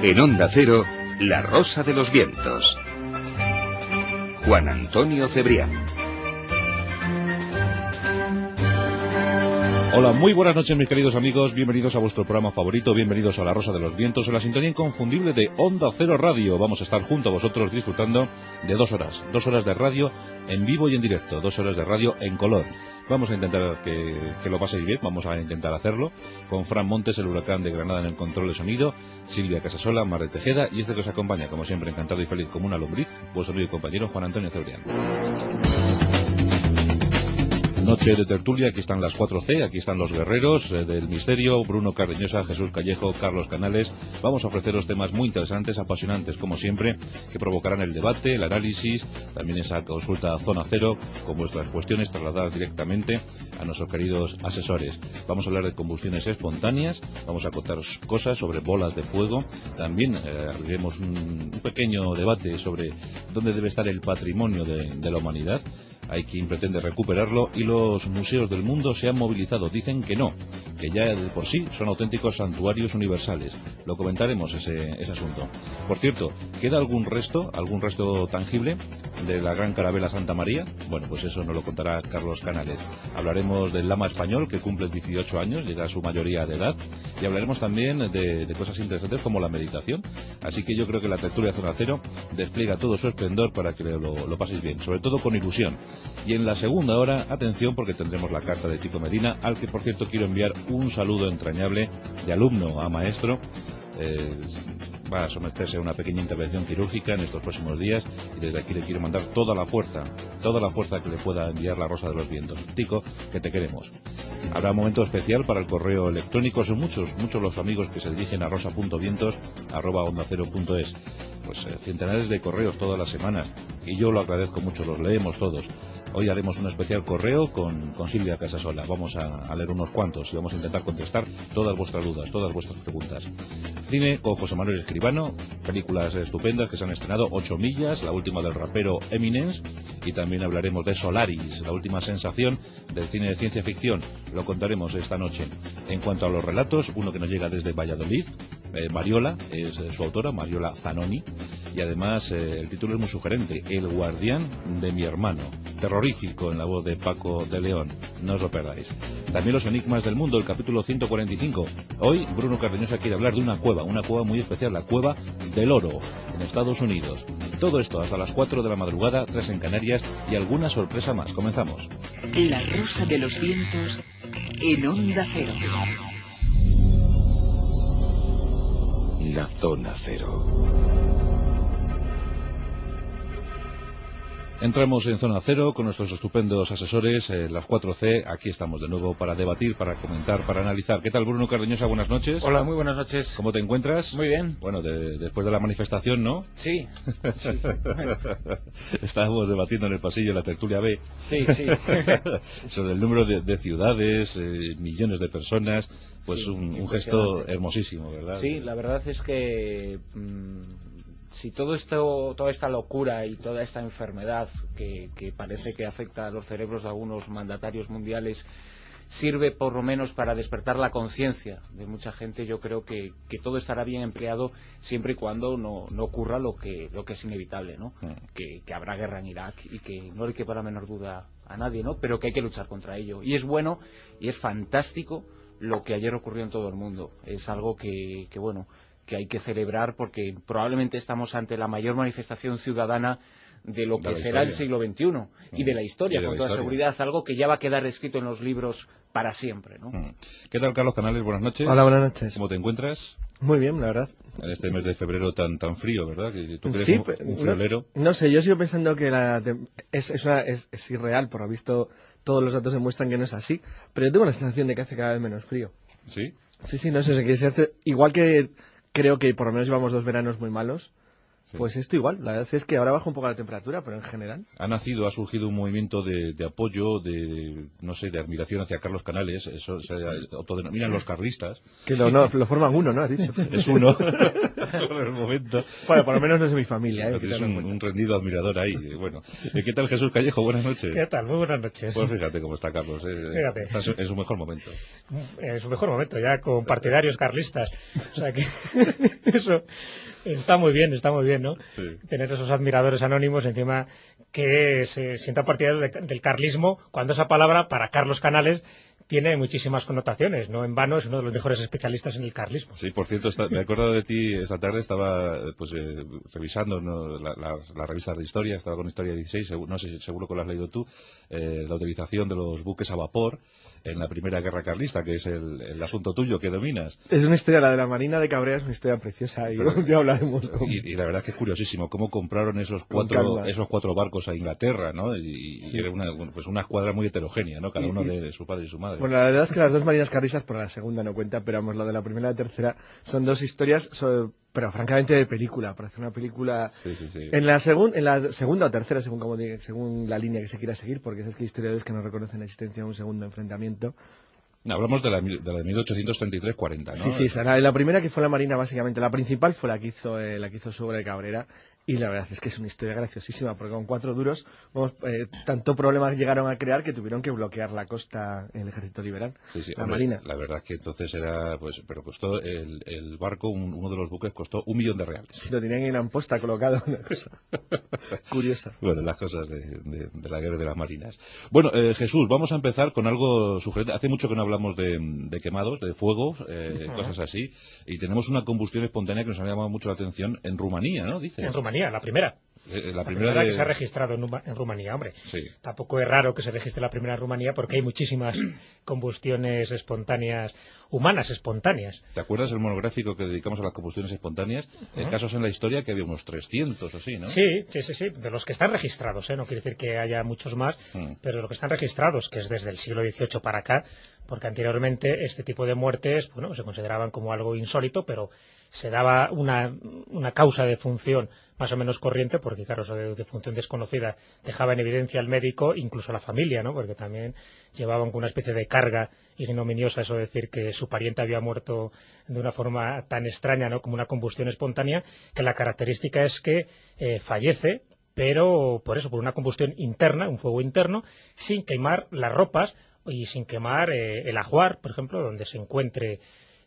En Onda Cero, La Rosa de los Vientos. Juan Antonio Cebrián. Hola, muy buenas noches mis queridos amigos, bienvenidos a vuestro programa favorito, bienvenidos a La Rosa de los Vientos, en la sintonía inconfundible de Onda Cero Radio. Vamos a estar junto a vosotros disfrutando de 2 horas de radio en vivo y en directo, 2 horas de radio en color. Vamos a intentar que lo paséis bien, vamos a intentar hacerlo, con Fran Montes, el huracán de Granada en el control de sonido, Silvia Casasola, Mar de Tejeda, y este que os acompaña, como siempre, encantado y feliz como una lombriz, vuestro amigo y compañero Juan Antonio Cebrián. Noche de tertulia, aquí están las 4C, aquí están los guerreros del misterio, Bruno Cardeñosa, Jesús Callejo, Carlos Canales. Vamos a ofreceros temas muy interesantes, apasionantes, como siempre, que provocarán el debate, el análisis, también esa consulta Zona Cero, con vuestras cuestiones trasladadas directamente a nuestros queridos asesores. Vamos a hablar de combustiones espontáneas, vamos a contar cosas sobre bolas de fuego, también abriremos un pequeño debate sobre dónde debe estar el patrimonio de la humanidad. Hay quien pretende recuperarlo y los museos del mundo se han movilizado. Dicen que no, que ya de por sí son auténticos santuarios universales. Lo comentaremos ese asunto. Por cierto, ¿queda algún resto tangible de la gran carabela Santa María? Bueno, pues eso nos lo contará Carlos Canales. Hablaremos del lama español que cumple 18 años, llega a su mayoría de edad, y hablaremos también de cosas interesantes como la meditación. Así que yo creo que la tertulia Zona Cero despliega todo su esplendor para que lo paséis bien, sobre todo con ilusión. Y en la segunda hora, atención, porque tendremos la carta de Chico Medina, al que por cierto quiero enviar un saludo entrañable de alumno a maestro. Va a someterse a una pequeña intervención quirúrgica en estos próximos días y desde aquí le quiero mandar toda la fuerza que le pueda enviar la Rosa de los Vientos. Tico, que te queremos. Habrá un momento especial para el correo electrónico. Son muchos los amigos que se dirigen a rosa.vientos@ondacero.es. Pues centenares de correos todas las semanas y yo lo agradezco mucho, los leemos todos. Hoy haremos un especial correo con Silvia Casasola. Vamos a leer unos cuantos y vamos a intentar contestar todas vuestras dudas, todas vuestras preguntas. Cine con José Manuel Escribano, películas estupendas que se han estrenado, 8 millas, la última del rapero Eminence, y también hablaremos de Solaris, la última sensación del cine de ciencia ficción. Lo contaremos esta noche. En cuanto a los relatos, uno que nos llega desde Valladolid, Mariola, es su autora, Mariola Zanoni, y además el título es muy sugerente, El guardián de mi hermano, terrorífico en la voz de Paco de León, no os lo perdáis. También los enigmas del mundo, el capítulo 145. Hoy Bruno Cardeñosa quiere hablar de una cueva muy especial, la Cueva del Oro, en Estados Unidos. Todo esto hasta las 4 de la madrugada, 3 en Canarias, y alguna sorpresa más. Comenzamos. La Rosa de los Vientos en Onda Cero. La Zona Cero. Entramos en Zona Cero con nuestros estupendos asesores, las 4C. Aquí estamos de nuevo para debatir, para comentar, para analizar. ¿Qué tal, Bruno Cardeñosa? Buenas noches. Hola, muy buenas noches. ¿Cómo te encuentras? Muy bien. Bueno, después de la manifestación, ¿no? Sí. Bueno. Estábamos debatiendo en el pasillo la tertulia B. Sí. Sobre el número de ciudades, millones de personas. Pues sí, un gesto hermosísimo, ¿verdad? Sí, la verdad es que si toda esta locura y toda esta enfermedad que parece que afecta a los cerebros de algunos mandatarios mundiales sirve por lo menos para despertar la conciencia de mucha gente, yo creo que todo estará bien empleado siempre y cuando no ocurra lo que es inevitable, ¿no? Que habrá guerra en Irak y que no le quepa la menor duda a nadie, ¿no? Pero que hay que luchar contra ello. Y es bueno y es fantástico lo que ayer ocurrió en todo el mundo. Es algo que hay que celebrar porque probablemente estamos ante la mayor manifestación ciudadana de lo que será el siglo XXI y de la historia, con toda seguridad, algo que ya va a quedar escrito en los libros para siempre, ¿no? ¿Qué tal, Carlos Canales? Buenas noches. Hola, buenas noches. ¿Cómo te encuentras? Muy bien, la verdad. En este mes de febrero tan frío, ¿verdad? Que tú sí, eres un friolero. No sé, yo sigo pensando que es irreal, por lo visto todos los datos demuestran que no es así, pero yo tengo la sensación de que hace cada vez menos frío. ¿Sí? Sí, no sé, que se hace, igual que creo que por lo menos llevamos 2 veranos muy malos, Sí. Pues esto igual, la verdad es que ahora baja un poco la temperatura, pero en general. Ha surgido un movimiento de apoyo, no sé, de admiración hacia Carlos Canales, eso se autodenominan los carlistas. Que lo forman uno, ¿no? Has dicho. Es uno, por el momento. Bueno, por lo menos no es de mi familia, ¿eh? Es un rendido admirador ahí. Bueno, ¿qué tal Jesús Callejo? Buenas noches. ¿Qué tal? Muy buenas noches. Pues fíjate cómo está Carlos, Fíjate. Está en su mejor momento. En su mejor momento, ya con partidarios carlistas. O sea que eso está muy bien, ¿no? Sí. Tener esos admiradores anónimos encima que se sientan partidarios del carlismo, cuando esa palabra para Carlos Canales tiene muchísimas connotaciones, no en vano es uno de los mejores especialistas en el carlismo. Sí, por cierto, me he acordado de ti esta tarde, estaba revisando, ¿no?, las revistas de historia, estaba con Historia 16, no sé, seguro que lo has leído tú, la utilización de los buques a vapor en la Primera Guerra Carlista, que es el asunto tuyo que dominas. Es una historia, la de la Marina de Cabrera es una historia preciosa y ya hablaremos. Y la verdad es que es curiosísimo cómo compraron esos cuatro barcos a Inglaterra, ¿no? Y era una escuadra muy heterogénea, ¿no? Cada uno de su padre y su madre. Bueno, la verdad es que las dos marinas carlistas, por la segunda no cuenta, pero vamos, la de la primera y la tercera son dos historias, pero francamente de película, para hacer una película. Sí. En la segunda o tercera, según la línea que se quiera seguir, porque es que hay historiadores que no reconocen la existencia de un segundo enfrentamiento. Hablamos de la de 1833-40, ¿no? Sí, la primera, que fue la Marina, básicamente, la principal fue la que hizo sobre Cabrera, y la verdad es que es una historia graciosísima, porque con 4 duros, tanto problemas llegaron a crear que tuvieron que bloquear la costa en el ejército liberal, Marina. La verdad es que entonces era, pero costó el barco, uno de los buques costó $1.000.000. Sí, lo tenían en una amposta colocado, una cosa curiosa. Bueno, las cosas de la guerra de las marinas. Bueno, Jesús, vamos a empezar con algo sugerente. Hace mucho que no hablamos de quemados, de fuegos, cosas así, y tenemos una combustión espontánea que nos ha llamado mucho la atención en Rumanía, ¿no? Dices. En Rumanía, la primera. La primera que se ha registrado en Rumanía, hombre. Sí. Tampoco es raro que se registre la primera en Rumanía porque hay muchísimas combustiones espontáneas, humanas espontáneas. ¿Te acuerdas del monográfico que dedicamos a las combustiones espontáneas? Casos en la historia que había unos 300 o así, ¿no? Sí, de los que están registrados, no quiere decir que haya muchos más, pero de los que están registrados, que es desde el siglo XVIII para acá, porque anteriormente este tipo de muertes, se consideraban como algo insólito, pero se daba una causa de función más o menos corriente, porque claro, eso de función desconocida dejaba en evidencia al médico, incluso a la familia, ¿no? Porque también llevaban con una especie de carga ignominiosa eso de decir que su pariente había muerto de una forma tan extraña, ¿no?, como una combustión espontánea, que la característica es que fallece, pero por una combustión interna, un fuego interno, sin quemar las ropas y sin quemar el ajuar, por ejemplo, donde se encuentre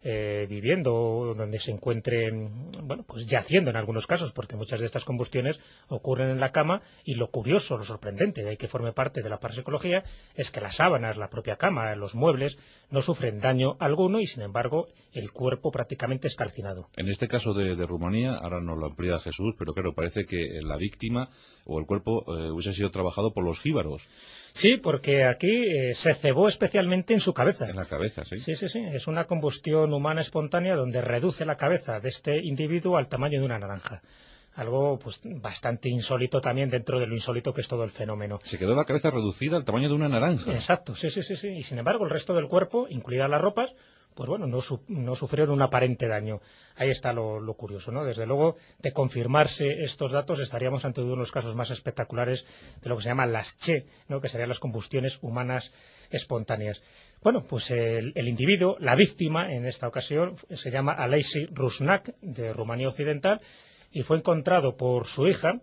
viviendo, donde se encuentren, pues yaciendo en algunos casos, porque muchas de estas combustiones ocurren en la cama, y lo curioso, lo sorprendente, de ahí que forme parte de la parapsicología, es que las sábanas, la propia cama, los muebles, no sufren daño alguno y sin embargo el cuerpo prácticamente es calcinado. En este caso de Rumanía, ahora nos lo amplía Jesús, pero claro, parece que la víctima o el cuerpo hubiese sido trabajado por los jíbaros. Sí, porque aquí se cebó especialmente en su cabeza. En la cabeza, sí. Sí. Es una combustión humana espontánea donde reduce la cabeza de este individuo al tamaño de una naranja. Algo pues bastante insólito también dentro de lo insólito que es todo el fenómeno. Se quedó la cabeza reducida al tamaño de una naranja. Exacto, sí. Y sin embargo el resto del cuerpo, incluidas las ropas, pues no sufrieron un aparente daño. Ahí está lo curioso, ¿no? Desde luego, de confirmarse estos datos, estaríamos ante uno de los casos más espectaculares de lo que se llama las CHE, ¿no?, que serían las combustiones humanas espontáneas. Bueno, pues el individuo, la víctima en esta ocasión, se llama Alexei Rusnak, de Rumanía Occidental, y fue encontrado por su hija,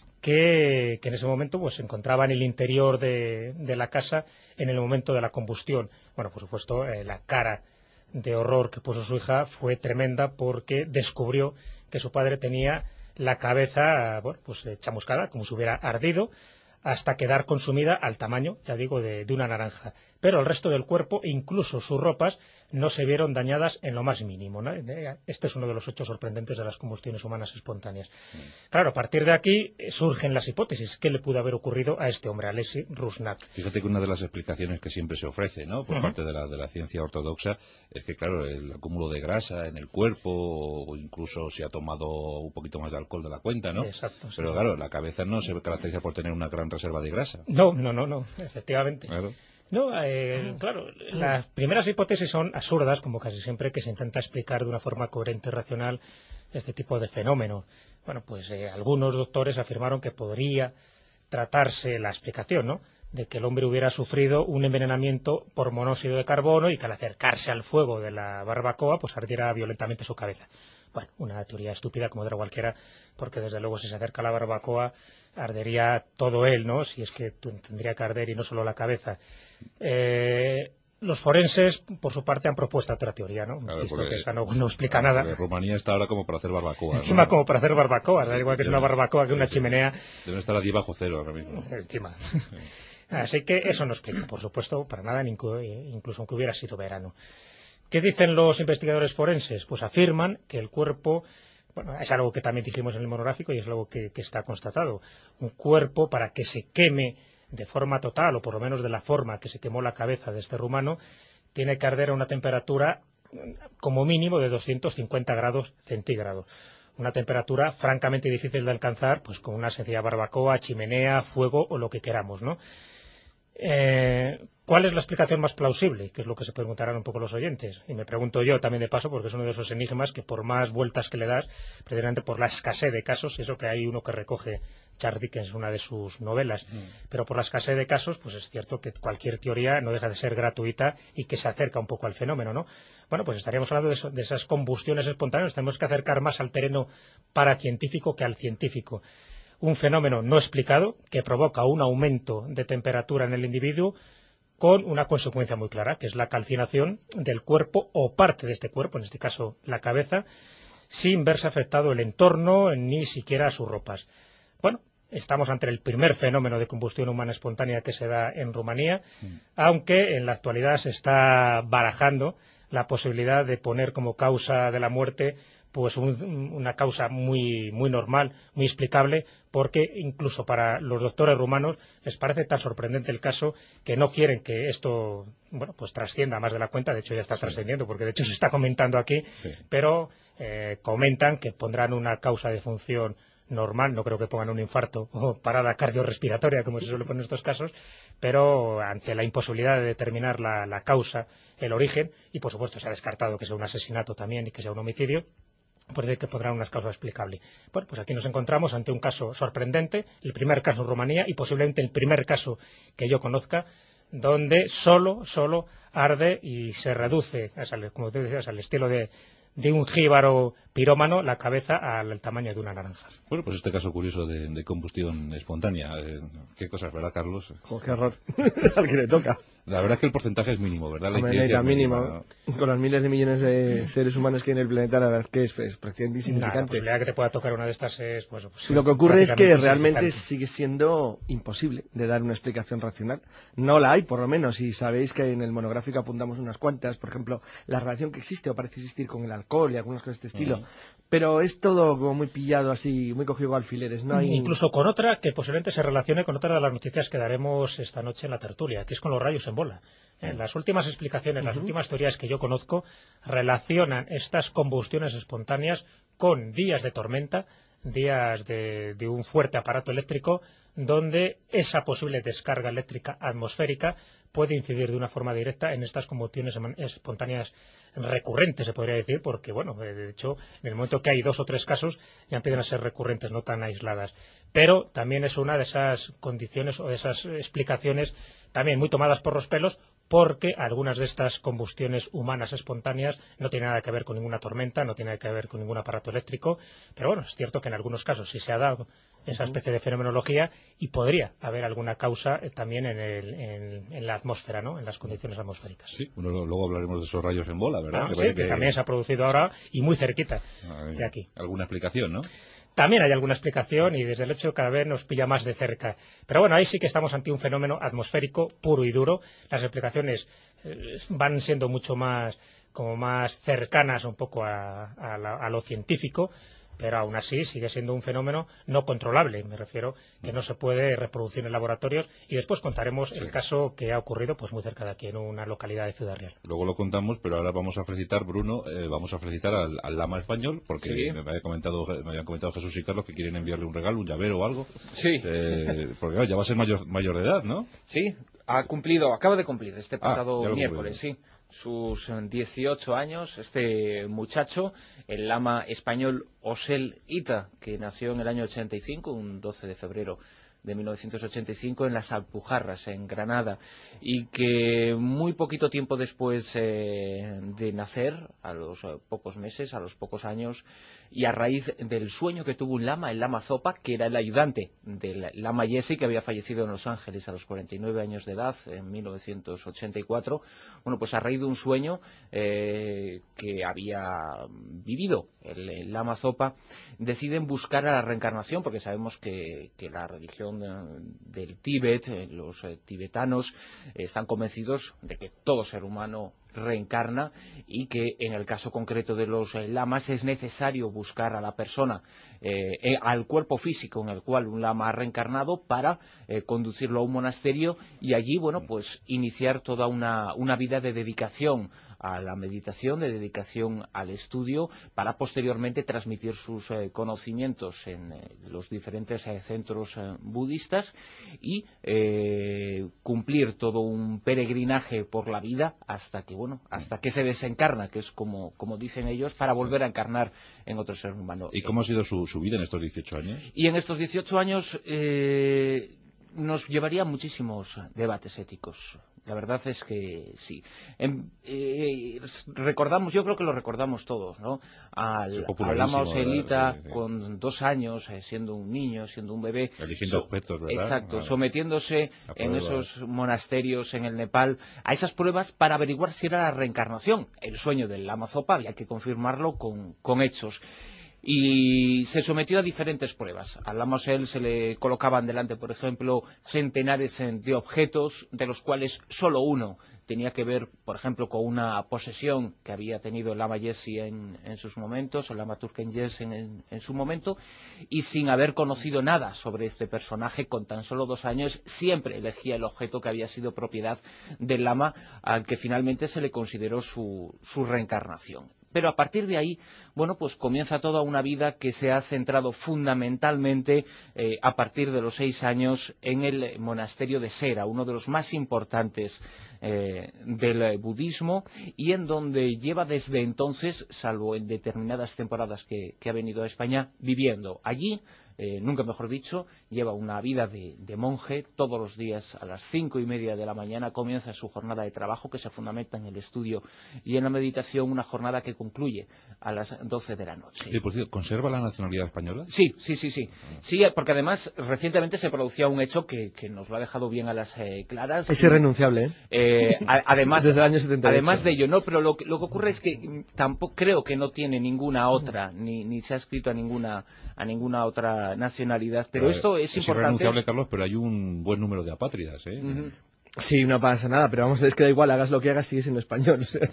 que en ese momento pues se encontraba en el interior de la casa en el momento de la combustión. Bueno, por supuesto, la cara de horror que puso su hija fue tremenda, porque descubrió que su padre tenía la cabeza chamuscada, como si hubiera ardido, hasta quedar consumida al tamaño, ya digo, de una naranja. Pero el resto del cuerpo, incluso sus ropas, no se vieron dañadas en lo más mínimo, ¿no? Este es uno de los hechos sorprendentes de las combustiones humanas espontáneas. Claro, a partir de aquí surgen las hipótesis. ¿Qué le pudo haber ocurrido a este hombre, a Alexei Rusnak? Fíjate que una de las explicaciones que siempre se ofrece, ¿no?, por parte de la ciencia ortodoxa, es que, claro, el acúmulo de grasa en el cuerpo, o incluso si ha tomado un poquito más de alcohol de la cuenta, ¿no? Exacto. Sí. Pero claro, la cabeza no se caracteriza por tener una gran reserva de grasa. No, efectivamente. Claro. No, claro, las primeras hipótesis son absurdas, como casi siempre que se intenta explicar de una forma coherente y racional este tipo de fenómeno. Bueno, pues algunos doctores afirmaron que podría tratarse la explicación, ¿no?, de que el hombre hubiera sufrido un envenenamiento por monóxido de carbono y que al acercarse al fuego de la barbacoa pues ardiera violentamente su cabeza. Bueno, una teoría estúpida como otra cualquiera, porque desde luego si se acerca a la barbacoa ardería todo él, ¿no?, si es que tendría que arder y no solo la cabeza. Los forenses, por su parte, han propuesto otra teoría, ¿no? Claro, Visto porque, que esa no explica nada. Rumanía está ahora como para hacer barbacoas, ¿no? Encima como para hacer barbacoas, da igual que es una barbacoa que una chimenea. Deben estar allí bajo cero ahora mismo. Encima. Así que eso no explica, por supuesto, para nada, incluso aunque hubiera sido verano. ¿Qué dicen los investigadores forenses? Pues afirman que el cuerpo, bueno, es algo que también dijimos en el monográfico y es algo que está constatado. Un cuerpo, para que se queme de forma total, o por lo menos de la forma que se quemó la cabeza de este rumano, tiene que arder a una temperatura como mínimo de 250 grados centígrados. Una temperatura francamente difícil de alcanzar, pues con una sencilla barbacoa, chimenea, fuego o lo que queramos, ¿no? ¿Cuál es la explicación más plausible? Que es lo que se preguntarán un poco los oyentes. Y me pregunto yo también de paso, porque es uno de esos enigmas que por más vueltas que le das, precisamente por la escasez de casos, eso que hay uno que recoge Charles Dickens en una de sus novelas, pero por la escasez de casos, pues es cierto que cualquier teoría no deja de ser gratuita y que se acerca un poco al fenómeno, ¿no? Bueno, pues estaríamos hablando de esas combustiones espontáneas, tenemos que acercar más al terreno paracientífico que al científico. Un fenómeno no explicado que provoca un aumento de temperatura en el individuo con una consecuencia muy clara, que es la calcinación del cuerpo o parte de este cuerpo, en este caso la cabeza, sin verse afectado el entorno ni siquiera sus ropas. Bueno, estamos ante el primer fenómeno de combustión humana espontánea que se da en Rumanía, aunque en la actualidad se está barajando la posibilidad de poner como causa de la muerte pues una causa muy normal, muy explicable, porque incluso para los doctores rumanos les parece tan sorprendente el caso que no quieren que esto, bueno, pues trascienda más de la cuenta. De hecho ya está trascendiendo, porque de hecho se está comentando aquí, pero comentan que pondrán una causa de función normal, no creo que pongan un infarto o parada cardiorrespiratoria como se suele poner en estos casos, pero ante la imposibilidad de determinar la causa, el origen, y por supuesto se ha descartado que sea un asesinato también y que sea un homicidio, pues de que pondrán unas causas explicables. Bueno, pues aquí nos encontramos ante un caso sorprendente, el primer caso en Rumanía y posiblemente el primer caso que yo conozca donde solo arde y se reduce, como tú decías, al estilo de un jíbaro pirómano, la cabeza al tamaño de una naranja. Bueno, pues este caso curioso de combustión espontánea. Qué cosas, ¿verdad, Carlos? Oh, qué horror. Al que le toca. La verdad es que el porcentaje es mínimo, ¿verdad? La Hombre, incidencia es mínima, ¿no? Con los miles de millones de seres humanos que hay en el planeta, la verdad es que es prácticamente insignificante. La posibilidad de que te pueda tocar una de estas es... Pues, lo que ocurre es que realmente sigue siendo imposible de dar una explicación racional. No la hay, por lo menos, y sabéis que en el monográfico apuntamos unas cuantas, por ejemplo, la relación que existe o parece existir con el alcohol y algunas cosas de este estilo. Pero es todo como muy pillado así, muy cogido a alfileres. No hay... Incluso con otra que posiblemente se relacione con otra de las noticias que daremos esta noche en la tertulia, que es con los rayos en bola. Las últimas explicaciones, las últimas teorías que yo conozco relacionan estas combustiones espontáneas con días de tormenta, días de un fuerte aparato eléctrico, donde esa posible descarga eléctrica atmosférica puede incidir de una forma directa en estas combustiones espontáneas recurrentes, se podría decir, porque, bueno, de hecho, en el momento que hay 2 o 3 casos, ya empiezan a ser recurrentes, no tan aisladas. Pero también es una de esas condiciones o de esas explicaciones también muy tomadas por los pelos, porque algunas de estas combustiones humanas espontáneas no tienen nada que ver con ninguna tormenta, no tienen nada que ver con ningún aparato eléctrico, pero bueno, es cierto que en algunos casos sí se ha dado esa especie de fenomenología y podría haber alguna causa también en la atmósfera, ¿no?, en las condiciones atmosféricas. Sí, bueno, luego hablaremos de esos rayos en bola, ¿verdad? Sí, que también se ha producido ahora y muy cerquita de aquí. ¿Alguna explicación, no? También hay alguna explicación y desde el hecho cada vez nos pilla más de cerca. Pero bueno, ahí sí que estamos ante un fenómeno atmosférico puro y duro. Las explicaciones van siendo mucho más cercanas un poco a lo científico, pero aún así sigue siendo un fenómeno no controlable. Me refiero que no se puede reproducir en laboratorios y después contaremos el caso que ha ocurrido pues muy cerca de aquí, en una localidad de Ciudad Real. Luego lo contamos, pero ahora vamos a felicitar, Bruno, vamos a felicitar al lama español, porque me habían comentado Jesús y Carlos que quieren enviarle un regalo, un llavero o algo. Sí. Porque claro, ya va a ser mayor de edad, ¿no? Sí, acaba de cumplir este pasado miércoles, sí. sus 18 años, este muchacho, el lama español Osel Ita, que nació en el año 85, un 12 de febrero de 1985 en las Alpujarras, en Granada, y que muy poquito tiempo después de nacer, a los pocos meses, a los pocos años, y a raíz del sueño que tuvo un lama, el lama Zopa, que era el ayudante del lama Yesi, que había fallecido en Los Ángeles a los 49 años de edad, en 1984, bueno, pues a raíz de un sueño que había vivido el lama Zopa, deciden buscar a la reencarnación, porque sabemos que la religión del Tíbet, los tibetanos, están convencidos de que todo ser humano reencarna y que en el caso concreto de los lamas es necesario buscar a la persona, al cuerpo físico en el cual un lama ha reencarnado para conducirlo a un monasterio y allí, bueno, pues iniciar toda una vida de dedicación a la meditación, de dedicación al estudio, para posteriormente transmitir sus conocimientos en los diferentes centros budistas y cumplir todo un peregrinaje por la vida hasta que se desencarna, que es como dicen ellos, para volver a encarnar en otro ser humano. ¿Y cómo ha sido su vida en estos 18 años? Y en estos 18 años nos llevaría a muchísimos debates éticos. La verdad es que sí. Recordamos, yo creo que lo recordamos todos, ¿no? Al lama Osel Ita con 2 años, siendo un niño, siendo un bebé. Eligiendo objetos, ¿verdad? Exacto, sometiéndose en esos monasterios en el Nepal a esas pruebas para averiguar si era la reencarnación. El sueño del lama Zopa había que confirmarlo con hechos. Y se sometió a diferentes pruebas. Al lama Osel se le colocaban delante, por ejemplo, centenares de objetos, de los cuales solo uno tenía que ver, por ejemplo, con una posesión que había tenido el lama Yesi en sus momentos, el lama Turken Yesi en su momento, y sin haber conocido nada sobre este personaje, con tan solo 2 años, siempre elegía el objeto que había sido propiedad del lama, al que finalmente se le consideró su reencarnación. Pero a partir de ahí, bueno, pues comienza toda una vida que se ha centrado fundamentalmente a partir de los 6 años en el monasterio de Sera, uno de los más importantes del budismo, y en donde lleva desde entonces, salvo en determinadas temporadas que ha venido a España, viviendo allí. Nunca mejor dicho, lleva una vida de monje. Todos los días a las 5:30 de la mañana comienza su jornada de trabajo, que se fundamenta en el estudio y en la meditación, una jornada que concluye a las 12 de la noche. ¿Y por cierto, conserva la nacionalidad española? Sí. Sí, porque además recientemente se producía un hecho que nos lo ha dejado bien a las claras. Es irrenunciable, además, desde el año 78. Además de ello, no, pero lo que ocurre es que tampoco creo que no tiene ninguna otra, ni se ha escrito a ninguna otra nacionalidad, pero esto es importante. Es irrenunciable, Carlos, pero hay un buen número de apátridas, ¿eh? Sí, no pasa nada, pero vamos, es que da igual, hagas lo que hagas, sigue siendo español. O sea,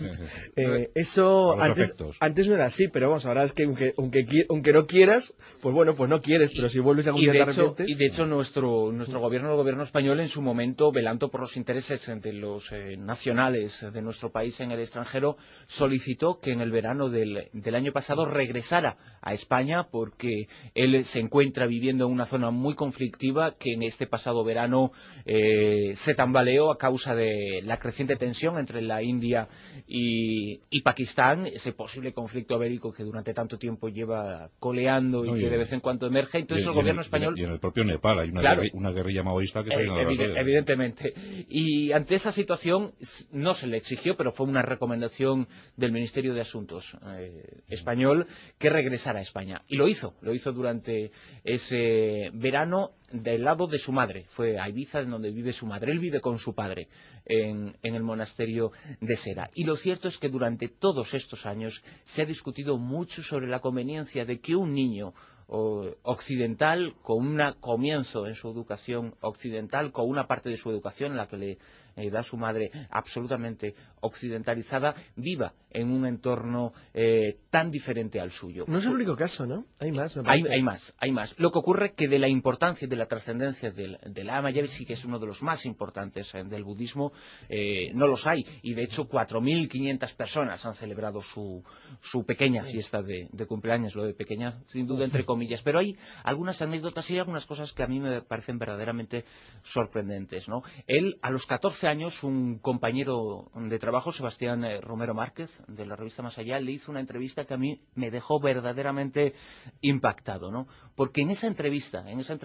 eso antes no era así, pero vamos, ahora es que aunque no quieras, pues bueno, pues no quieres, pero si vuelves algún día te arrepientes. Y de hecho nuestro gobierno, el gobierno español, en su momento, velando por los intereses de los nacionales de nuestro país en el extranjero, solicitó que en el verano del año pasado regresara a España, porque él se encuentra viviendo en una zona muy conflictiva, que en este pasado verano se tambaleó a causa de la creciente tensión entre la India y Pakistán, ese posible conflicto bélico que durante tanto tiempo lleva coleando y que de vez en cuando emerge. Entonces el gobierno español... Y en el propio Nepal hay una guerrilla maoísta que está evidentemente. Y ante esa situación no se le exigió, pero fue una recomendación del Ministerio de Asuntos español que regresara a España. Y lo hizo durante ese verano del lado de su madre. Fue a Ibiza, en donde vive su madre. Él vive con su padre en el monasterio de Sera. Y lo cierto es que durante todos estos años se ha discutido mucho sobre la conveniencia de que un niño occidental, con un comienzo en su educación occidental, con una parte de su educación en la que le da su madre absolutamente occidentalizada, viva en un entorno tan diferente al suyo. No es el único caso, ¿no? Hay más, me parece. Hay más. Lo que ocurre es que de la importancia y de la trascendencia del lama Yesi, que es uno de los más importantes del budismo, no los hay. Y de hecho 4.500 personas han celebrado su pequeña fiesta de cumpleaños, lo de pequeña, sin duda, entre comillas. Pero hay algunas anécdotas y algunas cosas que a mí me parecen verdaderamente sorprendentes, ¿no? Él, a los 14 años un compañero de trabajo, Sebastián Romero Márquez, de la revista Más Allá, le hizo una entrevista que a mí me dejó verdaderamente impactado, ¿no? Porque en esa entrevista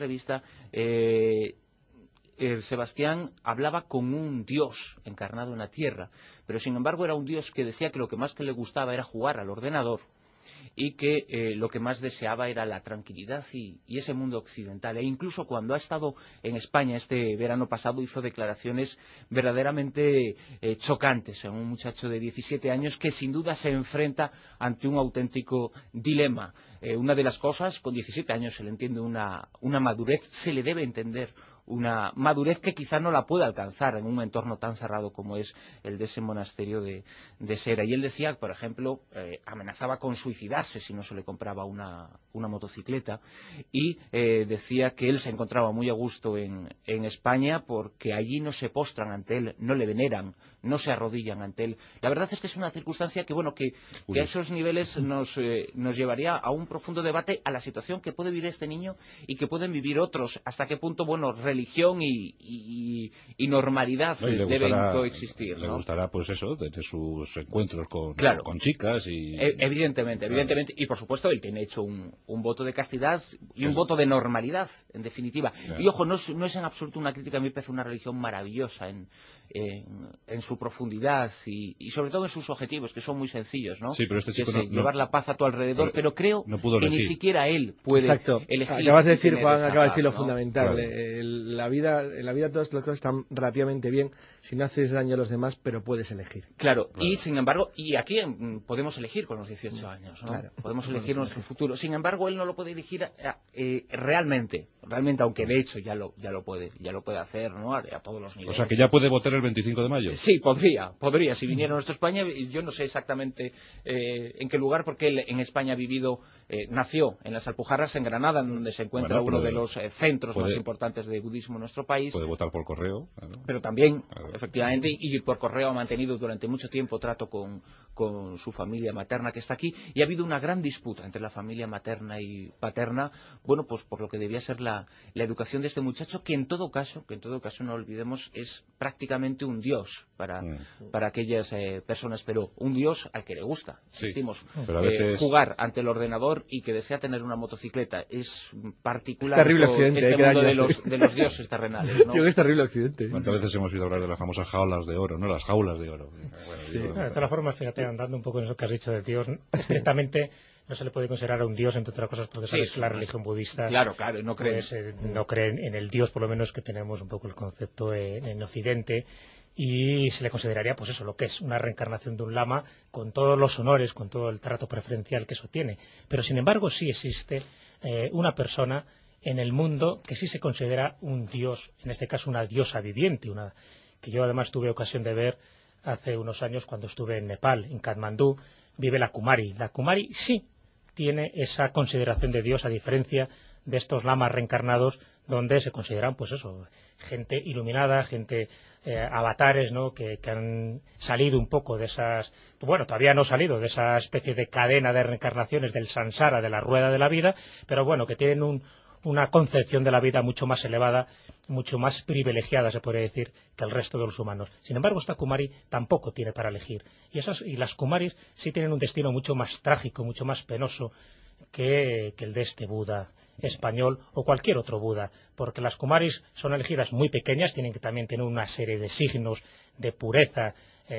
Sebastián hablaba con un dios encarnado en la tierra, pero sin embargo era un dios que decía que lo que más que le gustaba era jugar al ordenador y que lo que más deseaba era la tranquilidad y ese mundo occidental. E incluso cuando ha estado en España este verano pasado hizo declaraciones verdaderamente chocantes en un muchacho de 17 años que sin duda se enfrenta ante un auténtico dilema. Una de las cosas, con 17 años se le entiende una madurez, se le debe entender una madurez que quizá no la pueda alcanzar en un entorno tan cerrado como es el de ese monasterio de Sera. Y él decía, por ejemplo, amenazaba con suicidarse si no se le compraba una motocicleta, y decía que él se encontraba muy a gusto en España porque allí no se postran ante él, no le veneran, no se arrodillan ante él. La verdad es que es una circunstancia que, bueno, que a esos niveles nos llevaría a un profundo debate a la situación que puede vivir este niño y que pueden vivir otros. Hasta qué punto, bueno, religión y normalidad deben coexistir, ¿no? Le gustará, pues eso, tener sus encuentros con chicas y... Evidentemente. Y por supuesto, él tiene hecho un voto de castidad y un voto de normalidad, en definitiva. Y ojo, no es en absoluto una crítica, a mí me parece una religión maravillosa en su profundidad y sobre todo en sus objetivos, que son muy sencillos, ¿no? Sí, pero este chico llevar la paz a tu alrededor, pero creo que ni siquiera él puede elegir. Acabas de decir, Juan, acabas de decir lo ¿no? fundamental. En la vida todas las cosas están relativamente bien si no haces daño a los demás, pero puedes elegir. Claro. Y sin embargo, y aquí podemos elegir con los 18 años, ¿no? Claro. Podemos elegir nuestro futuro. Sin embargo, él no lo puede elegir realmente, aunque de hecho ya lo puede hacer, ¿no? A todos los niveles. O sea, que ya puede votar el 25 de mayo. Sí, podría. Si viniera a nuestra España, yo no sé exactamente en qué lugar, porque él en España ha vivido, nació en las Alpujarras, en Granada, donde se encuentra uno de los centros más importantes de budismo en nuestro país. Puede votar por correo. Claro. Pero también, efectivamente, y por correo ha mantenido durante mucho tiempo trato con su familia materna que está aquí, y ha habido una gran disputa entre la familia materna y paterna, bueno, pues por lo que debía ser la educación de este muchacho, que en todo caso no olvidemos, es prácticamente un dios para aquellas personas, pero un dios al que le gusta, insistimos, pero a veces... jugar ante el ordenador y que desea tener una motocicleta. Es particular es terrible Occidente, este mundo de los dioses terrenales, ¿no? Es terrible Occidente. ¿Cuántas veces hemos oído hablar de las famosas jaulas de oro, no? Las jaulas de oro. De todas formas, fíjate, andando un poco en eso que has dicho de Dios, estrictamente no se le puede considerar a un Dios, entre otras cosas, porque sabes que la religión budista claro, no creen. Pues, no creen en el Dios, por lo menos que tenemos un poco el concepto en Occidente, y se le consideraría, pues eso, lo que es una reencarnación de un lama, con todos los honores, con todo el trato preferencial que eso tiene. Pero sin embargo sí existe una persona en el mundo que sí se considera un Dios, en este caso una diosa viviente, que yo además tuve ocasión de ver hace unos años cuando estuve en Nepal, en Katmandú. Vive la Kumari. La Kumari sí tiene esa consideración de Dios, a diferencia de estos lamas reencarnados, donde se consideran, pues eso, gente iluminada, gente avatares, ¿no? Que han salido un poco de esas, bueno, todavía no han salido de esa especie de cadena de reencarnaciones del samsara, de la rueda de la vida, pero bueno, que tienen una concepción de la vida mucho más elevada, mucho más privilegiada, se podría decir, que el resto de los humanos. Sin embargo, esta Kumari tampoco tiene para elegir. Y las Kumaris sí tienen un destino mucho más trágico, mucho más penoso que el de este Buda español o cualquier otro Buda, porque las Kumaris son elegidas muy pequeñas, tienen que también tener una serie de signos de pureza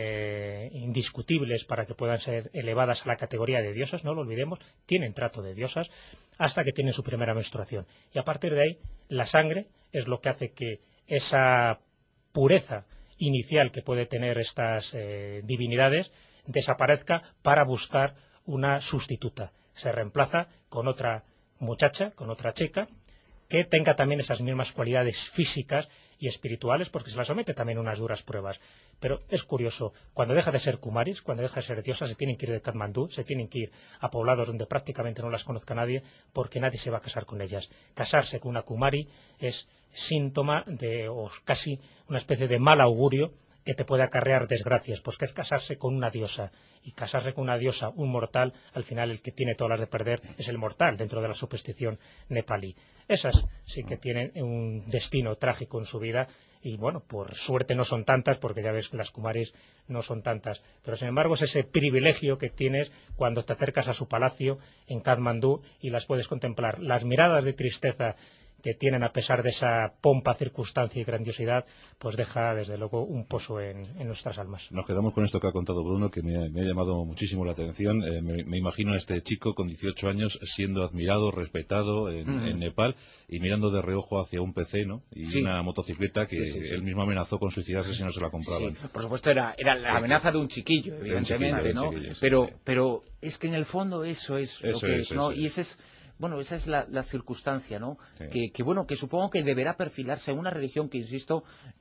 indiscutibles para que puedan ser elevadas a la categoría de diosas, no lo olvidemos, tienen trato de diosas hasta que tienen su primera menstruación. Y a partir de ahí, la sangre es lo que hace que esa pureza inicial que puede tener estas divinidades desaparezca para buscar una sustituta. Se reemplaza con otra muchacha, con otra chica, que tenga también esas mismas cualidades físicas y espirituales, porque se la somete también a unas duras pruebas. Pero es curioso, cuando deja de ser Kumaris, cuando deja de ser diosas, se tienen que ir de Katmandú, se tienen que ir a poblados donde prácticamente no las conozca nadie, porque nadie se va a casar con ellas. Casarse con una Kumari es síntoma o casi una especie de mal augurio que te puede acarrear desgracias, pues que es casarse con una diosa, y casarse con una diosa, un mortal, al final el que tiene todas las de perder es el mortal dentro de la superstición nepalí. Esas sí que tienen un destino trágico en su vida y bueno, por suerte no son tantas, porque ya ves que las Kumaris no son tantas, pero sin embargo es ese privilegio que tienes cuando te acercas a su palacio en Katmandú y las puedes contemplar. Las miradas de tristeza que tienen a pesar de esa pompa, circunstancia y grandiosidad, pues deja desde luego un pozo en nuestras almas. Nos quedamos con esto que ha contado Bruno, que me ha llamado muchísimo la atención. Me imagino a este chico con 18 años siendo admirado, respetado en Nepal y mirando de reojo hacia un PC, ¿no? Y una motocicleta que él mismo amenazó con suicidarse si no se la compraban. Sí, por supuesto era la amenaza de un chiquillo, evidentemente, ¿no? Pero es que en el fondo eso es lo que es, ¿no? Y ese es... Bueno, esa es la circunstancia, ¿no? Sí. Que supongo que deberá perfilarse en una religión que, insisto,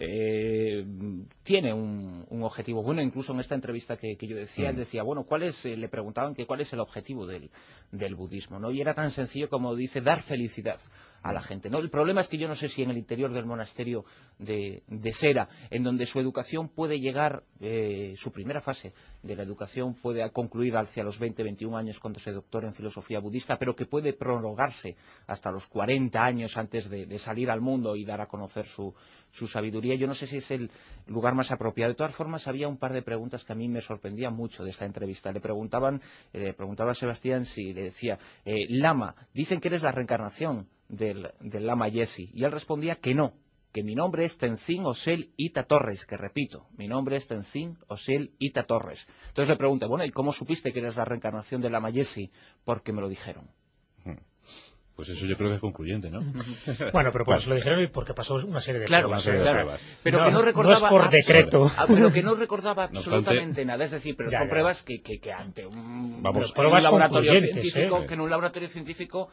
tiene un objetivo. Bueno, incluso en esta entrevista que yo decía, él decía, bueno, le preguntaban que cuál es el objetivo del budismo, ¿no? Y era tan sencillo como dice, dar felicidad a la gente, ¿no? El problema es que yo no sé si en el interior del monasterio de Sera, en donde su educación puede llegar, su primera fase de la educación puede concluir hacia los 20-21 años cuando se doctora en filosofía budista, pero que puede prolongarse hasta los 40 años antes de salir al mundo y dar a conocer su sabiduría. Yo no sé si es el lugar más apropiado. De todas formas, había un par de preguntas que a mí me sorprendían mucho de esta entrevista. Le preguntaba a Sebastián si le decía, Lama, dicen que eres la reencarnación del Lama Yesi, y él respondía que no, que mi nombre es Tenzin Osel Ita Torres, que repito, mi nombre es Tenzin Osel Ita Torres. Entonces le pregunté, bueno, ¿y cómo supiste que eres la reencarnación del Lama Yesi? Porque me lo dijeron. Pues eso yo creo que es concluyente, ¿no? Bueno, pero pues lo dijeron y porque pasó una serie de pruebas. Claro. Pero que no recordaba... No es por decreto. Pero que no recordaba absolutamente nada. Es decir, pero son pruebas que ante un laboratorio científico, que en un laboratorio científico...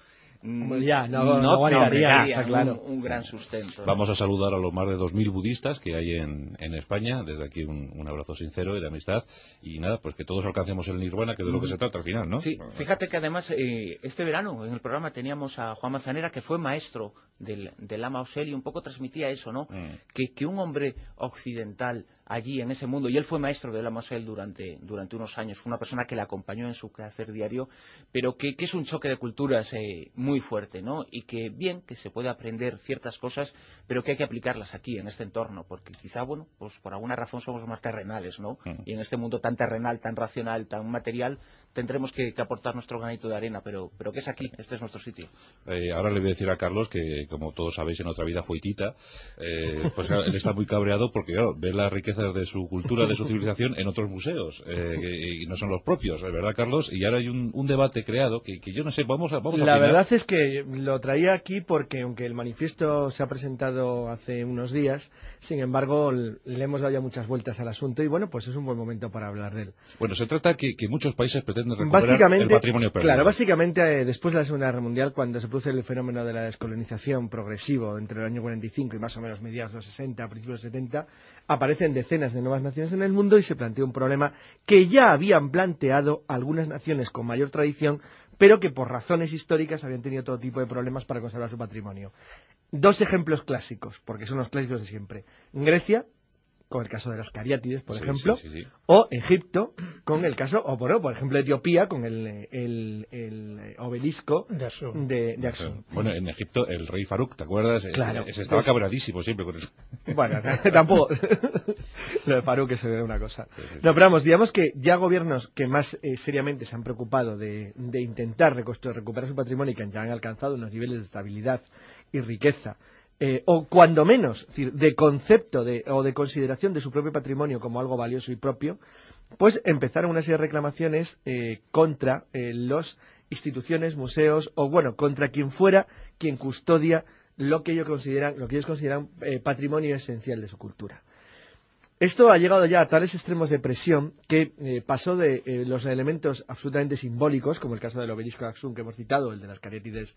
no tendría claro. un gran sustento. Vamos a saludar a los más de 2.000 budistas que hay en España. Desde aquí un abrazo sincero y de amistad. Y nada, pues que todos alcancemos el nirvana, que es de lo que se trata al final, ¿no? Sí, fíjate que además este verano en el programa teníamos a Juan Manzanera, que fue maestro del Lama Osel, y un poco transmitía eso, ¿no? Que un hombre occidental allí en ese mundo, y él fue maestro de Lama Osel durante unos años, fue una persona que le acompañó en su quehacer diario, pero que es un choque de culturas muy fuerte, ¿no? Y que se puede aprender ciertas cosas, pero que hay que aplicarlas aquí, en este entorno, porque quizá, bueno, pues por alguna razón somos más terrenales, ¿no? Y en este mundo tan terrenal, tan racional, tan material, tendremos que aportar nuestro granito de arena, pero que es aquí, este es nuestro sitio. Ahora le voy a decir a Carlos que, como todos sabéis, en otra vida fue hitita, pues claro, él está muy cabreado porque, claro, ve las riquezas de su cultura, de su civilización en otros museos, y no son los propios, ¿verdad, Carlos? Y ahora hay un debate creado que yo no sé, vamos a La verdad es que lo traía aquí porque, aunque el manifiesto se ha presentado hace unos días, sin embargo, le hemos dado ya muchas vueltas al asunto y, bueno, pues es un buen momento para hablar de él. Bueno, se trata que muchos países pretenden recuperar el patrimonio perdido. Claro, básicamente, después de la Segunda Guerra Mundial, cuando se produce el fenómeno de la descolonización progresivo entre el año 45 y más o menos mediados de los 60, principios de los 70, aparecen decenas de nuevas naciones en el mundo y se plantea un problema que ya habían planteado algunas naciones con mayor tradición, pero que por razones históricas habían tenido todo tipo de problemas para conservar su patrimonio. Dos ejemplos clásicos, porque son los clásicos de siempre. Grecia, con el caso de las cariátides, por ejemplo, sí. O Egipto, con el caso, o por ejemplo Etiopía, con el obelisco de Aksum. Bueno, en Egipto el rey Farouk, ¿te acuerdas? Claro. Estaba cabradísimo siempre con eso. Bueno, tampoco. Lo de Farouk es una cosa. No, pero vamos, digamos que ya gobiernos que más seriamente se han preocupado de intentar recuperar su patrimonio y que ya han alcanzado unos niveles de estabilidad y riqueza, o cuando menos de concepto o de consideración de su propio patrimonio como algo valioso y propio, pues empezaron una serie de reclamaciones contra las instituciones, museos, o bueno, contra quien fuera quien custodia lo que ellos consideran patrimonio esencial de su cultura. Esto ha llegado ya a tales extremos de presión que pasó de los elementos absolutamente simbólicos, como el caso del obelisco de Aksum que hemos citado, el de las cariátides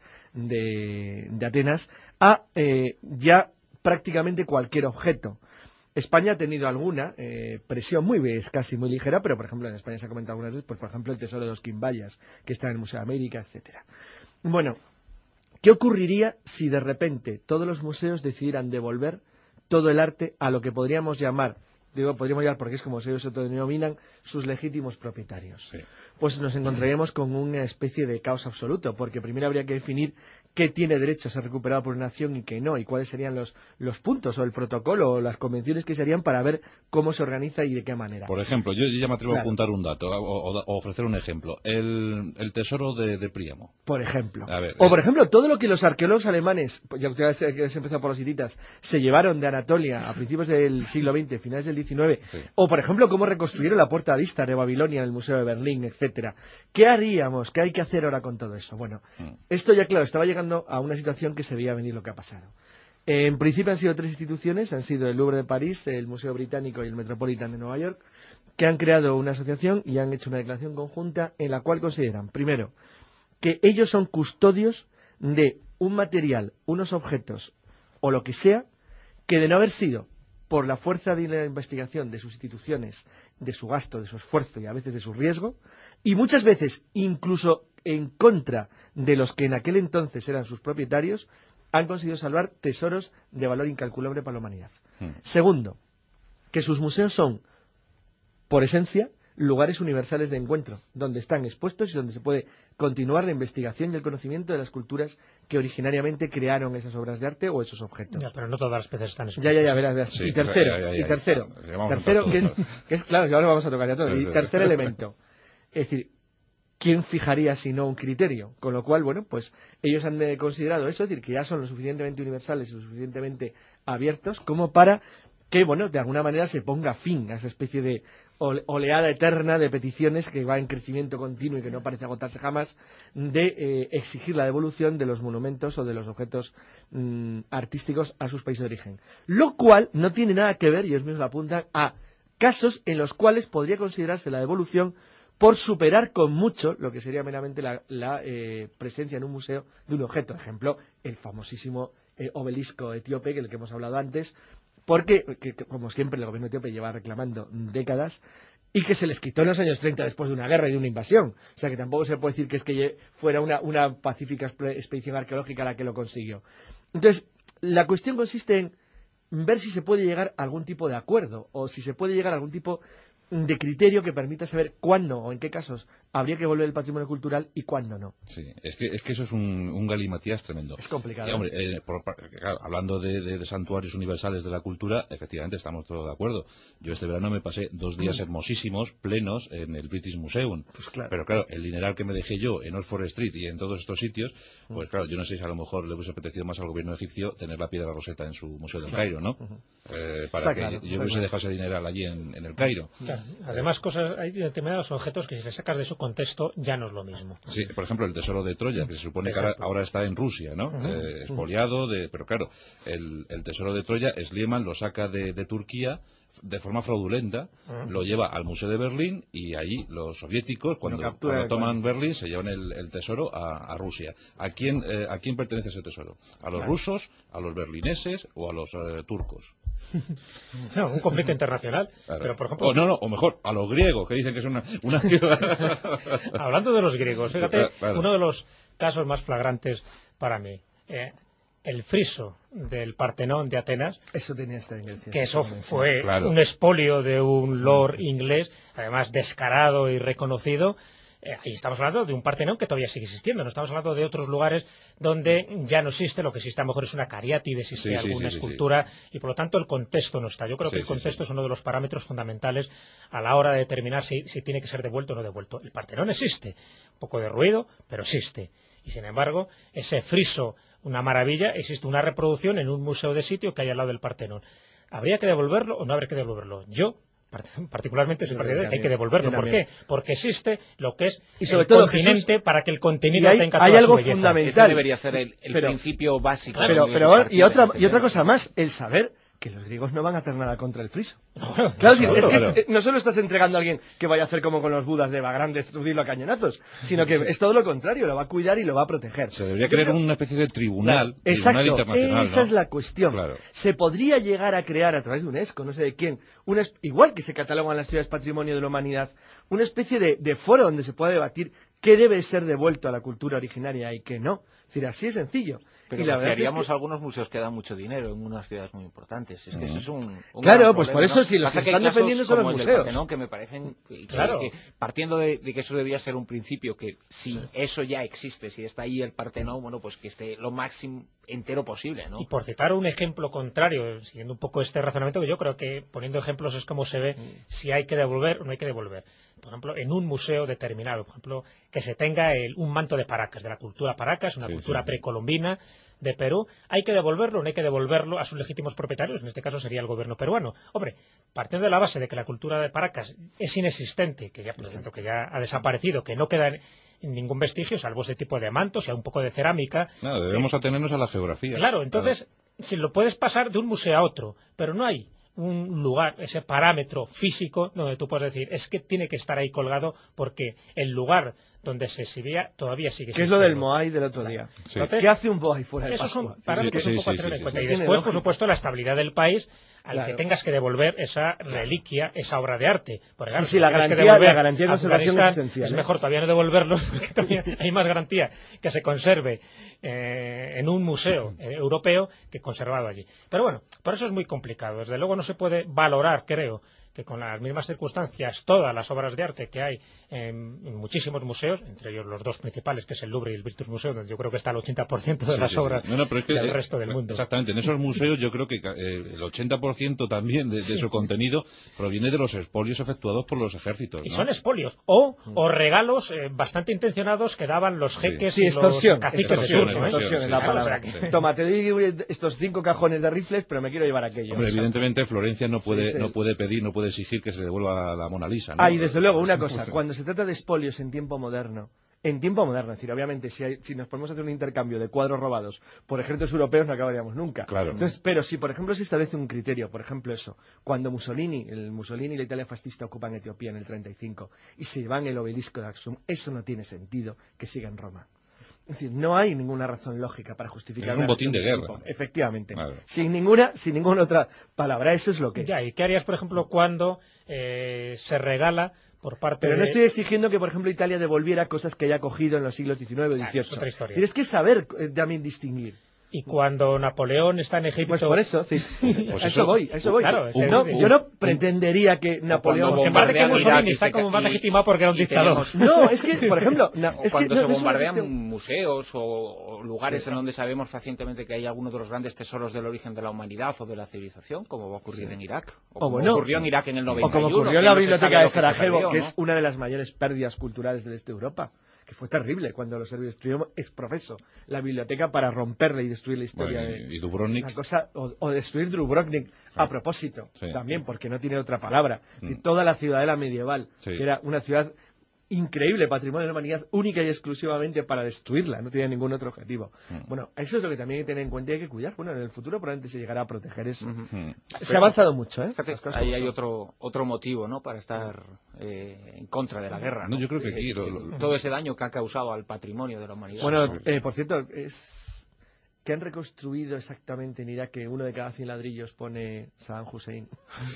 de Atenas, a ya prácticamente cualquier objeto. España ha tenido alguna presión muy escasa y muy ligera, pero por ejemplo en España se ha comentado algunas veces, pues por ejemplo el tesoro de los Quimbayas, que está en el Museo de América, etcétera. Bueno, ¿qué ocurriría si de repente todos los museos decidieran devolver todo el arte a lo que podríamos llamar porque es como ellos se autodenominan, sus legítimos propietarios? Sí. Pues nos encontraríamos con una especie de caos absoluto, porque primero habría que definir qué tiene derecho a ser recuperado por una nación y qué no, y cuáles serían los puntos o el protocolo o las convenciones que se harían para ver cómo se organiza y de qué manera. Por ejemplo, yo ya me atrevo a Claro. apuntar un dato o ofrecer un ejemplo. El tesoro de Príamo. Por ejemplo. A ver, O por ejemplo, todo lo que los arqueólogos alemanes, pues ya que has empezado por los hititas, se llevaron de Anatolia a principios del siglo XX, finales del XIX, Sí. o por ejemplo, cómo reconstruyeron la puerta de Istar de Babilonia en el Museo de Berlín, etcétera. ¿Qué haríamos? ¿Qué hay que hacer ahora con todo eso? Bueno, esto ya claro, estaba llegando a una situación que se veía venir lo que ha pasado. En principio han sido 3 instituciones, han sido el Louvre de París, el Museo Británico y el Metropolitan de Nueva York, que han creado una asociación y han hecho una declaración conjunta en la cual consideran, primero, que ellos son custodios de un material, unos objetos o lo que sea, que de no haber sido por la fuerza de la investigación de sus instituciones, de su gasto, de su esfuerzo y a veces de su riesgo, y muchas veces incluso en contra de los que en aquel entonces eran sus propietarios, han conseguido salvar tesoros de valor incalculable para la humanidad. Segundo, que sus museos son, por esencia, lugares universales de encuentro, donde están expuestos y donde se puede continuar la investigación y el conocimiento de las culturas que originariamente crearon esas obras de arte o esos objetos. Ya, pero no todas las veces están expuestas. Ya, verás. Sí, Y tercero, tercero, que es claro, que ahora vamos a tocar ya todo. Y tercer elemento, es decir, ¿quién fijaría si no un criterio? Con lo cual, bueno, pues ellos han considerado eso, es decir, que ya son lo suficientemente universales y lo suficientemente abiertos como para que, bueno, de alguna manera se ponga fin a esa especie de oleada eterna de peticiones que va en crecimiento continuo y que no parece agotarse jamás, de exigir la devolución de los monumentos o de los objetos artísticos a sus países de origen. Lo cual no tiene nada que ver, y ellos mismos lo apuntan, a casos en los cuales podría considerarse la devolución por superar con mucho lo que sería meramente la presencia en un museo de un objeto. Ejemplo, el famosísimo obelisco etíope, del que hemos hablado antes, porque, como siempre, el gobierno etíope lleva reclamando décadas y que se les quitó en los años 30 después de una guerra y de una invasión. O sea que tampoco se puede decir que es que fuera una pacífica expedición arqueológica la que lo consiguió. Entonces, la cuestión consiste en ver si se puede llegar a algún tipo de acuerdo o si se puede llegar a algún tipo de criterio que permita saber cuándo o en qué casos habría que volver el patrimonio cultural y cuándo no. Sí, es que eso es un galimatías tremendo. Es complicado. Y, hombre, claro, hablando de santuarios universales de la cultura, efectivamente estamos todos de acuerdo. Yo este verano me pasé 2 días hermosísimos, plenos, en el British Museum. Pues claro. Pero claro, el dineral que me dejé yo en Oxford Street y en todos estos sitios, pues claro, yo no sé si a lo mejor le hubiese apetecido más al gobierno egipcio tener la piedra Rosetta en su Museo del Cairo, ¿no? Para Está que claro, yo hubiese dejado ese dineral allí en el Cairo. Claro. Además, hay determinados objetos que si les sacas de su contexto ya no es lo mismo. Sí, por ejemplo, el tesoro de Troya, que se supone que ahora está en Rusia, ¿no? Expoliado, pero claro, el tesoro de Troya, Schliemann lo saca de Turquía de forma fraudulenta, lo lleva al Museo de Berlín y allí los soviéticos, cuando toman Berlín, se llevan el tesoro a Rusia. ¿A quién pertenece ese tesoro? ¿A los rusos, a los berlineses o a los turcos? No, un conflicto internacional. Claro. Pero, por ejemplo, o mejor, a los griegos, que dicen que es una ciudad. Hablando de los griegos, fíjate, claro. Uno de los casos más flagrantes para mí, el friso del Partenón de Atenas, Eso tenía esta Grecia. que eso fue Claro. un expolio de un lord inglés, además descarado y reconocido. Ahí estamos hablando de un Partenón que todavía sigue existiendo, no estamos hablando de otros lugares donde ya no existe, lo que existe a lo mejor es una cariátide, existe alguna escultura, y por lo tanto el contexto no está. Yo creo que el contexto es uno de los parámetros fundamentales a la hora de determinar si tiene que ser devuelto o no devuelto. El Partenón existe, un poco de ruido, pero existe. Y sin embargo, ese friso, una maravilla, existe una reproducción en un museo de sitio que hay al lado del Partenón. ¿Habría que devolverlo o no habría que devolverlo? Yo particularmente soy partidario de que hay que devolverlo. ¿Por qué? Porque existe lo que es y sobre el todo, continente, Jesús, para que el contenido tenga toda hay su algo belleza. fundamental. Ese debería ser el principio básico. Y otra cosa más, el saber que los griegos no van a hacer nada contra el friso. Claro, no solo estás entregando a alguien que vaya a hacer como con los budas de Bagrán, destruirlo a cañonazos, sino que es todo lo contrario, lo va a cuidar y lo va a proteger. Se debería crear una especie de tribunal, exacto, internacional, esa es la cuestión. Claro. Se podría llegar a crear a través de UNESCO, no sé de quién, igual que se catalogan las ciudades patrimonio de la humanidad, una especie de foro donde se pueda debatir qué debe ser devuelto a la cultura originaria y qué no. Es decir, así es sencillo. Pero y la verdad haríamos es que... algunos museos que dan mucho dinero en unas ciudades muy importantes. Es que eso es un claro, gran pues problema, por eso ¿no? si los que Pasa están hay casos defendiendo son como los el del museos. Partenón, que me parecen Claro. que partiendo de que eso debía ser un principio, que si eso ya existe, si está ahí el Partenón, bueno, pues que esté lo máximo entero posible, ¿no? Y por citar un ejemplo contrario, siguiendo un poco este razonamiento, que yo creo que poniendo ejemplos es como se ve si hay que devolver o no hay que devolver. Por ejemplo, en un museo determinado, por ejemplo, que se tenga un manto de Paracas, de la cultura Paracas, una cultura precolombina de Perú, ¿hay que devolverlo o no hay que devolverlo a sus legítimos propietarios? En este caso sería el gobierno peruano. Hombre, partiendo de la base de que la cultura de Paracas es inexistente, que ya, por ejemplo, que ya ha desaparecido, que no queda ningún vestigio, salvo ese tipo de mantos y a un poco de cerámica. No, debemos atenernos a la geografía. Claro, entonces, si lo puedes pasar de un museo a otro, pero no hay un lugar, ese parámetro físico donde tú puedes decir, es que tiene que estar ahí colgado porque el lugar donde se exhibía todavía sigue existiendo. ¿Qué es lo del Moai del otro día? Sí. Entonces, ¿Qué hace un Moai fuera de esos Pascua? son parámetros un poco a tener en cuenta. Y Tiene después, por lógica. supuesto, la estabilidad del país al Claro. que tengas que devolver esa reliquia, esa obra de arte. Porque, claro, Sí, la tienes que garantía devolver de a conservación es Afganistán, esencial. es mejor todavía no devolverlo, porque todavía hay más garantía que se conserve en un museo europeo que conservado allí. Pero bueno, por eso es muy complicado. Desde luego no se puede valorar, creo, que con las mismas circunstancias todas las obras de arte que hay en muchísimos museos, entre ellos los dos principales, que es el Louvre y el British Museum, donde yo creo que está el 80% de las obras No, pero es que, del resto del mundo. Exactamente, en esos museos yo creo que el 80% también de su contenido proviene de los expolios efectuados por los ejércitos, Y ¿no? son expolios o regalos bastante intencionados que daban los jeques Sí, y extorsión. los caciques de Extorsión, turno. extorsión, es sí, la sí, palabra. sí, sí. Toma, te doy estos 5 cajones de rifles, pero me quiero llevar aquello. Hombre, evidentemente Florencia no puede, Sí. no puede pedir, no puede exigir que se le devuelva la Mona Lisa, ¿no? Y desde luego, una cosa, cuando se trata de expolios en tiempo moderno, es decir, obviamente, si nos ponemos a hacer un intercambio de cuadros robados por ejércitos europeos no acabaríamos nunca. Claro. Entonces, pero si, por ejemplo, se establece un criterio, por ejemplo eso, cuando Mussolini y la Italia fascista ocupan Etiopía en el 35 y se llevan el obelisco de Aksum, eso no tiene sentido que siga en Roma. Es decir, no hay ninguna razón lógica para justificar Es un una botín acción de ese guerra. tipo. Efectivamente. Claro. Sin ninguna otra palabra. Eso es lo que es. Ya, ¿y qué harías, por ejemplo, cuando se regala por parte Pero no de... estoy exigiendo que, por ejemplo, Italia devolviera cosas que haya cogido en los siglos XIX o XVIII. es otra historia. Tienes que saber también distinguir. Y cuando Napoleón está en Egipto... Pues por eso, sí. Pues a eso voy. Claro, Yo no pretendería que Napoleón... Que parece que bombardean Mussolini Irak está como más legitimado porque era un y dictador. No, es que, por ejemplo... O cuando se bombardean museos o lugares en donde sabemos fehacientemente que hay algunos de los grandes tesoros del origen de la humanidad o de la civilización, como va a ocurrir en Irak. O como ocurrió en Irak en el 91. O como ocurrió en que la no se biblioteca sabe de lo que se Sarajevo, perdió, que ¿no? es una de las mayores pérdidas culturales del este de Europa. Que fue terrible cuando los serbios destruyeron ex profeso la biblioteca para romperla y destruir la historia Y Dubrovnik. una cosa, o destruir Dubrovnik a propósito, Sí. también, porque no tiene otra palabra. Mm. Toda la ciudadela medieval, Sí. que era una ciudad increíble, patrimonio de la humanidad, única y exclusivamente para destruirla, no tenía ningún otro objetivo. Bueno, eso es lo que también hay que tener en cuenta y hay que cuidar. Bueno, en el futuro probablemente se llegará a proteger eso. Se ha avanzado mucho, ¿eh? Fíjate, Las cosas ahí como hay son. otro motivo, ¿no?, para estar en contra de la guerra. No, yo creo que aquí todo ese daño que ha causado al patrimonio de la humanidad. Bueno, ¿no? por cierto, que han reconstruido exactamente en Irak que uno de cada 100 ladrillos pone Saddam Hussein.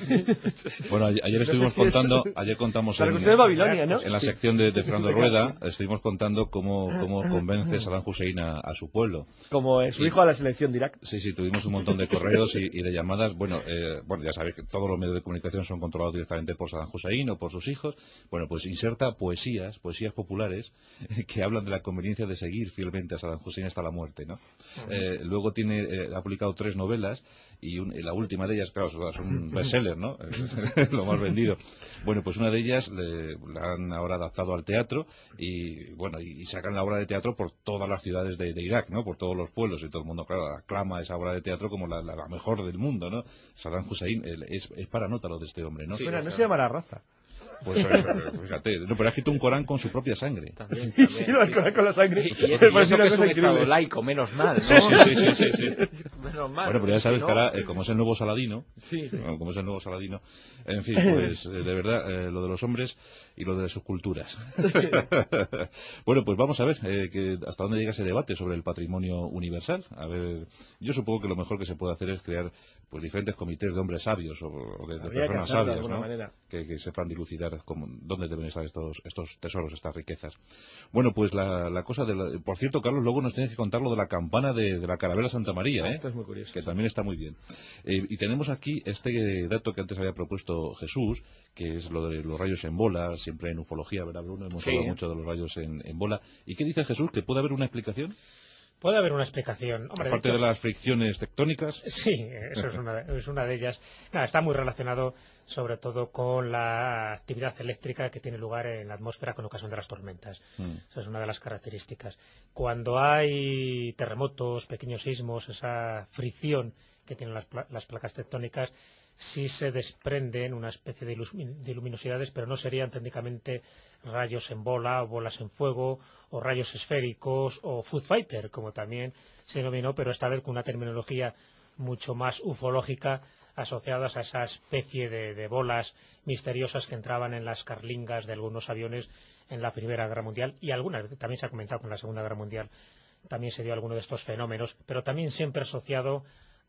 Bueno, ayer No sé estuvimos si es- contando, ayer contamos La reconstrucción de Babilonia, ¿no? en la sección de Fernando Rueda, estuvimos contando cómo convence Saddam Hussein a su pueblo. Como su hijo a la selección de Irak. Sí, tuvimos un montón de correos y de llamadas. Bueno, ya sabéis que todos los medios de comunicación son controlados directamente por Saddam Hussein o por sus hijos. Bueno, pues inserta poesías populares que hablan de la conveniencia de seguir fielmente a Saddam Hussein hasta la muerte, ¿no? Luego ha publicado 3 novelas y la última de ellas, claro, son bestsellers, ¿no? Lo más vendido. Bueno, pues una de ellas la han ahora adaptado al teatro y bueno, y sacan la obra de teatro por todas las ciudades de Irak, ¿no? Por todos los pueblos y todo el mundo, claro, aclama esa obra de teatro como la mejor del mundo, ¿no? Saddam Hussein es para nota lo de este hombre, ¿no? Sí, Bueno, no se llamará raza. Pues fíjate, no, pero ha escrito un Corán con su propia sangre. También, Sí, con la sangre. Y Me eso parece que una es cosa un increíble. estado laico, menos mal, ¿no? Sí. Menos mal. Bueno, pero ya sabes si que no- ahora, como es el nuevo Saladino, Sí. bueno, como es el nuevo Saladino, en fin, pues de verdad, lo de los hombres y lo de sus culturas. Bueno, pues vamos a ver hasta dónde llega ese debate sobre el patrimonio universal. A ver, yo supongo que lo mejor que se puede hacer es crear pues diferentes comités de hombres sabios o de Habría que personas hacerlo de sabias, alguna ¿no? manera. Que sepan dilucidar explicar dónde deben estar estos tesoros, estas riquezas. Bueno, pues la cosa por cierto, Carlos, luego nos tienes que contar lo de la campana de la Carabela Santa María, Esto es muy curioso. Que también está muy bien. Y tenemos aquí este dato que antes había propuesto Jesús, que es lo de los rayos en bola, siempre en ufología, ¿verdad, Bruno? Hemos hablado mucho de los rayos en bola. ¿Y qué dice Jesús? ¿Que puede haber una explicación? Puede haber una explicación. Hombre, Aparte de las fricciones tectónicas. Sí, eso es una de ellas. Está muy relacionado sobre todo con la actividad eléctrica que tiene lugar en la atmósfera con ocasión de las tormentas. Esa es una de las características. Cuando hay terremotos, pequeños sismos, esa fricción que tienen las placas tectónicas, sí se desprenden una especie de luminosidades, pero no serían técnicamente rayos en bola o bolas en fuego o rayos esféricos o Food Fighter, como también se denominó, pero esta vez con una terminología mucho más ufológica asociadas a esa especie de bolas misteriosas que entraban en las carlingas de algunos aviones en la Primera Guerra Mundial, y algunas, también se ha comentado que en la Segunda Guerra Mundial también se dio alguno de estos fenómenos, pero también siempre asociado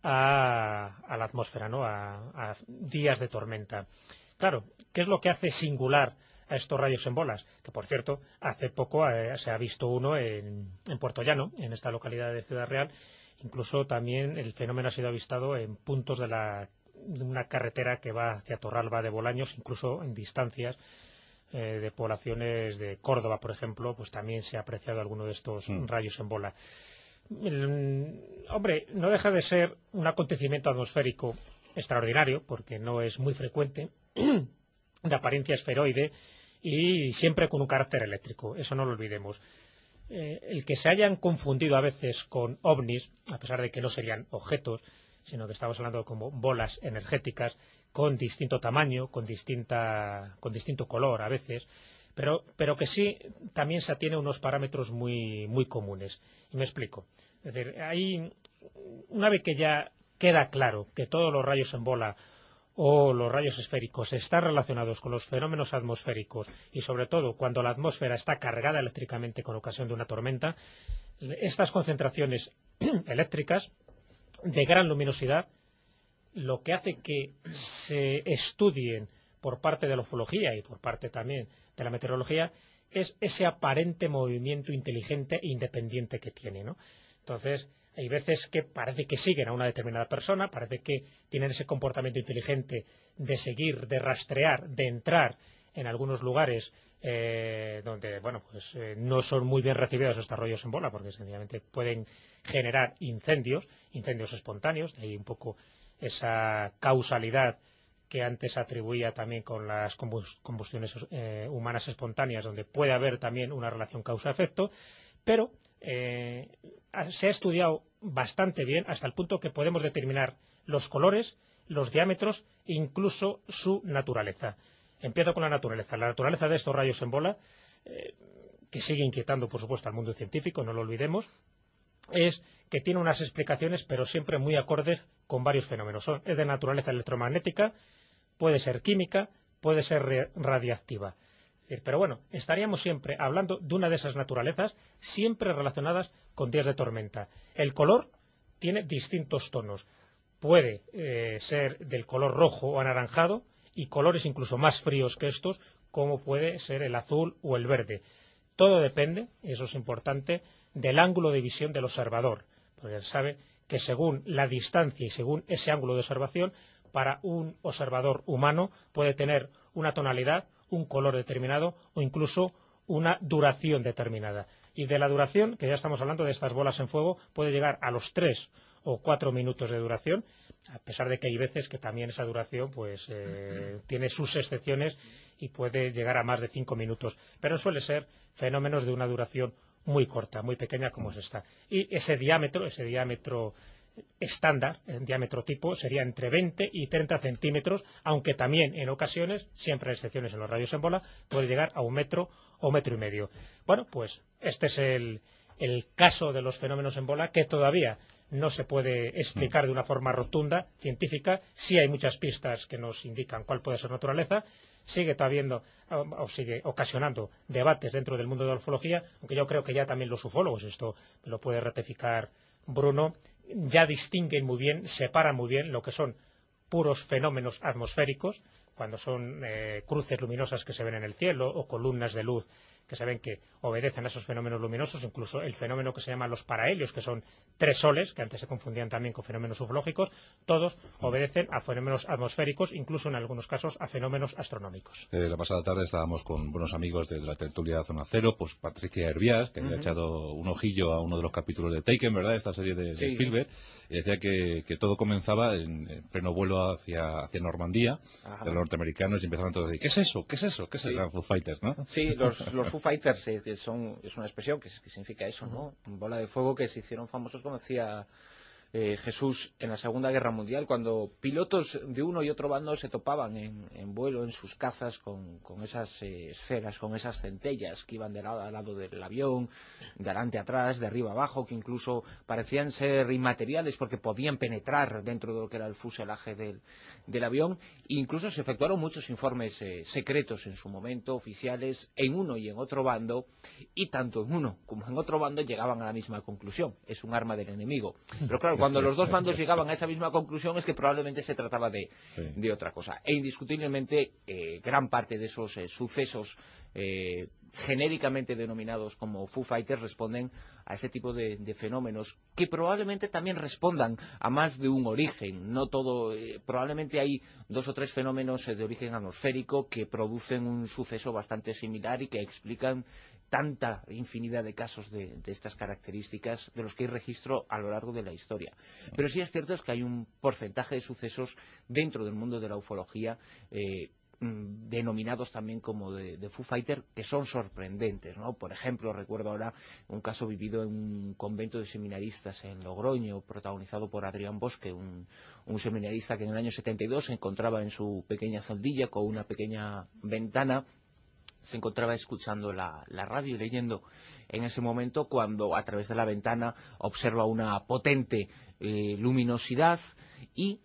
a la atmósfera, ¿no? A días de tormenta. Claro, ¿qué es lo que hace singular a estos rayos en bolas? Que, por cierto, hace poco se ha visto uno en Puerto Llano, en esta localidad de Ciudad Real. Incluso también el fenómeno ha sido avistado en puntos de una carretera que va hacia Torralba de Bolaños, incluso en distancias de poblaciones de Córdoba, por ejemplo, pues también se ha apreciado alguno de estos rayos en bola. Hombre, no deja de ser un acontecimiento atmosférico extraordinario, porque no es muy frecuente, de apariencia esferoide y siempre con un carácter eléctrico, eso no lo olvidemos. El que se hayan confundido a veces con ovnis, a pesar de que no serían objetos, sino que estamos hablando como bolas energéticas con distinto tamaño, con distinto color a veces, pero que sí también se atiene a unos parámetros muy, muy comunes. Y me explico. Es decir, una vez que ya queda claro que todos los rayos en bola o los rayos esféricos están relacionados con los fenómenos atmosféricos y sobre todo cuando la atmósfera está cargada eléctricamente con ocasión de una tormenta, estas concentraciones eléctricas de gran luminosidad, lo que hace que se estudien por parte de la ufología y por parte también de la meteorología es ese aparente movimiento inteligente e independiente que tiene, ¿no? Entonces, hay veces que parece que siguen a una determinada persona, parece que tienen ese comportamiento inteligente de seguir, de rastrear, de entrar en algunos lugares donde, bueno, pues no son muy bien recibidos estos rollos en bola, porque sencillamente pueden generar incendios espontáneos, de ahí un poco esa causalidad que antes atribuía también con las combustiones humanas espontáneas, donde puede haber también una relación causa-efecto, pero se ha estudiado bastante bien hasta el punto que podemos determinar los colores, los diámetros e incluso su naturaleza. Empiezo con la naturaleza. La naturaleza de estos rayos en bola, que sigue inquietando, por supuesto, al mundo científico, no lo olvidemos, es que tiene unas explicaciones, pero siempre muy acordes con varios fenómenos. Es de naturaleza electromagnética, puede ser química, puede ser radiactiva. Pero bueno, estaríamos siempre hablando de una de esas naturalezas, siempre relacionadas con días de tormenta. El color tiene distintos tonos. Puede ser del color rojo o anaranjado y colores incluso más fríos que estos, como puede ser el azul o el verde. Todo depende, eso es importante, del ángulo de visión del observador, porque él sabe que según la distancia y según ese ángulo de observación, para un observador humano puede tener una tonalidad, un color determinado o incluso una duración determinada. Y de la duración, que ya estamos hablando de estas bolas en fuego, puede llegar a los 3 o 4 minutos de duración, a pesar de que hay veces que también esa duración pues tiene sus excepciones y puede llegar a más de 5 minutos. Pero suele ser fenómenos de una duración muy corta, muy pequeña como es esta. Y ese diámetro estándar, en diámetro tipo, sería entre 20 y 30 centímetros, aunque también en ocasiones, siempre hay excepciones en los rayos en bola, puede llegar a 1 metro o 1,5 metros. Bueno, pues este es el caso de los fenómenos en bola, que todavía no se puede explicar de una forma rotunda, científica. Sí hay muchas pistas que nos indican cuál puede ser su naturaleza. Sigue ocasionando debates dentro del mundo de la ufología, aunque yo creo que ya también los ufólogos, esto lo puede ratificar Bruno, ya distinguen muy bien, separan muy bien lo que son puros fenómenos atmosféricos, cuando son cruces luminosas que se ven en el cielo o columnas de luz que se ven que obedecen a esos fenómenos luminosos, incluso el fenómeno que se llama los parahelios, que son 3 soles, que antes se confundían también con fenómenos ufológicos, todos obedecen a fenómenos atmosféricos, incluso en algunos casos a fenómenos astronómicos. La pasada tarde estábamos con buenos amigos de la tertulia Zona Cero, pues Patricia Herbiás, que había echado un ojillo a uno de los capítulos de Taken, ¿verdad?, esta serie de Spielberg, y decía que todo comenzaba en pleno vuelo hacia Normandía, de los norteamericanos, y empezaban todos a decir, ¿qué es eso? ¿Qué es eso? ¿Qué es el Foo Fighters, no? Sí, los Foo Fighters es una expresión que significa eso, ¿no? Bola de fuego, que se hicieron famosos, como decía Jesús, en la Segunda Guerra Mundial, cuando pilotos de uno y otro bando se topaban en vuelo en sus cazas con esas esferas, con esas centellas que iban de lado a lado del avión, de adelante a atrás, de arriba a abajo, que incluso parecían ser inmateriales porque podían penetrar dentro de lo que era el fuselaje del avión. E incluso se efectuaron muchos informes secretos en su momento, oficiales, en uno y en otro bando, y tanto en uno como en otro bando llegaban a la misma conclusión: es un arma del enemigo. Pero claro, cuando los dos bandos llegaban a esa misma conclusión es que probablemente se trataba de otra cosa. E indiscutiblemente gran parte de esos sucesos genéricamente denominados como Foo Fighters responden a ese tipo de fenómenos, que probablemente también respondan a más de un origen. No todo, probablemente hay 2 o 3 fenómenos de origen atmosférico que producen un suceso bastante similar y que explican tanta infinidad de casos de estas características de los que hay registro a lo largo de la historia. Pero sí es cierto es que hay un porcentaje de sucesos dentro del mundo de la ufología denominados también como de Foo Fighter, que son sorprendentes, ¿no? Por ejemplo, recuerdo ahora un caso vivido en un convento de seminaristas en Logroño, protagonizado por Adrián Bosque, un seminarista que en el año 72 se encontraba en su pequeña celdilla con una pequeña ventana. Se encontraba escuchando la radio y leyendo en ese momento, cuando a través de la ventana observa una potente luminosidad y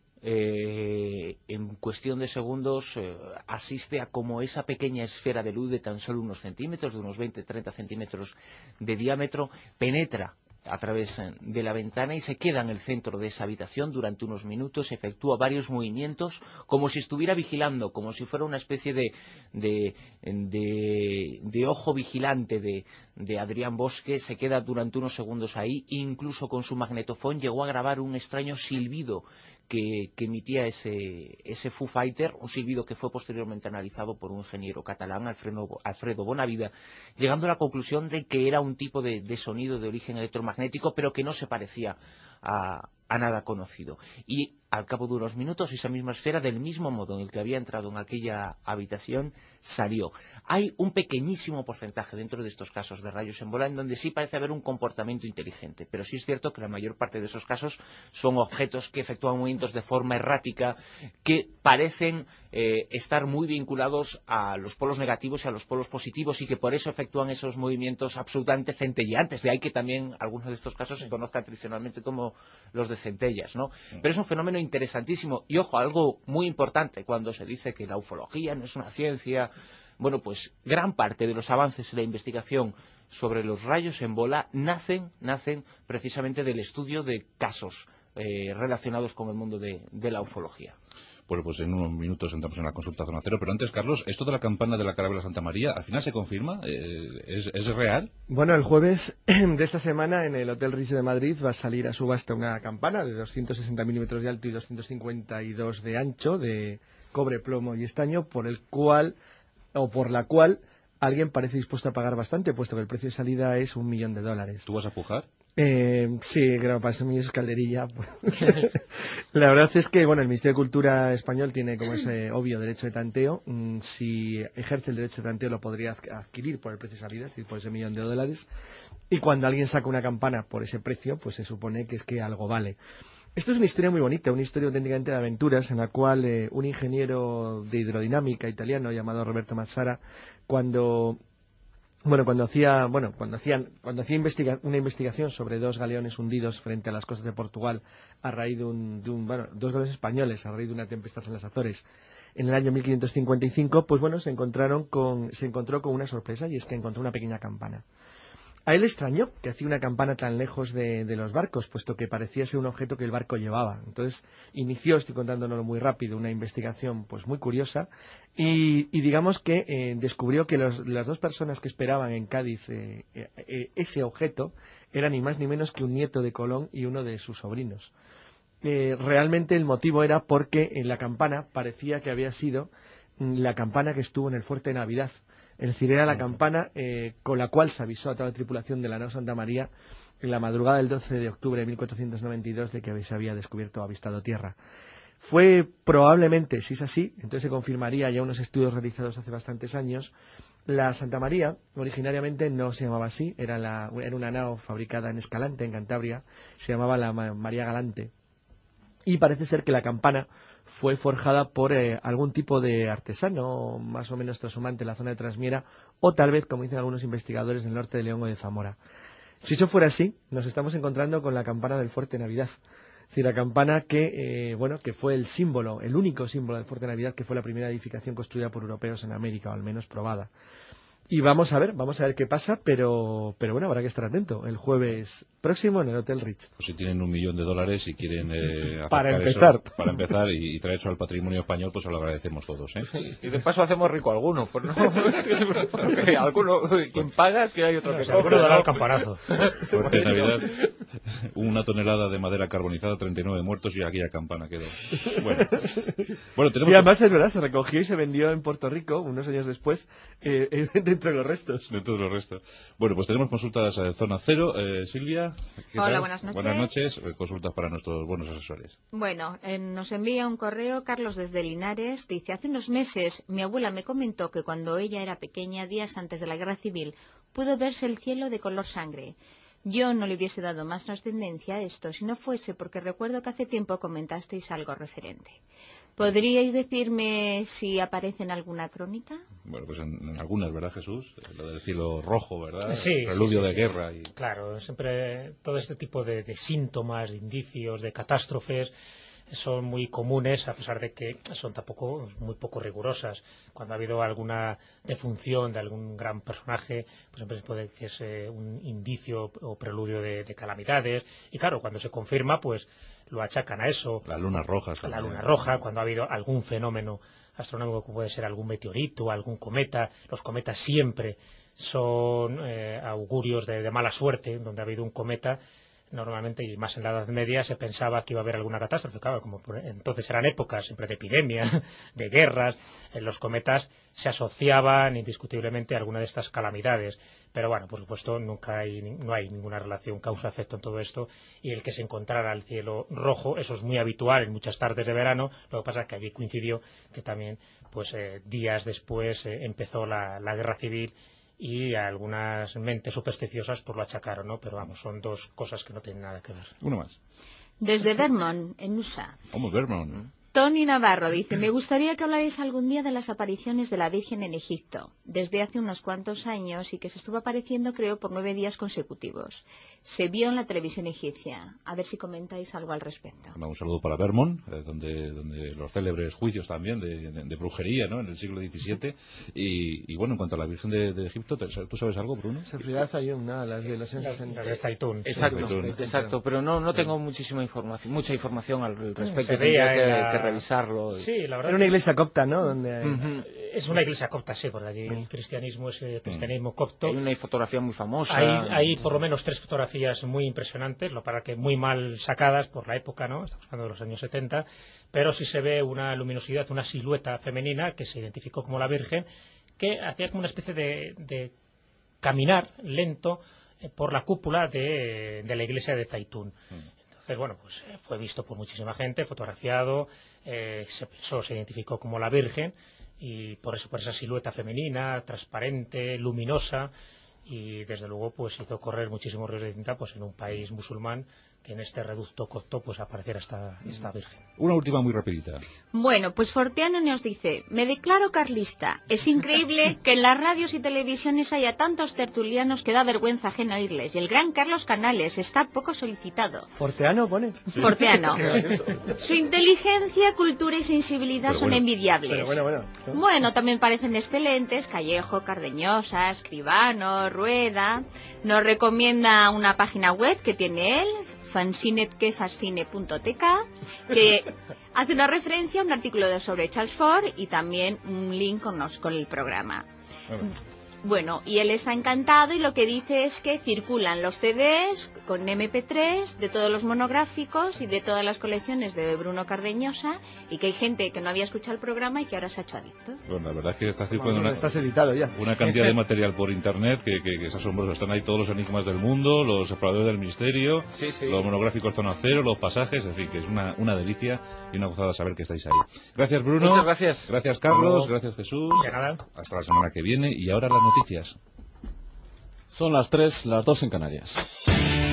en cuestión de segundos asiste a cómo esa pequeña esfera de luz de tan solo unos centímetros, de unos 20-30 centímetros de diámetro, penetra a través de la ventana y se queda en el centro de esa habitación durante unos minutos. Efectúa varios movimientos como si estuviera vigilando, como si fuera una especie de ojo vigilante de Adrián Bosque. Se queda durante unos segundos ahí, incluso con su magnetofón llegó a grabar un extraño silbido que emitía ese Foo Fighter, un silbido que fue posteriormente analizado por un ingeniero catalán, Alfredo Bonavida, llegando a la conclusión de que era un tipo de sonido de origen electromagnético, pero que no se parecía a nada conocido. Y al cabo de unos minutos, esa misma esfera, del mismo modo en el que había entrado en aquella habitación, salió. Hay un pequeñísimo porcentaje dentro de estos casos de rayos en bola en donde sí parece haber un comportamiento inteligente, pero sí es cierto que la mayor parte de esos casos son objetos que efectúan movimientos de forma errática, que parecen estar muy vinculados a los polos negativos y a los polos positivos, y que por eso efectúan esos movimientos absolutamente centelleantes. De ahí que también algunos de estos casos se conozcan tradicionalmente como los de centellas, ¿no? Pero es un fenómeno interesantísimo. Y ojo, algo muy importante cuando se dice que la ufología no es una ciencia. Bueno, pues gran parte de los avances en la investigación sobre los rayos en bola nacen precisamente del estudio de casos relacionados con el mundo de la ufología. Bueno, pues en unos minutos entramos en la consulta Zona Cero, pero antes, Carlos, ¿esto de la campana de la Carabela Santa María al final se confirma? ¿Es real? Bueno, el jueves de esta semana en el Hotel Ritz de Madrid va a salir a subasta una campana de 260 milímetros de alto y 252 de ancho, de cobre, plomo y estaño, por la cual alguien parece dispuesto a pagar bastante, puesto que el precio de salida es $1 millón. ¿Tú vas a pujar? Sí, creo que para eso es calderilla. La verdad es que, bueno, el Ministerio de Cultura español tiene, como es obvio, derecho de tanteo. Si ejerce el derecho de tanteo lo podría adquirir por el precio de salida, es decir, por ese $1 millón. Y cuando alguien saca una campana por ese precio, pues se supone que es que algo vale. Esto es una historia muy bonita, una historia auténticamente de aventuras, en la cual un ingeniero de hidrodinámica italiano llamado Roberto Mazzara, cuando hacía una investigación sobre 2 galeones hundidos frente a las costas de Portugal a raíz de 2 galeones españoles a raíz de una tempestad en las Azores en el año 1555, pues bueno, se encontró con una sorpresa, y es que encontró una pequeña campana. A él le extrañó que hacía una campana tan lejos de los barcos, puesto que parecía ser un objeto que el barco llevaba. Entonces inició, estoy contándolo muy rápido, una investigación pues muy curiosa y digamos que descubrió que las dos personas que esperaban en Cádiz ese objeto eran ni más ni menos que un nieto de Colón y uno de sus sobrinos. Realmente el motivo era porque en la campana parecía que había sido la campana que estuvo en el fuerte de Navidad. Es decir, era la campana con la cual se avisó a toda la tripulación de la nao Santa María en la madrugada del 12 de octubre de 1492 de que se había descubierto o avistado tierra. Fue probablemente, si es así, entonces se confirmaría ya unos estudios realizados hace bastantes años. La Santa María originariamente no se llamaba así, era una nao fabricada en Escalante, en Cantabria, se llamaba la María Galante. Y parece ser que la campana fue forjada por algún tipo de artesano, más o menos trashumante en la zona de Trasmiera, o tal vez, como dicen algunos investigadores, del norte de León o de Zamora. Si eso fuera así, nos estamos encontrando con la campana del Fuerte Navidad. Es decir, la campana que fue el símbolo, el único símbolo del Fuerte Navidad, que fue la primera edificación construida por europeos en América, o al menos probada. Y vamos a ver qué pasa, pero bueno, habrá que estar atento. El jueves próximo en el Hotel Ritz. Pues si tienen $1 millón y quieren para empezar y traer eso al patrimonio español, pues se lo agradecemos todos, ¿eh? Y de paso hacemos rico a alguno, pues no, porque alguno, quien paga es que hay otro que se alguno dará el campanazo. Fuerte de Navidad, 1 tonelada de madera carbonizada, 39 muertos y aquella campana quedó. Bueno, tenemos... Sí, además es verdad, se recogió y se vendió en Puerto Rico unos años después, dentro de los restos. Dentro de los restos. Bueno, pues tenemos consultas Zona Cero. Silvia, ¿qué Hola, tal? buenas noches. Buenas noches. Consultas para nuestros buenos asesores. Bueno, nos envía un correo Carlos desde Linares. Dice, hace unos meses mi abuela me comentó que cuando ella era pequeña, días antes de la Guerra Civil, pudo verse el cielo de color sangre. Yo no le hubiese dado más trascendencia a esto si no fuese porque recuerdo que hace tiempo comentasteis algo referente. ¿Podríais decirme si aparece en alguna crónica? Bueno, pues en algunas, ¿verdad, Jesús? Lo del cielo rojo, ¿verdad? Sí, Preludio sí. de guerra. Claro, siempre todo este tipo de síntomas, de indicios, de catástrofes son muy comunes, a pesar de que son tampoco muy poco rigurosas. Cuando ha habido alguna defunción de algún gran personaje, pues siempre se puede que es un indicio o preludio de calamidades. Y claro, cuando se confirma, pues lo achacan a eso. La luna roja. La luna roja, cuando ha habido algún fenómeno astronómico, que puede ser algún meteorito, algún cometa. Los cometas siempre son augurios de mala suerte. Donde ha habido un cometa, normalmente, y más en la Edad Media, se pensaba que iba a haber alguna catástrofe. Claro, como entonces eran épocas siempre de epidemias, de guerras, los cometas se asociaban indiscutiblemente a alguna de estas calamidades. Pero bueno, por supuesto, no hay ninguna relación causa-efecto en todo esto, y el que se encontrara el cielo rojo, eso es muy habitual en muchas tardes de verano. Lo que pasa es que allí coincidió que también, pues días después empezó la Guerra Civil, y algunas mentes supersticiosas pues lo achacaron, ¿no? Pero vamos, son dos cosas que no tienen nada que ver. Uno más. Desde Vermont, en USA. Vamos, Vermont. Tony Navarro dice, me gustaría que habláis algún día de las apariciones de la Virgen en Egipto, desde hace unos cuantos años, y que se estuvo apareciendo, creo, por 9 días consecutivos. Se vio en la televisión egipcia. A ver si comentáis algo al respecto. Un saludo para Vermont, donde los célebres juicios también de brujería, ¿no?, en el siglo XVII. Y bueno, en cuanto a la Virgen de Egipto, ¿tú sabes algo, Bruno? Sefriat Fayum, las de los La de Zaitún. Exacto, pero no tengo mucha información al respecto. Se veía que revisarlo. Sí, la verdad. Era una iglesia copta, ¿no? Donde... Es una iglesia copta, sí, porque allí el cristianismo es cristianismo copto. Hay una fotografía muy famosa. Hay por lo menos 3 fotografías muy impresionantes, lo para que muy mal sacadas por la época, ¿no? Estamos hablando de los años 70, pero sí se ve una luminosidad, una silueta femenina que se identificó como la Virgen, que hacía como una especie de caminar lento por la cúpula de la iglesia de Zaitún. Entonces, bueno, pues fue visto por muchísima gente, fotografiado, se identificó como la Virgen, y por esa silueta femenina, transparente, luminosa, y desde luego pues hizo correr muchísimos ríos de tinta, pues en un país musulmán en este reducto cocto pues apareciera esta Virgen. Una última muy rapidita. Bueno, pues Forteano nos dice: me declaro carlista. Es increíble que en las radios y televisiones haya tantos tertulianos que da vergüenza ajena oírles. Y el gran Carlos Canales está poco solicitado. ¿Forteano pone? Forteano. Su inteligencia, cultura y sensibilidad son envidiables. Pero bueno. Bueno, también parecen excelentes Callejo, Cardeñosa, Escribano, Rueda. Nos recomienda una página web que tiene él, fancinetquefascine.tk, que hace una referencia a un artículo sobre Charles Ford y también un link con el programa. Bueno, y él está encantado y lo que dice es que circulan los CDs con MP3 de todos los monográficos y de todas las colecciones de Bruno Cardeñosa, y que hay gente que no había escuchado el programa y que ahora se ha hecho adicto. Bueno, la verdad es que está circulando estás editado ya. Una cantidad de material por internet que es asombroso. Están ahí todos los enigmas del mundo, los exploradores del misterio, los monográficos Zona Cero, los pasajes, en fin, que es una delicia y una gozada saber que estáis ahí. Gracias, Bruno. Muchas gracias. Gracias, Carlos. Gracias, Jesús. De nada. Hasta la semana que viene. Y ahora las noticias. Son las 3, las 2 en Canarias.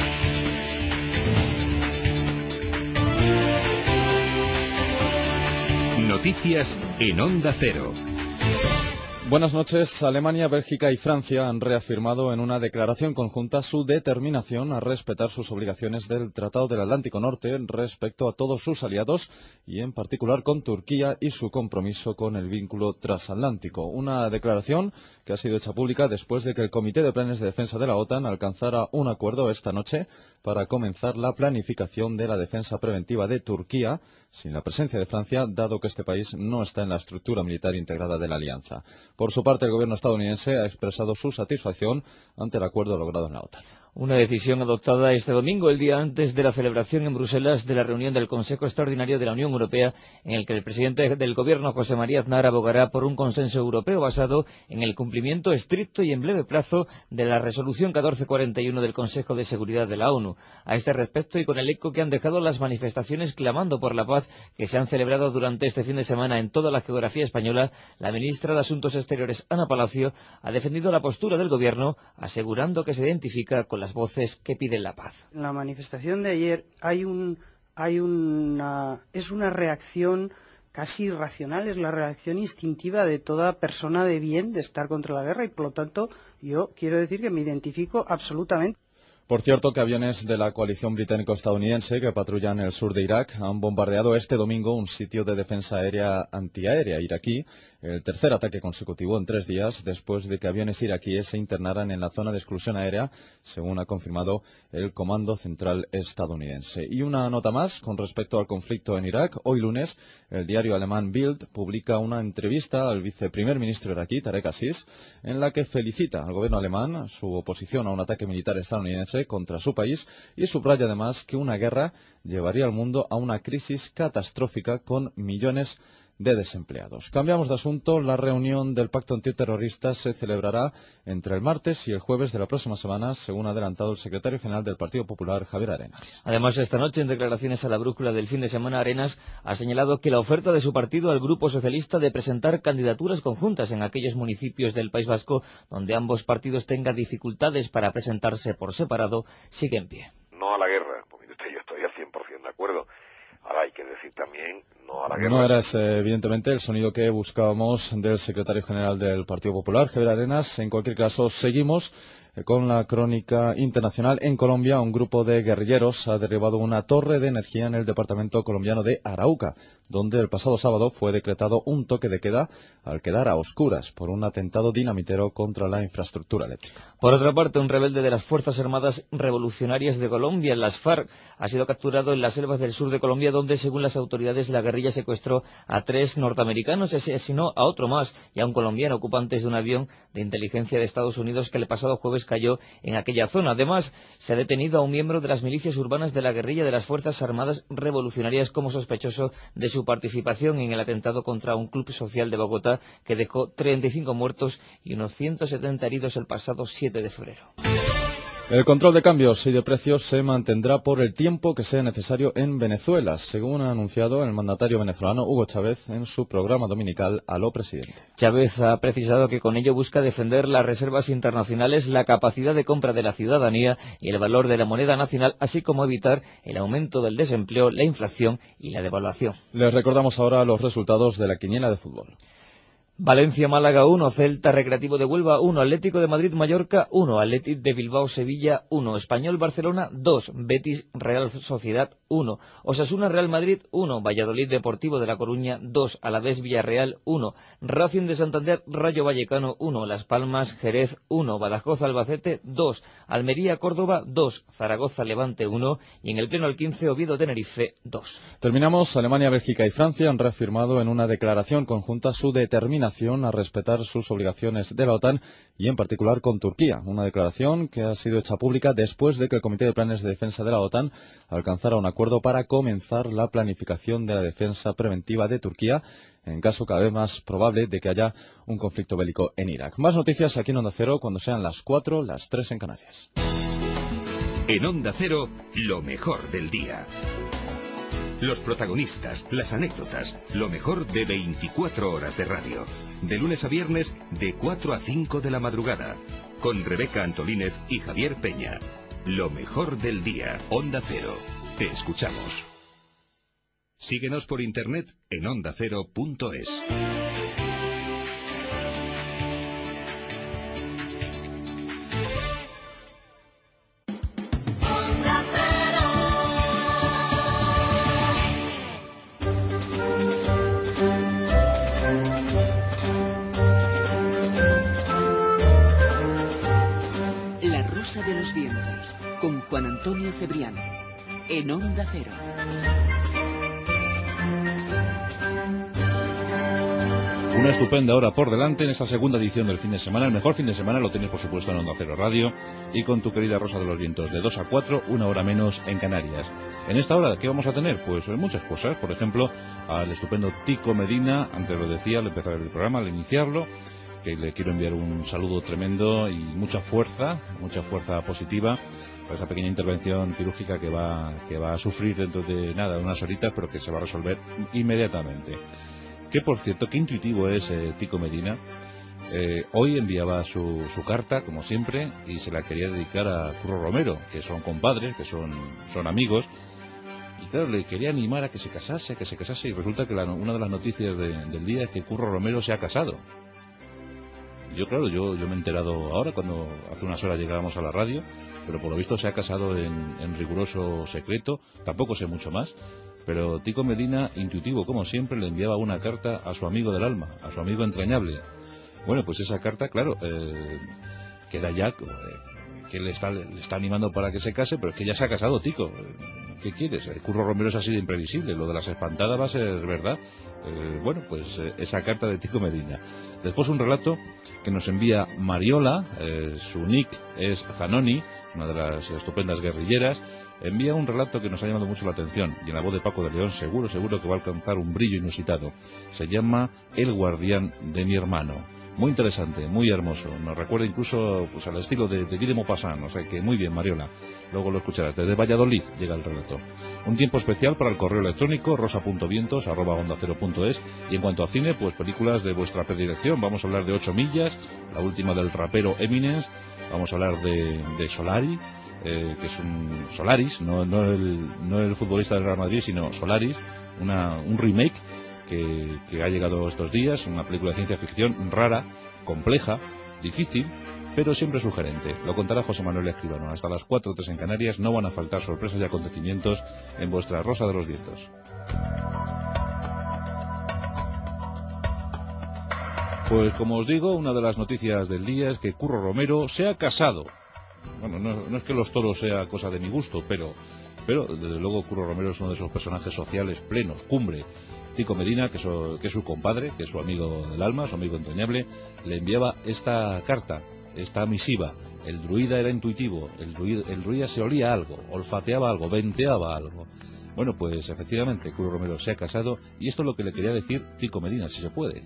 Noticias en Onda Cero. Buenas noches. Alemania, Bélgica y Francia han reafirmado en una declaración conjunta su determinación a respetar sus obligaciones del Tratado del Atlántico Norte respecto a todos sus aliados y en particular con Turquía y su compromiso con el vínculo transatlántico. Una declaración que ha sido hecha pública después de que el Comité de Planes de Defensa de la OTAN alcanzara un acuerdo esta noche para comenzar la planificación de la defensa preventiva de Turquía sin la presencia de Francia, dado que este país no está en la estructura militar integrada de la alianza. Por su parte, el gobierno estadounidense ha expresado su satisfacción ante el acuerdo logrado en la OTAN. Una decisión adoptada este domingo, el día antes de la celebración en Bruselas de la reunión del Consejo Extraordinario de la Unión Europea, en el que el presidente del Gobierno, José María Aznar, abogará por un consenso europeo basado en el cumplimiento estricto y en breve plazo de la Resolución 1441 del Consejo de Seguridad de la ONU. A este respecto, y con el eco que han dejado las manifestaciones clamando por la paz que se han celebrado durante este fin de semana en toda la geografía española, la ministra de Asuntos Exteriores, Ana Palacio, ha defendido la postura del Gobierno, asegurando que se identifica con las voces que piden la paz. En la manifestación de ayer es una reacción casi irracional, es la reacción instintiva de toda persona de bien de estar contra la guerra y por lo tanto yo quiero decir que me identifico absolutamente. Por cierto, que aviones de la coalición británico-estadounidense que patrullan el sur de Irak han bombardeado este domingo un sitio de defensa aérea antiaérea iraquí, el tercer ataque consecutivo en 3 días después de que aviones iraquíes se internaran en la zona de exclusión aérea, según ha confirmado el Comando Central estadounidense. Y una nota más con respecto al conflicto en Irak. Hoy lunes, el diario alemán Bild publica una entrevista al viceprimer ministro iraquí, Tarek Aziz, en la que felicita al gobierno alemán su oposición a un ataque militar estadounidense contra su país y subraya además que una guerra llevaría al mundo a una crisis catastrófica con millones de desempleados. Cambiamos de asunto. La reunión del Pacto Antiterrorista se celebrará entre el martes y el jueves de la próxima semana, según ha adelantado el secretario general del Partido Popular, Javier Arenas. Además, esta noche, en declaraciones a la brújula del fin de semana, Arenas ha señalado que la oferta de su partido al Grupo Socialista de presentar candidaturas conjuntas en aquellos municipios del País Vasco donde ambos partidos tengan dificultades para presentarse por separado sigue en pie. No a la guerra, porque yo estoy al 100% de acuerdo. Ahora hay que decir también no a la guerra. No era evidentemente el sonido que buscábamos del secretario general del Partido Popular, Javier Arenas. En cualquier caso, seguimos con la crónica internacional. En Colombia, un grupo de guerrilleros ha derribado una torre de energía en el departamento colombiano de Arauca, donde el pasado sábado fue decretado un toque de queda al quedar a oscuras por un atentado dinamitero contra la infraestructura eléctrica. Por otra parte, un rebelde de las Fuerzas Armadas Revolucionarias de Colombia, las FARC, ha sido capturado en las selvas del sur de Colombia, donde, según las autoridades, la guerrilla secuestró a 3 norteamericanos y asesinó a otro más y a un colombiano ocupantes de un avión de inteligencia de Estados Unidos que el pasado jueves cayó en aquella zona. Además, se ha detenido a un miembro de las milicias urbanas de la guerrilla de las Fuerzas Armadas Revolucionarias como sospechoso de su participación en el atentado contra un club social de Bogotá que dejó 35 muertos y unos 170 heridos el pasado 7 de febrero. El control de cambios y de precios se mantendrá por el tiempo que sea necesario en Venezuela, según ha anunciado el mandatario venezolano Hugo Chávez en su programa dominical Aló Presidente. Chávez ha precisado que con ello busca defender las reservas internacionales, la capacidad de compra de la ciudadanía y el valor de la moneda nacional, así como evitar el aumento del desempleo, la inflación y la devaluación. Les recordamos ahora los resultados de la quiniela de fútbol. Valencia-Málaga 1, Celta Recreativo de Huelva 1, Atlético de Madrid-Mallorca 1, Atlético de Bilbao-Sevilla 1, Español-Barcelona 2, Betis-Real Sociedad 1, Osasuna-Real Madrid 1, Valladolid-Deportivo de La Coruña 2, Alavés-Villarreal 1, Racing de Santander-Rayo Vallecano 1, Las Palmas-Jerez 1, Badajoz-Albacete 2, Almería-Córdoba 2, Zaragoza-Levante 1 y en el pleno al 15 Oviedo-Tenerife 2. Terminamos. Alemania, Bélgica y Francia han reafirmado en una declaración conjunta su determinación a respetar sus obligaciones de la OTAN y en particular con Turquía. Una declaración que ha sido hecha pública después de que el Comité de Planes de Defensa de la OTAN alcanzara un acuerdo para comenzar la planificación de la defensa preventiva de Turquía en caso cada vez más probable de que haya un conflicto bélico en Irak. Más noticias aquí en Onda Cero cuando sean las 4, las 3 en Canarias. En Onda Cero, lo mejor del día. Los protagonistas, las anécdotas, lo mejor de 24 horas de radio. De lunes a viernes, de 4 a 5 de la madrugada. Con Rebeca Antolínez y Javier Peña. Lo mejor del día. Onda Cero. Te escuchamos. Síguenos por internet en ondacero.es. Juan Antonio Cebrián, en Onda Cero. Una estupenda hora por delante en esta segunda edición del fin de semana. El mejor fin de semana lo tienes, por supuesto, en Onda Cero Radio y con tu querida Rosa de los Vientos, de 2 a 4, una hora menos en Canarias. En esta hora, ¿qué vamos a tener? Pues muchas cosas. Por ejemplo, al estupendo Tico Medina, antes lo decía al empezar el programa, al iniciarlo, que le quiero enviar un saludo tremendo y mucha fuerza positiva para esa pequeña intervención quirúrgica que va a sufrir dentro de nada, unas horitas, pero que se va a resolver inmediatamente. Que por cierto, qué intuitivo es Tico Medina. Hoy enviaba su carta, como siempre, y se la quería dedicar a Curro Romero, que son compadres, que son amigos. Y claro, le quería animar a que se casase, y resulta que una de las noticias del día es que Curro Romero se ha casado. Yo me he enterado ahora, cuando hace unas horas llegábamos a la radio, pero por lo visto se ha casado en riguroso secreto, tampoco sé mucho más. Pero Tico Medina, intuitivo como siempre, le enviaba una carta a su amigo del alma, a su amigo entrañable. Bueno, pues esa carta, claro, queda ya, que le está animando para que se case, pero es que ya se ha casado Tico. ¿Qué quieres? El Curro Romero es así de imprevisible, lo de las espantadas va a ser verdad. Bueno, pues esa carta de Tico Medina. Después un relato que nos envía Mariola, su nick es Zanoni, una de las estupendas guerrilleras. Envía un relato que nos ha llamado mucho la atención y en la voz de Paco de León seguro que va a alcanzar un brillo inusitado. Se llama El guardián de mi hermano. Muy interesante, muy hermoso. Nos recuerda incluso pues al estilo de Guy de Maupassant, o sea que muy bien, Mariola. Luego lo escucharás. Desde Valladolid llega el relato. Un tiempo especial para el correo electrónico rosa.vientos@ondacero.es. Y en cuanto a cine, pues películas de vuestra predilección. Vamos a hablar de 8 millas, la última del rapero Eminence. Vamos a hablar de Solari, que es un Solaris, no el futbolista del Real Madrid, sino Solaris, un remake que ha llegado estos días, una película de ciencia ficción rara, compleja, difícil, pero siempre sugerente. Lo contará José Manuel Escribano. Hasta las 4:03 en Canarias. No van a faltar sorpresas y acontecimientos en vuestra Rosa de los Vientos. Pues como os digo, una de las noticias del día es que Curro Romero se ha casado. Bueno, no es que los toros sea cosa de mi gusto, pero desde luego Curro Romero es uno de esos personajes sociales plenos, cumbre. Tico Medina, que es su compadre, que es su amigo del alma, su amigo entrañable, le enviaba esta carta, esta misiva. El druida era intuitivo, el druida se olía algo, olfateaba algo, venteaba algo. Bueno, pues efectivamente Curro Romero se ha casado y esto es lo que le quería decir Tico Medina, si se puede.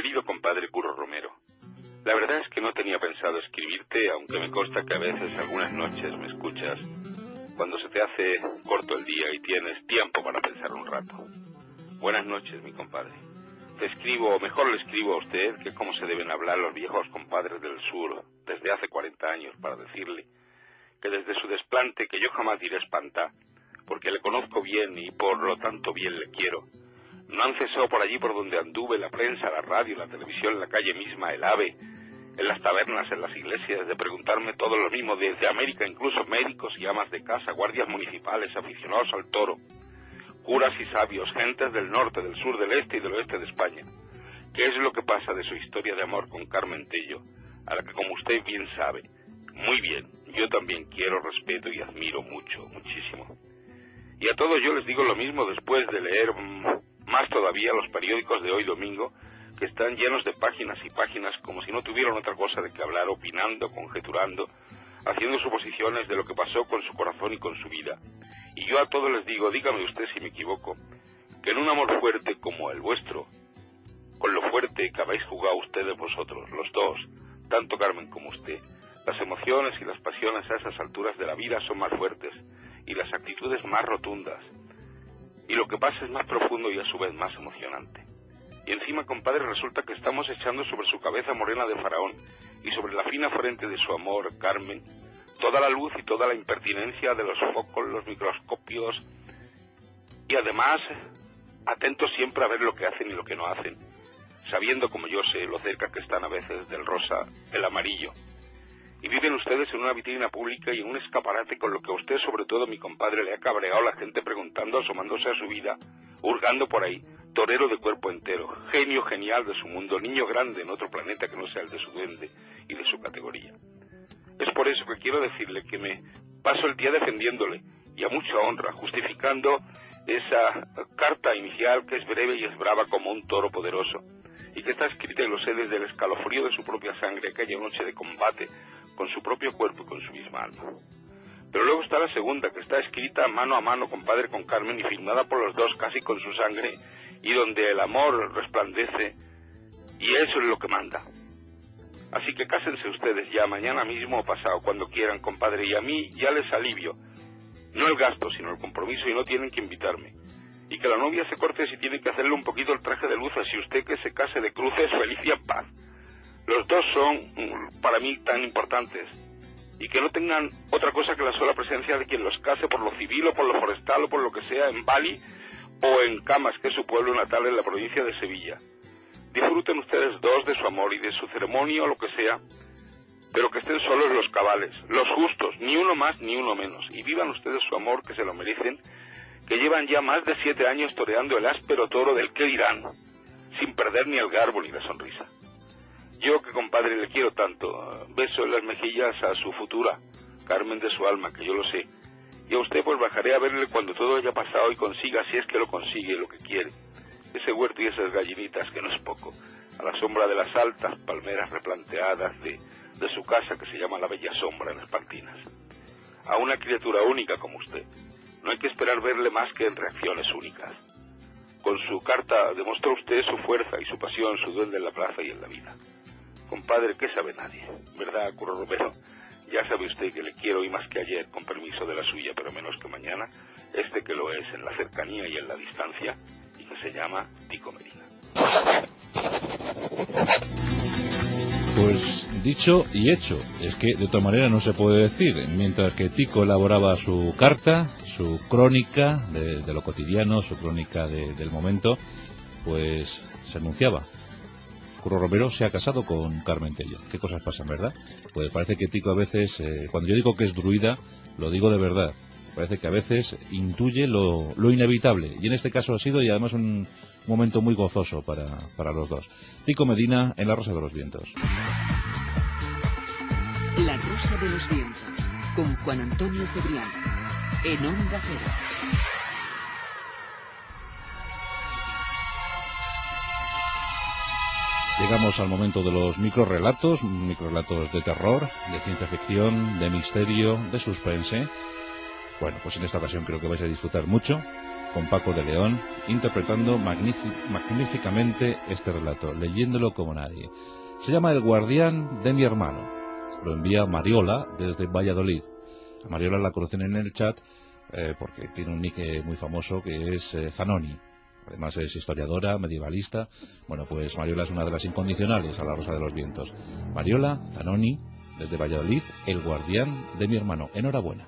querido compadre Curro Romero, la verdad es que no tenía pensado escribirte, aunque me consta que a veces, algunas noches, me escuchas cuando se te hace corto el día y tienes tiempo para pensar un rato. Buenas noches, mi compadre. Te escribo, o mejor le escribo a usted, que cómo se deben hablar los viejos compadres del sur desde hace 40 años, para decirle que desde su desplante, que yo jamás diré espanta, porque le conozco bien y por lo tanto bien le quiero, no han cesado por allí por donde anduve, la prensa, la radio, la televisión, la calle misma, el AVE, en las tabernas, en las iglesias, de preguntarme todo lo mismo, desde América, incluso médicos y amas de casa, guardias municipales, aficionados al toro, curas y sabios, gentes del norte, del sur, del este y del oeste de España. ¿Qué es lo que pasa de su historia de amor con Carmen Tello, a la que, como usted bien sabe, muy bien, yo también quiero, respeto y admiro mucho, muchísimo? Y a todos yo les digo lo mismo después de leer más todavía los periódicos de hoy domingo, que están llenos de páginas y páginas como si no tuvieran otra cosa de que hablar, opinando, conjeturando, haciendo suposiciones de lo que pasó con su corazón y con su vida. Y yo a todos les digo, dígame usted si me equivoco, que en un amor fuerte como el vuestro, con lo fuerte que habéis jugado ustedes vosotros, los dos, tanto Carmen como usted, las emociones y las pasiones a esas alturas de la vida son más fuertes y las actitudes más rotundas. Y lo que pasa es más profundo y a su vez más emocionante. Y encima, compadre, resulta que estamos echando sobre su cabeza morena de faraón y sobre la fina frente de su amor, Carmen, toda la luz y toda la impertinencia de los focos, los microscopios, y además atentos siempre a ver lo que hacen y lo que no hacen, sabiendo, como yo sé, lo cerca que están a veces del rosa, el amarillo. Y viven ustedes en una vitrina pública y en un escaparate con lo que a usted, sobre todo mi compadre, le ha cabreado la gente preguntando, asomándose a su vida, hurgando por ahí, torero de cuerpo entero, genio genial de su mundo, niño grande en otro planeta que no sea el de su duende y de su categoría. Es por eso que quiero decirle que me paso el día defendiéndole, y a mucha honra, justificando esa carta inicial que es breve y es brava como un toro poderoso, y que está escrita, y lo sé, desde el escalofrío de su propia sangre, aquella noche de combate, con su propio cuerpo y con su misma alma. Pero luego está la segunda, que está escrita mano a mano, compadre, con Carmen, y firmada por los dos casi con su sangre, y donde el amor resplandece, y eso es lo que manda. Así que cásense ustedes ya, mañana mismo o pasado, cuando quieran, compadre, y a mí ya les alivio, no el gasto, sino el compromiso, y no tienen que invitarme. Y que la novia se corte si tiene que hacerle un poquito el traje de luces, y usted que se case de cruces, feliz y en paz. Los dos son, para mí, tan importantes, y que no tengan otra cosa que la sola presencia de quien los case por lo civil o por lo forestal o por lo que sea, en Bali o en Camas, que es su pueblo natal en la provincia de Sevilla. Disfruten ustedes dos de su amor y de su ceremonia o lo que sea, pero que estén solos los cabales, los justos, ni uno más ni uno menos, y vivan ustedes su amor, que se lo merecen, que llevan ya más de 7 años toreando el áspero toro del qué dirán, sin perder ni el garbo ni la sonrisa. Yo, que compadre le quiero tanto, beso en las mejillas a su futura, Carmen de su alma, que yo lo sé, y a usted pues bajaré a verle cuando todo haya pasado y consiga, si es que lo consigue, lo que quiere, ese huerto y esas gallinitas, que no es poco, a la sombra de las altas palmeras replanteadas de su casa, que se llama la Bella Sombra, en Espartinas. A una criatura única como usted, no hay que esperar verle más que en reacciones únicas. Con su carta demostró usted su fuerza y su pasión, su duende en la plaza y en la vida. Compadre, ¿qué sabe nadie? ¿Verdad, Curro Romero? Ya sabe usted que le quiero, y más que ayer, con permiso de la suya, pero menos que mañana, que lo es en la cercanía y en la distancia, y que se llama Tico Medina. Pues dicho y hecho, es que de otra manera no se puede decir. Mientras que Tico elaboraba su carta, su crónica de lo cotidiano, su crónica del momento, pues se anunciaba: Curro Romero se ha casado con Carmen Tello. ¿Qué cosas pasan, verdad? Pues parece que Tico a veces, cuando yo digo que es druida, lo digo de verdad. Parece que a veces intuye lo inevitable, y en este caso ha sido, y además, un momento muy gozoso para los dos. Tico Medina en La Rosa de los Vientos. La Rosa de los Vientos, con Juan Antonio Cebrián, en Onda Cero. Llegamos al momento de los microrrelatos de terror, de ciencia ficción, de misterio, de suspense. Bueno, pues en esta ocasión creo que vais a disfrutar mucho, con Paco de León, interpretando magníficamente este relato, leyéndolo como nadie. Se llama El guardián de mi hermano. Lo envía Mariola desde Valladolid. A Mariola la conocen en el chat porque tiene un nick muy famoso que es Zanoni. Además es historiadora, medievalista. Bueno, pues Mariola es una de las incondicionales a la Rosa de los Vientos. Mariola Zanoni, desde Valladolid, El guardián de mi hermano. Enhorabuena.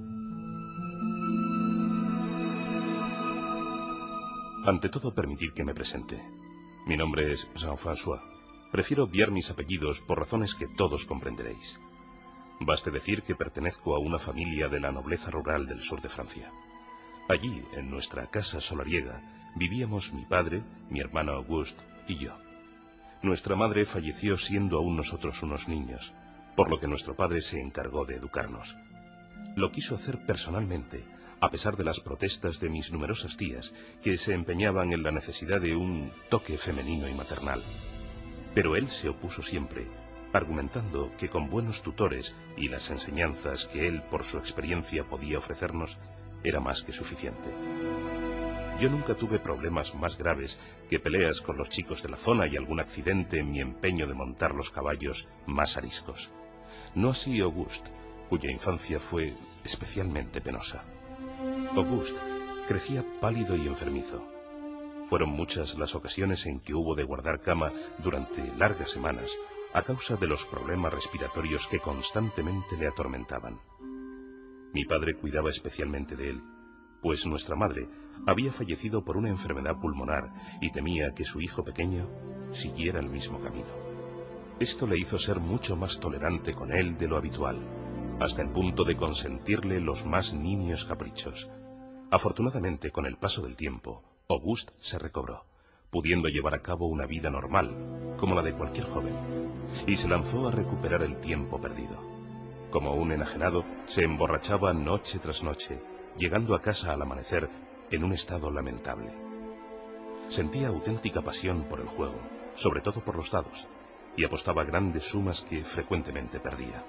Ante todo, permitid que me presente. Mi nombre es Jean-François. Prefiero obviar mis apellidos por razones que todos comprenderéis. Baste decir que pertenezco a una familia de la nobleza rural del sur de Francia. Allí, en nuestra casa solariega, vivíamos mi padre, mi hermano Auguste y yo. Nuestra madre falleció siendo aún nosotros unos niños, por lo que nuestro padre se encargó de educarnos. Lo quiso hacer personalmente, a pesar de las protestas de mis numerosas tías, que se empeñaban en la necesidad de un toque femenino y maternal. Pero él se opuso siempre, argumentando que con buenos tutores y las enseñanzas que él por su experiencia podía ofrecernos, era más que suficiente. Yo nunca tuve problemas más graves que peleas con los chicos de la zona y algún accidente en mi empeño de montar los caballos más ariscos. No así Auguste, cuya infancia fue especialmente penosa. Auguste crecía pálido y enfermizo. Fueron muchas las ocasiones en que hubo de guardar cama durante largas semanas a causa de los problemas respiratorios que constantemente le atormentaban. Mi padre cuidaba especialmente de él, pues nuestra madre había fallecido por una enfermedad pulmonar y temía que su hijo pequeño siguiera el mismo camino. Esto le hizo ser mucho más tolerante con él de lo habitual, hasta el punto de consentirle los más nimios caprichos. Afortunadamente, con el paso del tiempo, Auguste se recobró, pudiendo llevar a cabo una vida normal, como la de cualquier joven, y se lanzó a recuperar el tiempo perdido. Como un enajenado, se emborrachaba noche tras noche, llegando a casa al amanecer en un estado lamentable. Sentía auténtica pasión por el juego, sobre todo por los dados, y apostaba grandes sumas que frecuentemente perdía.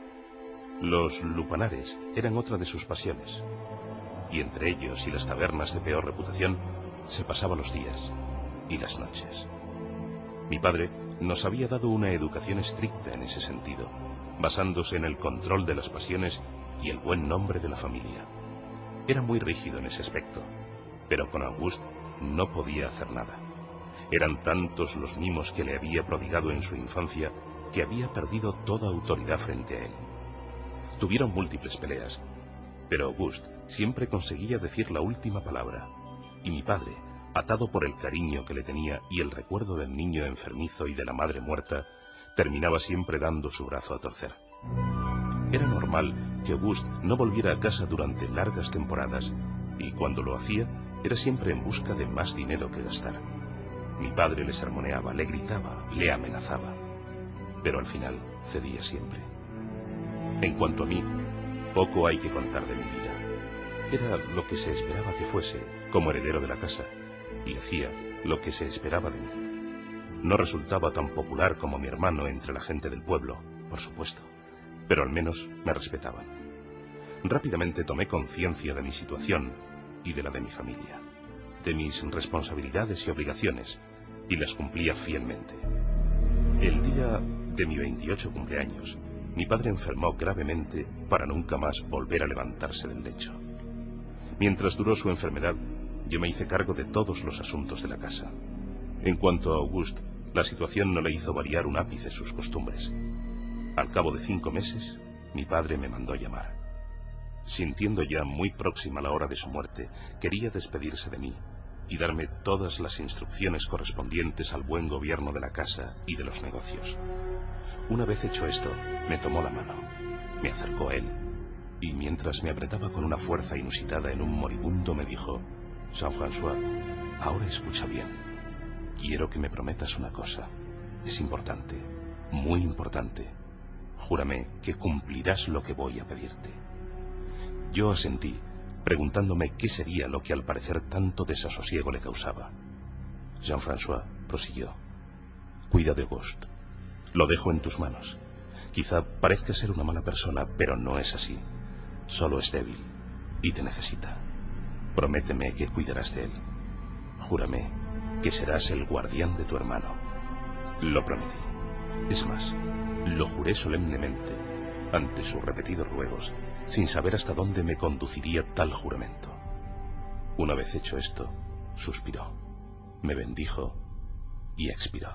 Los lupanares eran otra de sus pasiones, y entre ellos y las tabernas de peor reputación se pasaba los días y las noches. Mi padre nos había dado una educación estricta en ese sentido, basándose en el control de las pasiones y el buen nombre de la familia. Era muy rígido en ese aspecto, pero con Auguste no podía hacer nada. Eran tantos los mimos que le había prodigado en su infancia que había perdido toda autoridad frente a él. Tuvieron múltiples peleas, pero Auguste siempre conseguía decir la última palabra, y mi padre, atado por el cariño que le tenía y el recuerdo del niño enfermizo y de la madre muerta, terminaba siempre dando su brazo a torcer. Era normal que Auguste no volviera a casa durante largas temporadas, y cuando lo hacía, era siempre en busca de más dinero que gastar. Mi padre le sermoneaba, le gritaba, le amenazaba, pero al final cedía siempre. En cuanto a mí, poco hay que contar de mi vida. Era lo que se esperaba que fuese, como heredero de la casa, y hacía lo que se esperaba de mí. No resultaba tan popular como mi hermano entre la gente del pueblo, por supuesto, pero al menos me respetaban. Rápidamente tomé conciencia de mi situación y de la de mi familia, de mis responsabilidades y obligaciones, y las cumplía fielmente. El día de mi 28 cumpleaños, mi padre enfermó gravemente para nunca más volver a levantarse del lecho. Mientras duró su enfermedad, yo me hice cargo de todos los asuntos de la casa. En cuanto a Auguste, la situación no le hizo variar un ápice sus costumbres. Al cabo de 5 meses, mi padre me mandó llamar. Sintiendo ya muy próxima la hora de su muerte, quería despedirse de mí y darme todas las instrucciones correspondientes al buen gobierno de la casa y de los negocios. Una vez hecho esto, me tomó la mano, me acercó a él, y mientras me apretaba con una fuerza inusitada en un moribundo, me dijo: Jean-François, ahora escucha bien. Quiero que me prometas una cosa. Es importante, muy importante. Júrame que cumplirás lo que voy a pedirte. Yo asentí, preguntándome qué sería lo que al parecer tanto desasosiego le causaba. Jean-François prosiguió: cuida de Auguste. Lo dejo en tus manos. Quizá parezca ser una mala persona, pero no es así. Solo es débil y te necesita. Prométeme que cuidarás de él. Júrame que serás el guardián de tu hermano. Lo prometí. Es más, lo juré solemnemente, ante sus repetidos ruegos, sin saber hasta dónde me conduciría tal juramento. Una vez hecho esto, suspiró, me bendijo y expiró.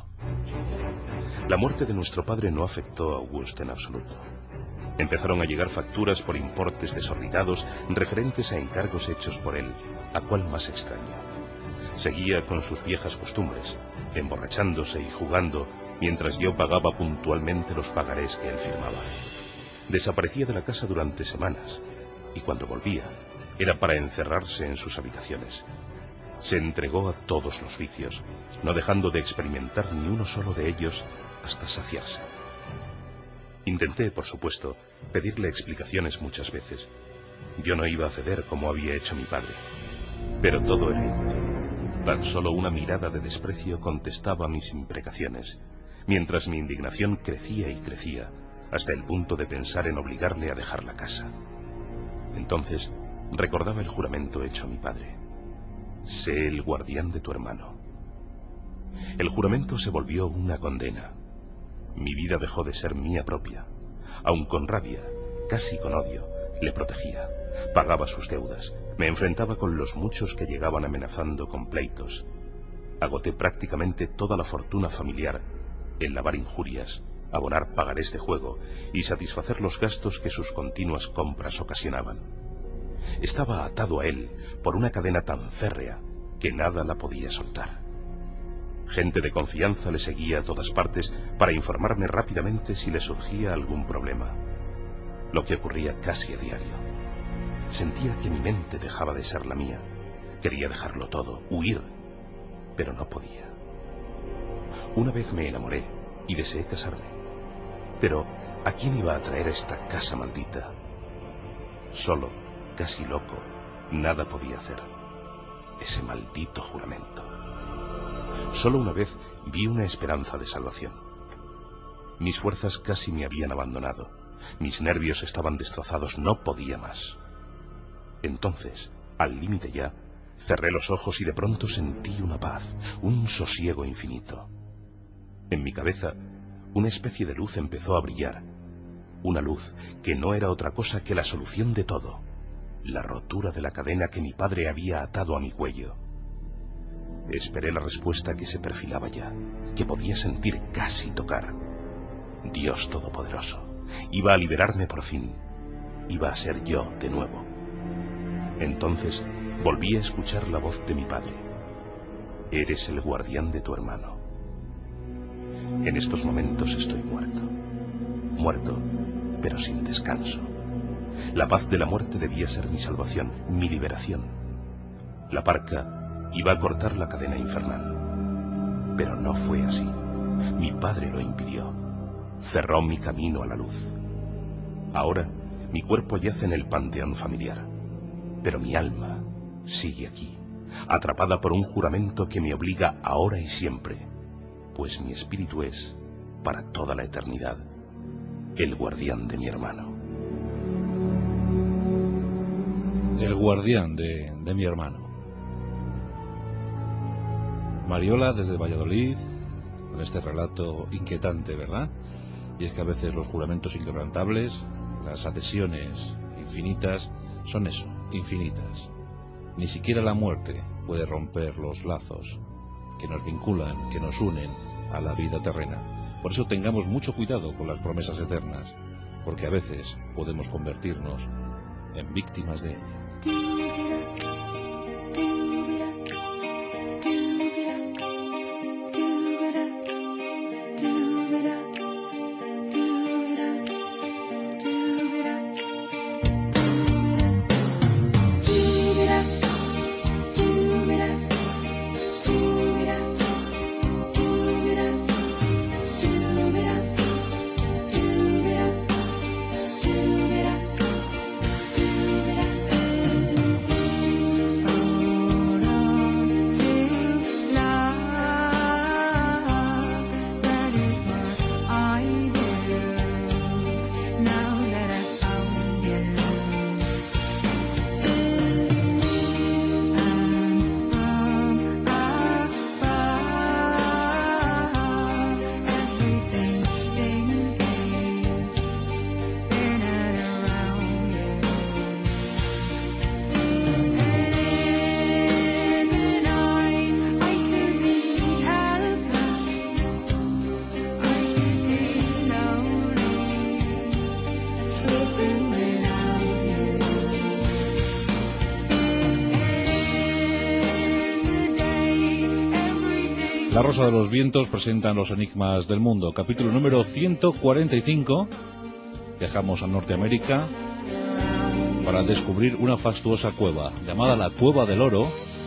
La muerte de nuestro padre no afectó a Auguste en absoluto. Empezaron a llegar facturas por importes desorbitados referentes a encargos hechos por él, a cual más extraño. Seguía con sus viejas costumbres, emborrachándose y jugando, mientras yo pagaba puntualmente los pagarés que él firmaba. Desaparecía de la casa durante semanas, y cuando volvía, era para encerrarse en sus habitaciones. Se entregó a todos los vicios, no dejando de experimentar ni uno solo de ellos hasta saciarse. Intenté, por supuesto, pedirle explicaciones muchas veces. Yo no iba a ceder como había hecho mi padre. Pero todo era inútil. Tan solo una mirada de desprecio contestaba a mis imprecaciones, mientras mi indignación crecía y crecía, hasta el punto de pensar en obligarle a dejar la casa. Entonces recordaba el juramento hecho a mi padre. Sé el guardián de tu hermano. El juramento se volvió una condena. Mi vida dejó de ser mía propia. Aun con rabia, casi con odio, le protegía. Pagaba sus deudas. Me enfrentaba con los muchos que llegaban amenazando con pleitos. Agoté prácticamente toda la fortuna familiar en lavar injurias, abonar pagarés de juego y satisfacer los gastos que sus continuas compras ocasionaban. Estaba atado a él por una cadena tan férrea que nada la podía soltar. Gente de confianza le seguía a todas partes para informarme rápidamente si le surgía algún problema, lo que ocurría casi a diario. Sentía que mi mente dejaba de ser la mía. Quería dejarlo todo, huir, pero no podía. Una vez me enamoré y deseé casarme. Pero ¿a quién iba a traer esta casa maldita? Solo, casi loco, nada podía hacer. Ese maldito juramento. Solo una vez vi una esperanza de salvación. Mis fuerzas casi me habían abandonado. Mis nervios estaban destrozados, no podía más. Entonces, al límite ya, cerré los ojos y de pronto sentí una paz, un sosiego infinito. En mi cabeza, una especie de luz empezó a brillar. Una luz que no era otra cosa que la solución de todo. La rotura de la cadena que mi padre había atado a mi cuello. Esperé la respuesta que se perfilaba ya, que podía sentir, casi tocar. Dios Todopoderoso. Iba a liberarme por fin. Iba a ser yo de nuevo. Entonces volví a escuchar la voz de mi padre. Eres el guardián de tu hermano. En estos momentos estoy muerto. Muerto, pero sin descanso. La paz de la muerte debía ser mi salvación, mi liberación. La parca iba a cortar la cadena infernal. Pero no fue así. Mi padre lo impidió. Cerró mi camino a la luz. Ahora mi cuerpo yace en el panteón familiar. Pero mi alma sigue aquí, atrapada por un juramento que me obliga ahora y siempre, pues mi espíritu es, para toda la eternidad, el guardián de mi hermano. El guardián de mi hermano. Mariola desde Valladolid, con este relato inquietante, ¿verdad? Y es que a veces los juramentos inquebrantables, las adhesiones infinitas, son eso, infinitas. Ni siquiera la muerte puede romper los lazos que nos vinculan, que nos unen a la vida terrena. Por eso tengamos mucho cuidado con las promesas eternas, porque a veces podemos convertirnos en víctimas de ella. La Rosa de los Vientos presentan los enigmas del mundo, capítulo número 145. Viajamos a Norteamérica para descubrir una fastuosa cueva llamada la Cueva del Oro,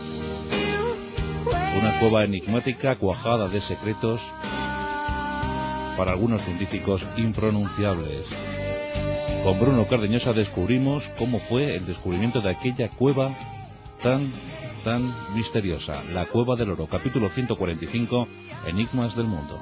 una cueva enigmática cuajada de secretos, para algunos científicos impronunciables. Con Bruno Cardeñosa descubrimos cómo fue el descubrimiento de aquella cueva tan misteriosa, la Cueva del Oro, capítulo 145, Enigmas del Mundo.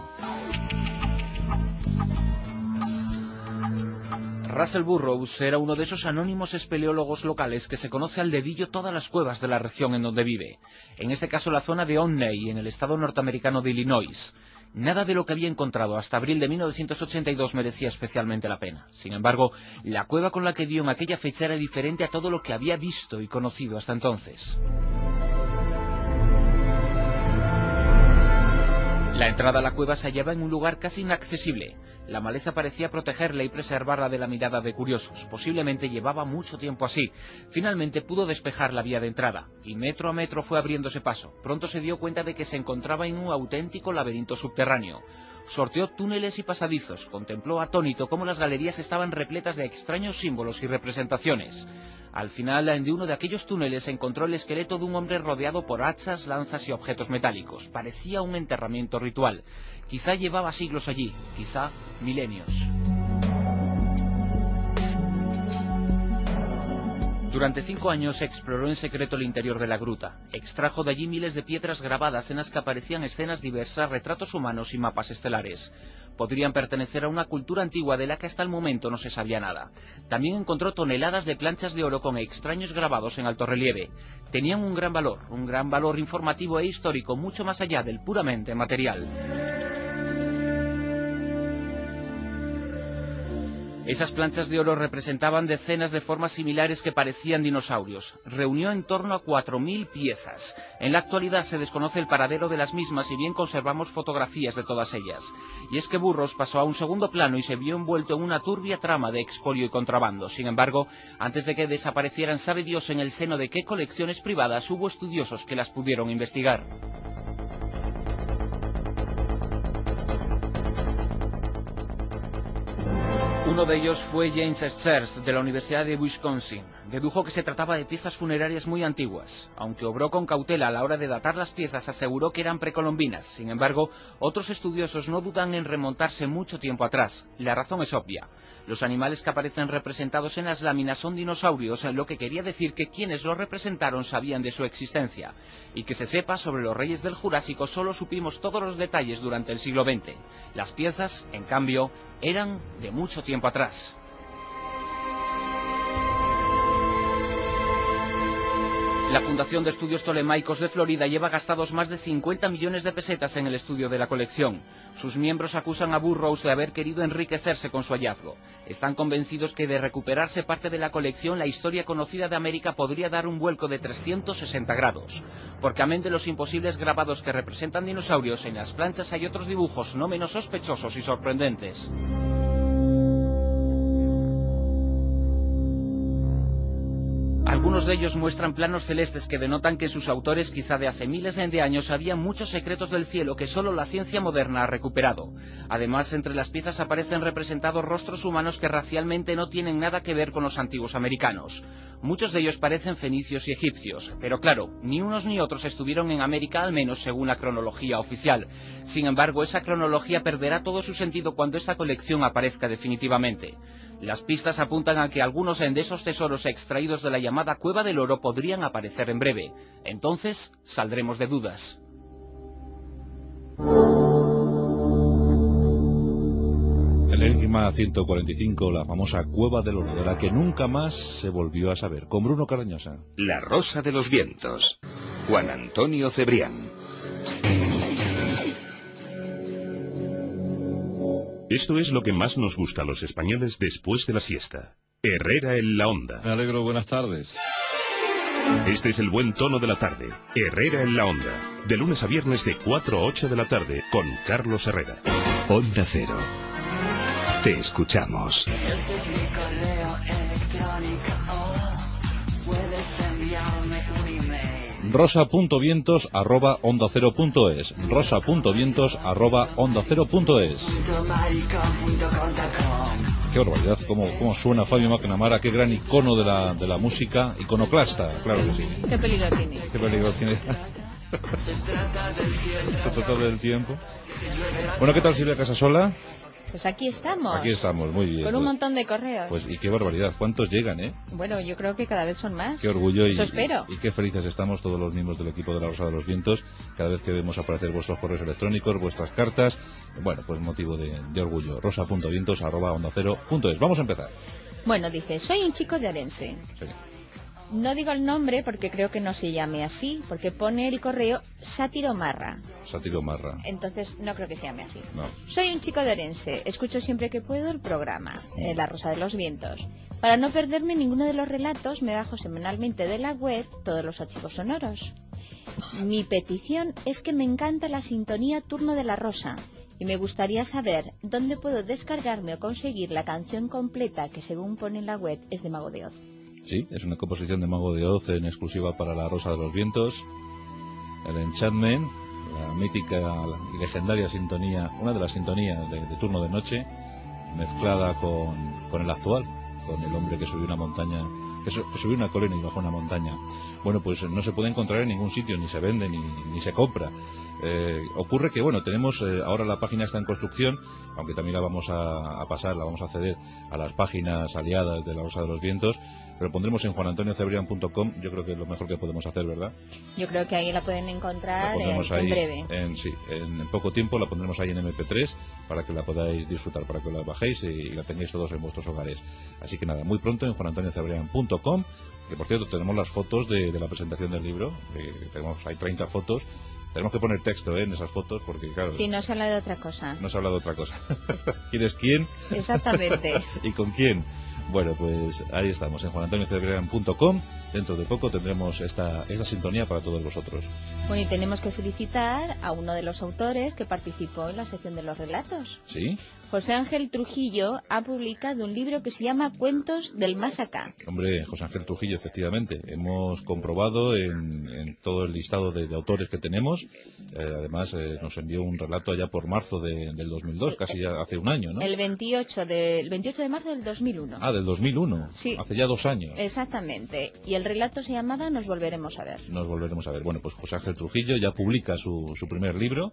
Russell Burroughs era uno de esos anónimos espeleólogos locales que se conoce al dedillo todas las cuevas de la región en donde vive, en este caso la zona de Olney, en el estado norteamericano de Illinois. Nada de lo que había encontrado hasta abril de 1982 merecía especialmente la pena. Sin embargo, la cueva con la que dio en aquella fecha era diferente a todo lo que había visto y conocido hasta entonces. La entrada a la cueva se hallaba en un lugar casi inaccesible. La maleza parecía protegerla y preservarla de la mirada de curiosos. Posiblemente llevaba mucho tiempo así. Finalmente pudo despejar la vía de entrada, y metro a metro fue abriéndose paso. Pronto se dio cuenta de que se encontraba en un auténtico laberinto subterráneo. Sorteó túneles y pasadizos. Contempló atónito cómo las galerías estaban repletas de extraños símbolos y representaciones. Al final de uno de aquellos túneles encontró el esqueleto de un hombre rodeado por hachas, lanzas y objetos metálicos. Parecía un enterramiento ritual. Quizá llevaba siglos allí, quizá milenios. Durante 5 años exploró en secreto el interior de la gruta. Extrajo de allí miles de piedras grabadas en las que aparecían escenas diversas, retratos humanos y mapas estelares. Podrían pertenecer a una cultura antigua de la que hasta el momento no se sabía nada. También encontró toneladas de planchas de oro con extraños grabados en alto relieve. Tenían un gran valor informativo e histórico, mucho más allá del puramente material. Esas planchas de oro representaban decenas de formas similares que parecían dinosaurios. Reunió en torno a 4.000 piezas. En la actualidad se desconoce el paradero de las mismas, si bien conservamos fotografías de todas ellas. Y es que Burroughs pasó a un segundo plano y se vio envuelto en una turbia trama de expolio y contrabando. Sin embargo, antes de que desaparecieran, sabe Dios en el seno de qué colecciones privadas hubo estudiosos que las pudieron investigar. Uno de ellos fue James Schertz, de la Universidad de Wisconsin. Dedujo que se trataba de piezas funerarias muy antiguas. Aunque obró con cautela a la hora de datar las piezas, aseguró que eran precolombinas. Sin embargo, otros estudiosos no dudan en remontarse mucho tiempo atrás. La razón es obvia. Los animales que aparecen representados en las láminas son dinosaurios, lo que quería decir que quienes los representaron sabían de su existencia. Y que se sepa, sobre los reyes del Jurásico solo supimos todos los detalles durante el siglo XX. Las piezas, en cambio, eran de mucho tiempo atrás. La Fundación de Estudios Tolemaicos de Florida lleva gastados más de 50 millones de pesetas en el estudio de la colección. Sus miembros acusan a Burroughs de haber querido enriquecerse con su hallazgo. Están convencidos que de recuperarse parte de la colección, la historia conocida de América podría dar un vuelco de 360 grados. Porque amén de los imposibles grabados que representan dinosaurios, en las planchas hay otros dibujos no menos sospechosos y sorprendentes. Algunos de ellos muestran planos celestes que denotan que sus autores, quizá de hace miles de años, sabían muchos secretos del cielo que solo la ciencia moderna ha recuperado. Además, entre las piezas aparecen representados rostros humanos que racialmente no tienen nada que ver con los antiguos americanos. Muchos de ellos parecen fenicios y egipcios, pero claro, ni unos ni otros estuvieron en América, al menos según la cronología oficial. Sin embargo, esa cronología perderá todo su sentido cuando esta colección aparezca definitivamente. Las pistas apuntan a que algunos de esos tesoros extraídos de la llamada Cueva del Oro podrían aparecer en breve. Entonces, saldremos de dudas. El enigma 145, la famosa Cueva del Oro, de la que nunca más se volvió a saber. Con Bruno Cardeñosa. La Rosa de los Vientos. Juan Antonio Cebrián. Esto es lo que más nos gusta a los españoles después de la siesta. Herrera en la Onda. Me alegro, buenas tardes. Este es el buen tono de la tarde. Herrera en la Onda. De lunes a viernes de 4 a 8 de la tarde con Carlos Herrera. Onda Cero. Te escuchamos. Este es mi correo electrónico. Puedes enviarme un email. rosa.vientos@ondacero.es, rosa.vientos@ondacero.es. Qué barbaridad, cómo suena Fabio McNamara, qué gran icono de la música, iconoclasta, claro que sí. ¿Qué peligro tiene? ¿Qué peligro tiene? Se trata del tiempo. Bueno, ¿qué tal, Silvia Casasola? Pues aquí estamos. Aquí estamos, muy bien. Con un montón de correos. Pues y qué barbaridad, ¿cuántos llegan, eh? Bueno, yo creo que cada vez son más. Qué orgullo Eso espero. y qué felices estamos todos los miembros del equipo de La Rosa de los Vientos, cada vez que vemos aparecer vuestros correos electrónicos, vuestras cartas. Bueno, pues motivo de orgullo. rosa.vientos@ondacero.es. Vamos a empezar. Bueno, dice, soy un chico de Orense. Sí. No digo el nombre porque creo que no se llame así, porque pone el correo Sátiro Marra. Sátiro Marra. Entonces no creo que se llame así. No. Soy un chico de Orense, escucho siempre que puedo el programa, La Rosa de los Vientos. Para no perderme ninguno de los relatos, me bajo semanalmente de la web todos los archivos sonoros. Mi petición es que me encanta la sintonía Turno de la Rosa y me gustaría saber dónde puedo descargarme o conseguir la canción completa que, según pone en la web, es de Mago de Oz. Sí, es una composición de Mago de Oz en exclusiva para La Rosa de los Vientos. El Enchantment, la mítica y legendaria sintonía, una de las sintonías de Turno de Noche, mezclada con el actual, con el hombre que subió una montaña, que subió una colina y bajó una montaña. Bueno, pues no se puede encontrar en ningún sitio, ni se vende, ni se compra. Ocurre que, bueno, tenemos, ahora la página está en construcción, aunque también la vamos a pasar, la vamos a ceder a las páginas aliadas de La Rosa de los Vientos, pero pondremos en juanantoniocebrian.com, yo creo que es lo mejor que podemos hacer, ¿verdad? Yo creo que ahí la pueden encontrar en breve. En poco tiempo la pondremos ahí en MP3 para que la podáis disfrutar, para que la bajéis y la tengáis todos en vuestros hogares. Así que nada, muy pronto en juanantoniocebrian.com, que por cierto tenemos las fotos de la presentación del libro, hay 30 fotos. Tenemos que poner texto en esas fotos porque, claro... Sí, no se habla de otra cosa. No se habla de otra cosa. ¿Quién es quién? Exactamente. ¿Y con quién? Bueno, pues ahí estamos, en juanantoniocebrian.com. Dentro de poco tendremos esta sintonía para todos vosotros. Bueno, y tenemos que felicitar a uno de los autores que participó en la sección de los relatos. ¿Sí? José Ángel Trujillo ha publicado un libro que se llama Cuentos del Más Acá. Hombre, José Ángel Trujillo, efectivamente. Hemos comprobado en todo el listado de autores que tenemos. Además, nos envió un relato allá por marzo del 2002, casi ya hace un año, ¿no? El 28 de marzo del 2001. Ah, del 2001. Sí. Hace ya 2 años. Exactamente. Y el relato se llamaba Nos volveremos a ver. Nos volveremos a ver. Bueno, pues José Ángel Trujillo ya publica su primer libro.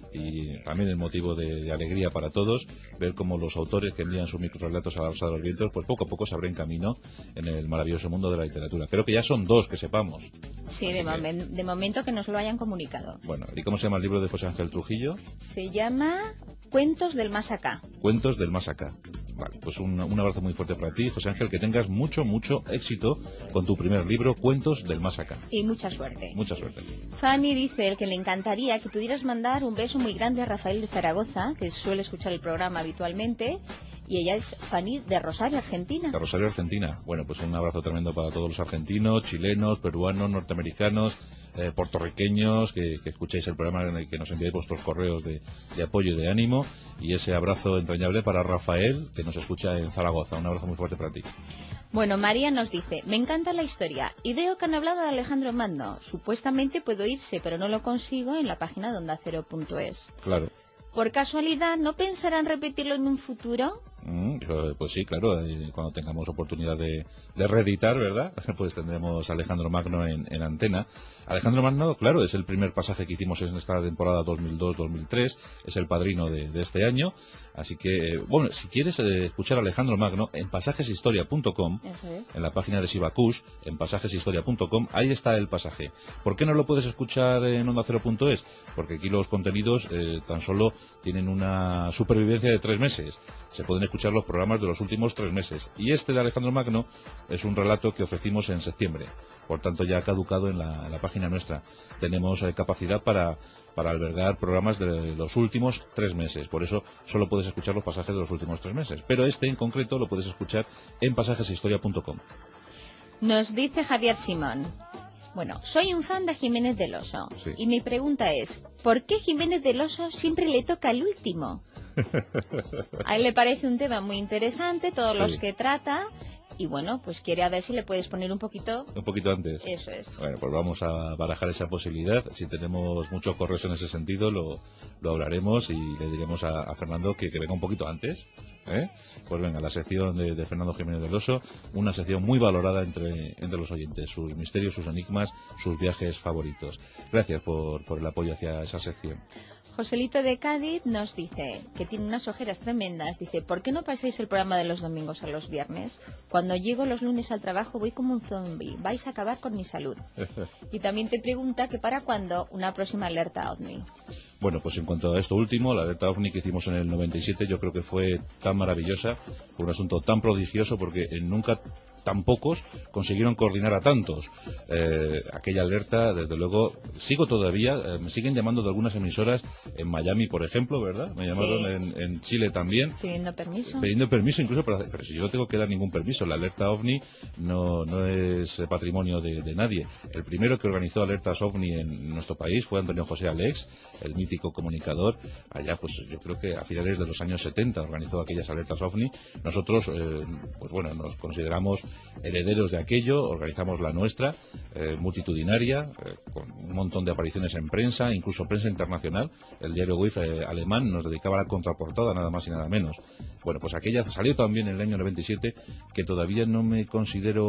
Y también es motivo de alegría para todos ver cómo los autores que envían sus microrelatos a La Rosa de los Vientos, pues poco a poco se abren camino en el maravilloso mundo de la literatura. Creo que ya son 2 que sepamos. Sí, de momento que nos lo hayan comunicado. Bueno, ¿y cómo se llama el libro de José Ángel Trujillo? Se llama Cuentos del Más Acá. Cuentos del Más Acá. Vale, pues un abrazo muy fuerte para ti, José Ángel, que tengas mucho éxito con tu primer libro, Cuentos del Más Acá. Y mucha suerte. Mucha suerte. Fanny dice que le encantaría que pudieras mandar un beso muy grande a Rafael de Zaragoza, que suele escuchar el programa habitualmente, y ella es Fanny de Rosario, Argentina. De Rosario, Argentina. Bueno, pues un abrazo tremendo para todos los argentinos, chilenos, peruanos, norteamericanos, puertorriqueños, que escuchéis el programa en el que nos enviáis vuestros correos de apoyo y de ánimo, y ese abrazo entrañable para Rafael, que nos escucha en Zaragoza. Un abrazo muy fuerte para ti. Bueno, María nos dice, me encanta la historia y veo que han hablado de Alejandro Magno. Supuestamente puedo irse, pero no lo consigo en la página de ondacero.es. Claro. ¿Por casualidad no pensarán repetirlo en un futuro? Pues sí, claro, cuando tengamos oportunidad de reeditar, ¿verdad? Pues tendremos a Alejandro Magno en antena. Alejandro Magno, claro, es el primer pasaje que hicimos en esta temporada 2002-2003, es el padrino de este año, así que, bueno, si quieres escuchar a Alejandro Magno, en pasajeshistoria.com, en la página de Sibacus, en pasajeshistoria.com, ahí está el pasaje. ¿Por qué no lo puedes escuchar en ondacero.es? Porque aquí los contenidos tan solo tienen una supervivencia de 3 meses. Se pueden escuchar los programas de los últimos 3 meses. Y este de Alejandro Magno es un relato que ofrecimos en septiembre. Por tanto, ya ha caducado en la página nuestra. Tenemos capacidad para albergar programas de los últimos 3 meses. Por eso solo puedes escuchar los pasajes de los últimos 3 meses. Pero este en concreto lo puedes escuchar en pasajeshistoria.com. Nos dice Javier Simón. Bueno, soy un fan de Jiménez del Oso. Sí. Y mi pregunta es, ¿por qué Jiménez del Oso siempre le toca el último? A él le parece un tema muy interesante, todos los que trata, y bueno, pues quiere a ver si le puedes poner un poquito antes. Eso es. Bueno, pues vamos a barajar esa posibilidad. Si tenemos muchos correos en ese sentido, lo hablaremos y le diremos a Fernando que venga un poquito antes. Pues venga, la sección de Fernando Jiménez del Oso, una sección muy valorada entre los oyentes, sus misterios, sus enigmas, sus viajes favoritos. Gracias por el apoyo hacia esa sección. Joselito de Cádiz nos dice que tiene unas ojeras tremendas. Dice, ¿por qué no pasáis el programa de los domingos a los viernes? Cuando llego los lunes al trabajo voy como un zombi. Vais a acabar con mi salud. Y también te pregunta que para cuándo una próxima alerta OVNI. Bueno, pues en cuanto a esto último, la alerta OVNI que hicimos en el 97 yo creo que fue tan maravillosa, fue un asunto tan prodigioso porque nunca tan pocos consiguieron coordinar a tantos. Aquella alerta, desde luego, sigo todavía, me siguen llamando de algunas emisoras en Miami, por ejemplo, ¿verdad? Me llamaron en Chile también. Pidiendo permiso. Pidiendo permiso incluso, pero si yo no tengo que dar ningún permiso, la alerta OVNI no es patrimonio de nadie. El primero que organizó alertas OVNI en nuestro país fue Antonio José Alex, el mítico comunicador, allá pues yo creo que a finales de los años 70 organizó aquellas alertas OVNI. Nosotros, pues bueno, nos consideramos herederos de aquello, organizamos la nuestra, multitudinaria, con un montón de apariciones en prensa, incluso prensa internacional. El diario WIF alemán nos dedicaba a la contraportada, nada más y nada menos. Bueno, pues aquella salió también en el año 97, que todavía no me considero,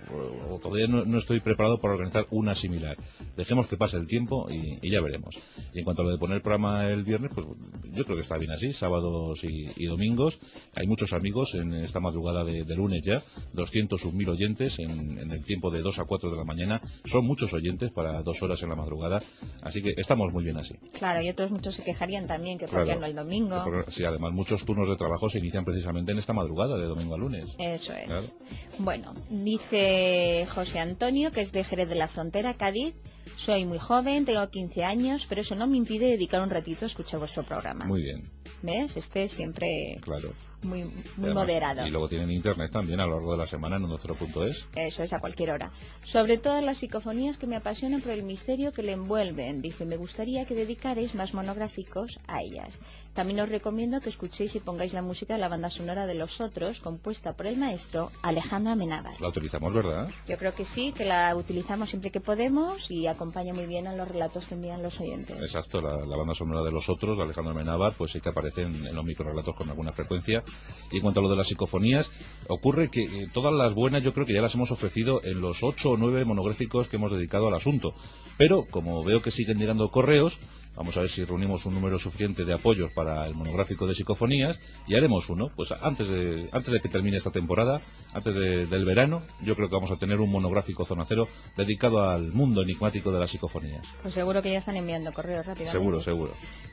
o todavía no estoy preparado para organizar una similar. Dejemos que pase el tiempo y ya veremos. Y en cuanto a lo de poner el programa el viernes, pues yo creo que está bien así, sábados y domingos. Hay muchos amigos en esta madrugada de lunes ya, 200 o 1000 oyentes en el tiempo de 2 a 4 de la mañana. Son muchos oyentes para 2 horas en la madrugada, así que estamos muy bien así. Claro, y otros muchos se quejarían también que por qué no el domingo. Sí, además muchos turnos de trabajo se inician precisamente en esta madrugada, de domingo a lunes. Eso es. Claro. Bueno, dice José Antonio, que es de Jerez de la Frontera, Cádiz. Soy muy joven, tengo 15 años, pero eso no me impide dedicar un ratito a escuchar vuestro programa. Muy bien. ¿Ves? Siempre claro. muy Además, moderado. Y luego tienen internet también a lo largo de la semana en ondacero.es. Eso es, a cualquier hora. Sobre todas las psicofonías que me apasionan por el misterio que le envuelven. Dice, me gustaría que dedicarais más monográficos a ellas. También os recomiendo que escuchéis y pongáis la música de la banda sonora de Los Otros, compuesta por el maestro Alejandro Amenábar. La utilizamos, ¿verdad? Yo creo que sí, que la utilizamos siempre que podemos y acompaña muy bien a los relatos que envían los oyentes. Exacto, la banda sonora de Los Otros, de Alejandro Amenábar, pues sí que aparece en los microrelatos con alguna frecuencia. Y en cuanto a lo de las psicofonías, ocurre que todas las buenas yo creo que ya las hemos ofrecido en los 8 o 9 monográficos que hemos dedicado al asunto. Pero, como veo que siguen llegando correos, vamos a ver si reunimos un número suficiente de apoyos para el monográfico de psicofonías y haremos uno. Pues antes de que termine esta temporada, antes del verano, yo creo que vamos a tener un monográfico Zona Cero dedicado al mundo enigmático de las psicofonías. Pues seguro que ya están enviando correos rápidamente. Seguro.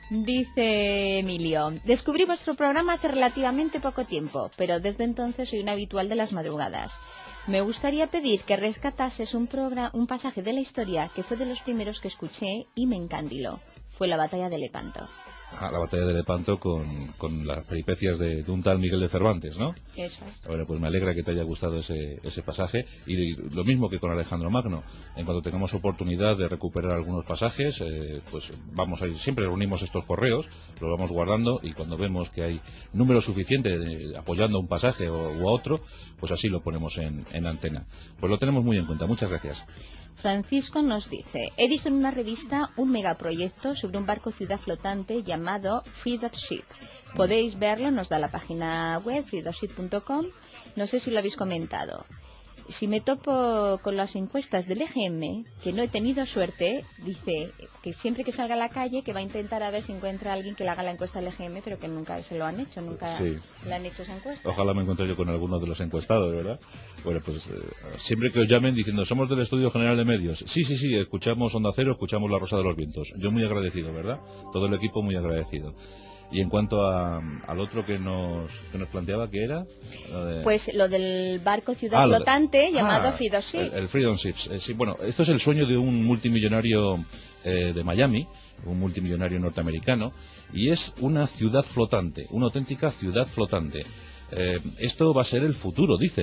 Dice Emilio, descubrí vuestro programa hace relativamente poco tiempo, pero desde entonces soy un habitual de las madrugadas. Me gustaría pedir que rescatases un pasaje de la historia que fue de los primeros que escuché y me encandiló. Fue la batalla de Lepanto. La batalla de Lepanto con las peripecias de un tal Miguel de Cervantes, ¿no? Eso es. Bueno, pues me alegra que te haya gustado ese pasaje. Y lo mismo que con Alejandro Magno. En cuanto tengamos oportunidad de recuperar algunos pasajes, pues vamos a ir. Siempre reunimos estos correos, los vamos guardando y cuando vemos que hay número suficiente apoyando a un pasaje o a otro, pues así lo ponemos en antena. Pues lo tenemos muy en cuenta. Muchas gracias. Francisco nos dice, he visto en una revista un megaproyecto sobre un barco ciudad flotante llamado Freedom Ship. Podéis verlo, nos da la página web freedomship.com. No sé si lo habéis comentado. Si me topo con las encuestas del EGM, que no he tenido suerte, dice que siempre que salga a la calle que va a intentar a ver si encuentra a alguien que le haga la encuesta del EGM, pero que nunca se lo han hecho, nunca le han hecho esa encuesta. Ojalá me encuentre yo con alguno de los encuestados, ¿verdad? Bueno, pues siempre que os llamen diciendo, somos del Estudio General de Medios. Sí, escuchamos Onda Cero, escuchamos La Rosa de los Vientos. Yo muy agradecido, ¿verdad? Todo el equipo muy agradecido. Y en cuanto al otro que nos planteaba, ¿qué era? Pues lo del barco ciudad flotante llamado Freedom Ship. El Freedom Ship. Sí, bueno, esto es el sueño de un multimillonario de Miami, un multimillonario norteamericano, y es una ciudad flotante, una auténtica ciudad flotante. Esto va a ser el futuro, dicen.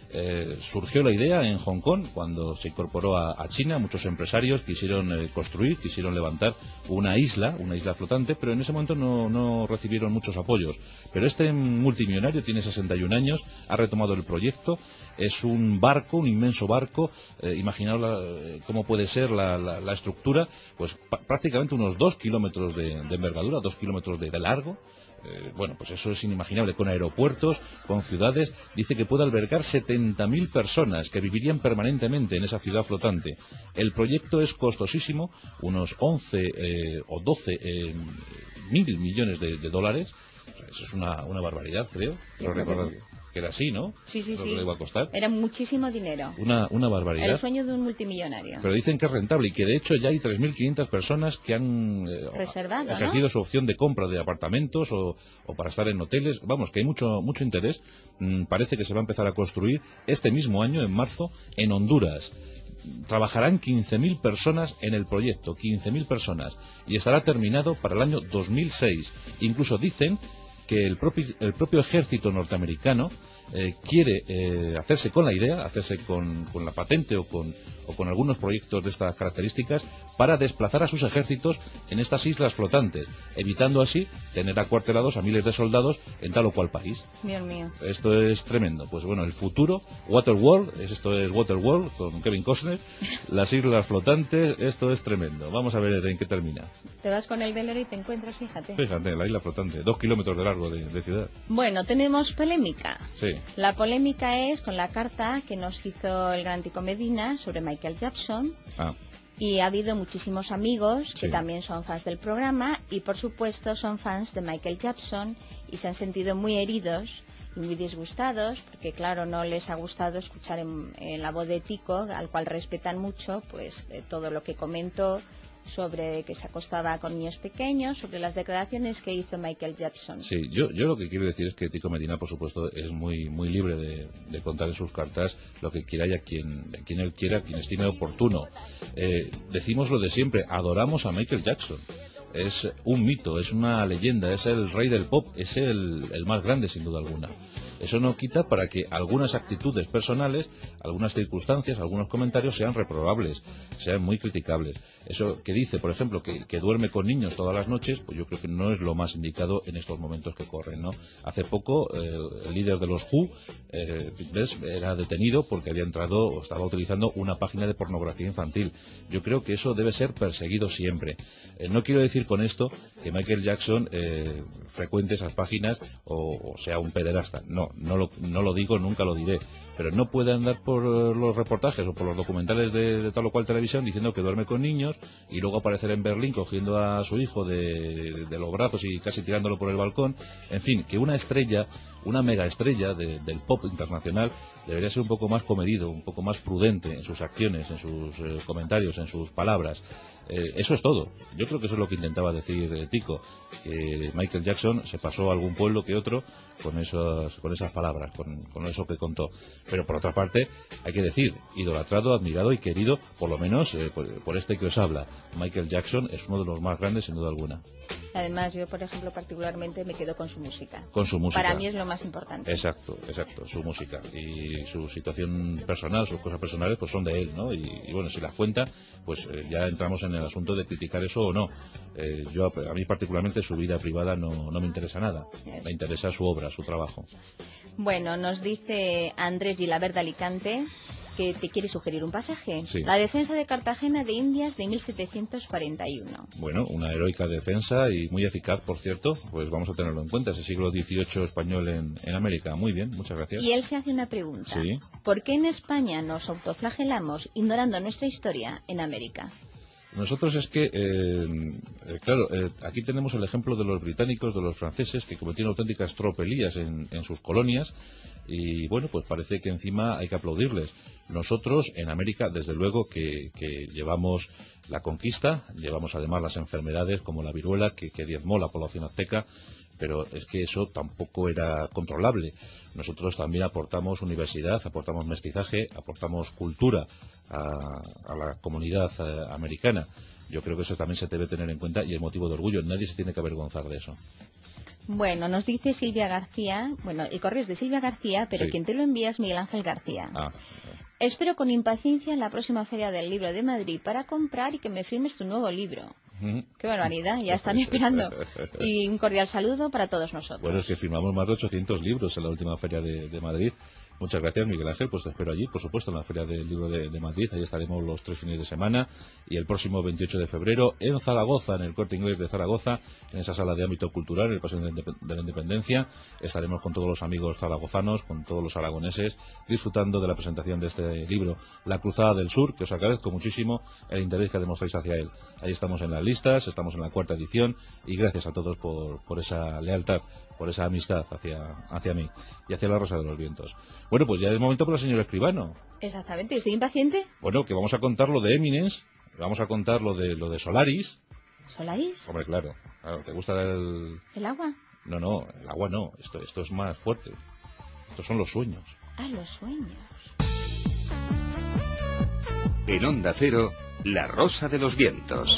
Surgió la idea en Hong Kong cuando se incorporó a China. Muchos empresarios quisieron quisieron levantar una isla flotante, pero en ese momento no recibieron muchos apoyos. Pero este multimillonario tiene 61 años, ha retomado el proyecto. Es un barco, un inmenso barco. Imaginaos cómo puede ser la estructura, pues prácticamente unos 2 kilómetros de envergadura, 2 kilómetros de largo. Bueno, pues eso es inimaginable, con aeropuertos, con ciudades. Dice que puede albergar 70.000 personas que vivirían permanentemente en esa ciudad flotante. El proyecto es costosísimo, unos 11 o 12 mil millones de dólares. O sea, eso es una barbaridad, creo. Que era así, ¿no? Sí. Lo que le iba a costar. Era muchísimo dinero. Una barbaridad. El sueño de un multimillonario. Pero dicen que es rentable y que de hecho ya hay 3.500 personas que han ejercido, ¿no?, su opción de compra de apartamentos o para estar en hoteles. Vamos, que hay mucho interés. Parece que se va a empezar a construir este mismo año, en marzo, en Honduras. Trabajarán 15.000 personas en el proyecto, 15.000 personas, y estará terminado para el año 2006. Incluso dicen que el propio ejército norteamericano quiere hacerse con la idea, hacerse con la patente o con algunos proyectos de estas características para desplazar a sus ejércitos en estas islas flotantes, evitando así tener acuartelados a miles de soldados en tal o cual país. Dios mío. Esto es tremendo. Pues bueno, el futuro, Waterworld, esto es Waterworld con Kevin Costner, las islas flotantes, esto es tremendo. Vamos a ver en qué termina. Te vas con el velero y te encuentras, fíjate, la isla flotante, 2 kilómetros de largo de ciudad. Bueno, tenemos polémica. Sí. La polémica es con la carta que nos hizo el gran Tico Medina sobre Michael Jackson. Y ha habido muchísimos amigos que también son fans del programa y por supuesto son fans de Michael Jackson y se han sentido muy heridos y muy disgustados porque claro, no les ha gustado escuchar en la voz de Tico, al cual respetan mucho, pues todo lo que comentó sobre que se acostaba con niños pequeños, sobre las declaraciones que hizo Michael Jackson. Sí, yo lo que quiero decir es que Tico Medina, por supuesto, es muy libre de contar en sus cartas lo que quiera y a quien él quiera, a quien estime oportuno. Decimos lo de siempre, adoramos a Michael Jackson. Es un mito, es una leyenda, es el rey del pop, es el más grande sin duda alguna. Eso no quita para que algunas actitudes personales, algunas circunstancias, algunos comentarios sean reprobables, sean muy criticables. Eso que dice, por ejemplo, que duerme con niños todas las noches, pues yo creo que no es lo más indicado en estos momentos que corren, ¿no? Hace poco el líder de los Who era detenido porque había entrado o estaba utilizando una página de pornografía infantil. Yo creo que eso debe ser perseguido siempre. No quiero decir con esto que Michael Jackson frecuente esas páginas o sea un pederasta. No lo digo, nunca lo diré. Pero no puede andar por los reportajes o por los documentales de tal o cual televisión diciendo que duerme con niños y luego aparecer en Berlín cogiendo a su hijo de los brazos y casi tirándolo por el balcón. En fin, que una estrella, una mega estrella del pop internacional debería ser un poco más comedido, un poco más prudente en sus acciones, en sus comentarios, en sus palabras. Eso es todo. Yo creo que eso es lo que intentaba decir Tico, que Michael Jackson se pasó a algún pueblo que otro con esas palabras, con eso que contó. Pero por otra parte, hay que decir, idolatrado, admirado y querido, por lo menos por este que os habla. Michael Jackson es uno de los más grandes sin duda alguna. Además, yo, por ejemplo, particularmente me quedo con su música. Con su música. Para mí es lo más importante. Exacto, su música. Y su situación personal, sus cosas personales, pues son de él, ¿no? Y bueno, si las cuenta, pues ya entramos en el asunto de criticar eso o no. A mí particularmente su vida privada no me interesa nada. Me interesa su obra, su trabajo. Bueno, nos dice Andrés Gilabert de Alicante que te quiere sugerir un pasaje. Sí. La defensa de Cartagena de Indias de 1741. Bueno, una heroica defensa y muy eficaz, por cierto. Pues vamos a tenerlo en cuenta, ese siglo XVIII español en América. Muy bien, muchas gracias. Y él se hace una pregunta. Sí. ¿Por qué en España nos autoflagelamos ignorando nuestra historia en América? Nosotros es que, claro, aquí tenemos el ejemplo de los británicos, de los franceses, que cometieron auténticas tropelías en sus colonias y, bueno, pues parece que encima hay que aplaudirles. Nosotros, en América, desde luego que llevamos la conquista, llevamos además las enfermedades como la viruela que diezmó la población azteca, pero es que eso tampoco era controlable. Nosotros también aportamos universidad, aportamos mestizaje, aportamos cultura a la comunidad americana. Yo creo que eso también se debe tener en cuenta y es motivo de orgullo. Nadie se tiene que avergonzar de eso. Bueno, nos dice Silvia García, bueno, el correo es de Silvia García, pero Sí. quien te lo envía es Miguel Ángel García. Ah, Espero con impaciencia la próxima Feria del Libro de Madrid para comprar y que me firmes tu nuevo libro. Qué barbaridad, ya están esperando. Y un cordial saludo para todos nosotros. bueno, es que firmamos más de 800 libros en la última feria de Madrid. Muchas gracias, Miguel Ángel. Pues te espero allí, por supuesto, en la Feria del Libro de Madrid. Ahí estaremos los 3 fines de semana. Y el próximo 28 de febrero en Zaragoza, en el Corte Inglés de Zaragoza, en esa sala de ámbito cultural, en el Paseo de la Independencia. Estaremos con todos los amigos zaragozanos, con todos los aragoneses, disfrutando de la presentación de este libro, La Cruzada del Sur, que os agradezco muchísimo el interés que demostráis hacia él. Ahí estamos en las listas, estamos en la 4ª edición, y gracias a todos por esa lealtad, por esa amistad hacia mí y hacia la Rosa de los Vientos. Bueno, pues ya es momento para el señor Escribano. Exactamente, ¿estoy impaciente? Bueno, que vamos a contar lo de Eminence, vamos a contar lo de Solaris. ¿Solaris? Hombre, claro, ¿te gusta el...? ¿El agua? No, el agua no, esto es más fuerte. Estos son los sueños. Ah, los sueños. En Onda Cero, La Rosa de los Vientos.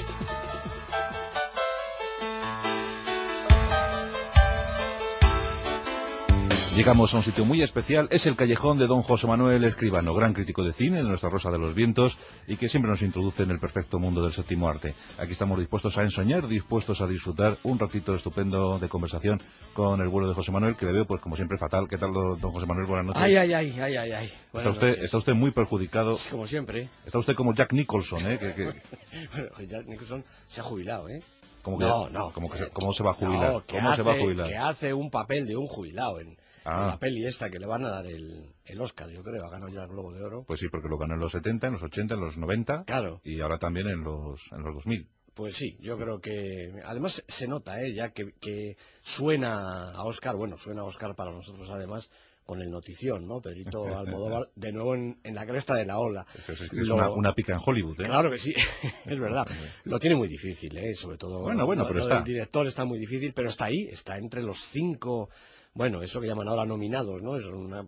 Llegamos a un sitio muy especial, es el callejón de don José Manuel Escribano, gran crítico de cine, de nuestra Rosa de los Vientos, y que siempre nos introduce en el perfecto mundo del séptimo arte. Aquí estamos dispuestos a ensoñar, dispuestos a disfrutar un ratito estupendo de conversación con el vuelo de José Manuel, que le veo, pues como siempre, fatal. ¿Qué tal, don José Manuel? Buenas noches. Ay. Está usted muy perjudicado. Sí, como siempre. Está usted como Jack Nicholson, ¿eh? Bueno, Jack Nicholson se ha jubilado, ¿eh? No. ¿Cómo se va a jubilar? No, ¿Cómo se va a jubilar? Que hace un papel de un jubilado en la peli esta que le van a dar el Oscar, yo creo. Ha ganado ya el Globo de Oro. Pues sí, porque lo ganó en los 70, en los 80, en los 90. Claro. Y ahora también en los 2000. Pues sí, yo creo que... Además se nota, ya que suena a Oscar, bueno, suena a Oscar para nosotros además, con el notición, ¿no? Pedrito Almodóvar, de nuevo en la cresta de la ola. Es una pica en Hollywood, ¿eh? Claro que sí, es verdad. Lo tiene muy difícil, sobre todo... Bueno, pero está. El director está muy difícil, pero está ahí, está entre los 5... Bueno, eso que llaman ahora nominados, ¿no? Es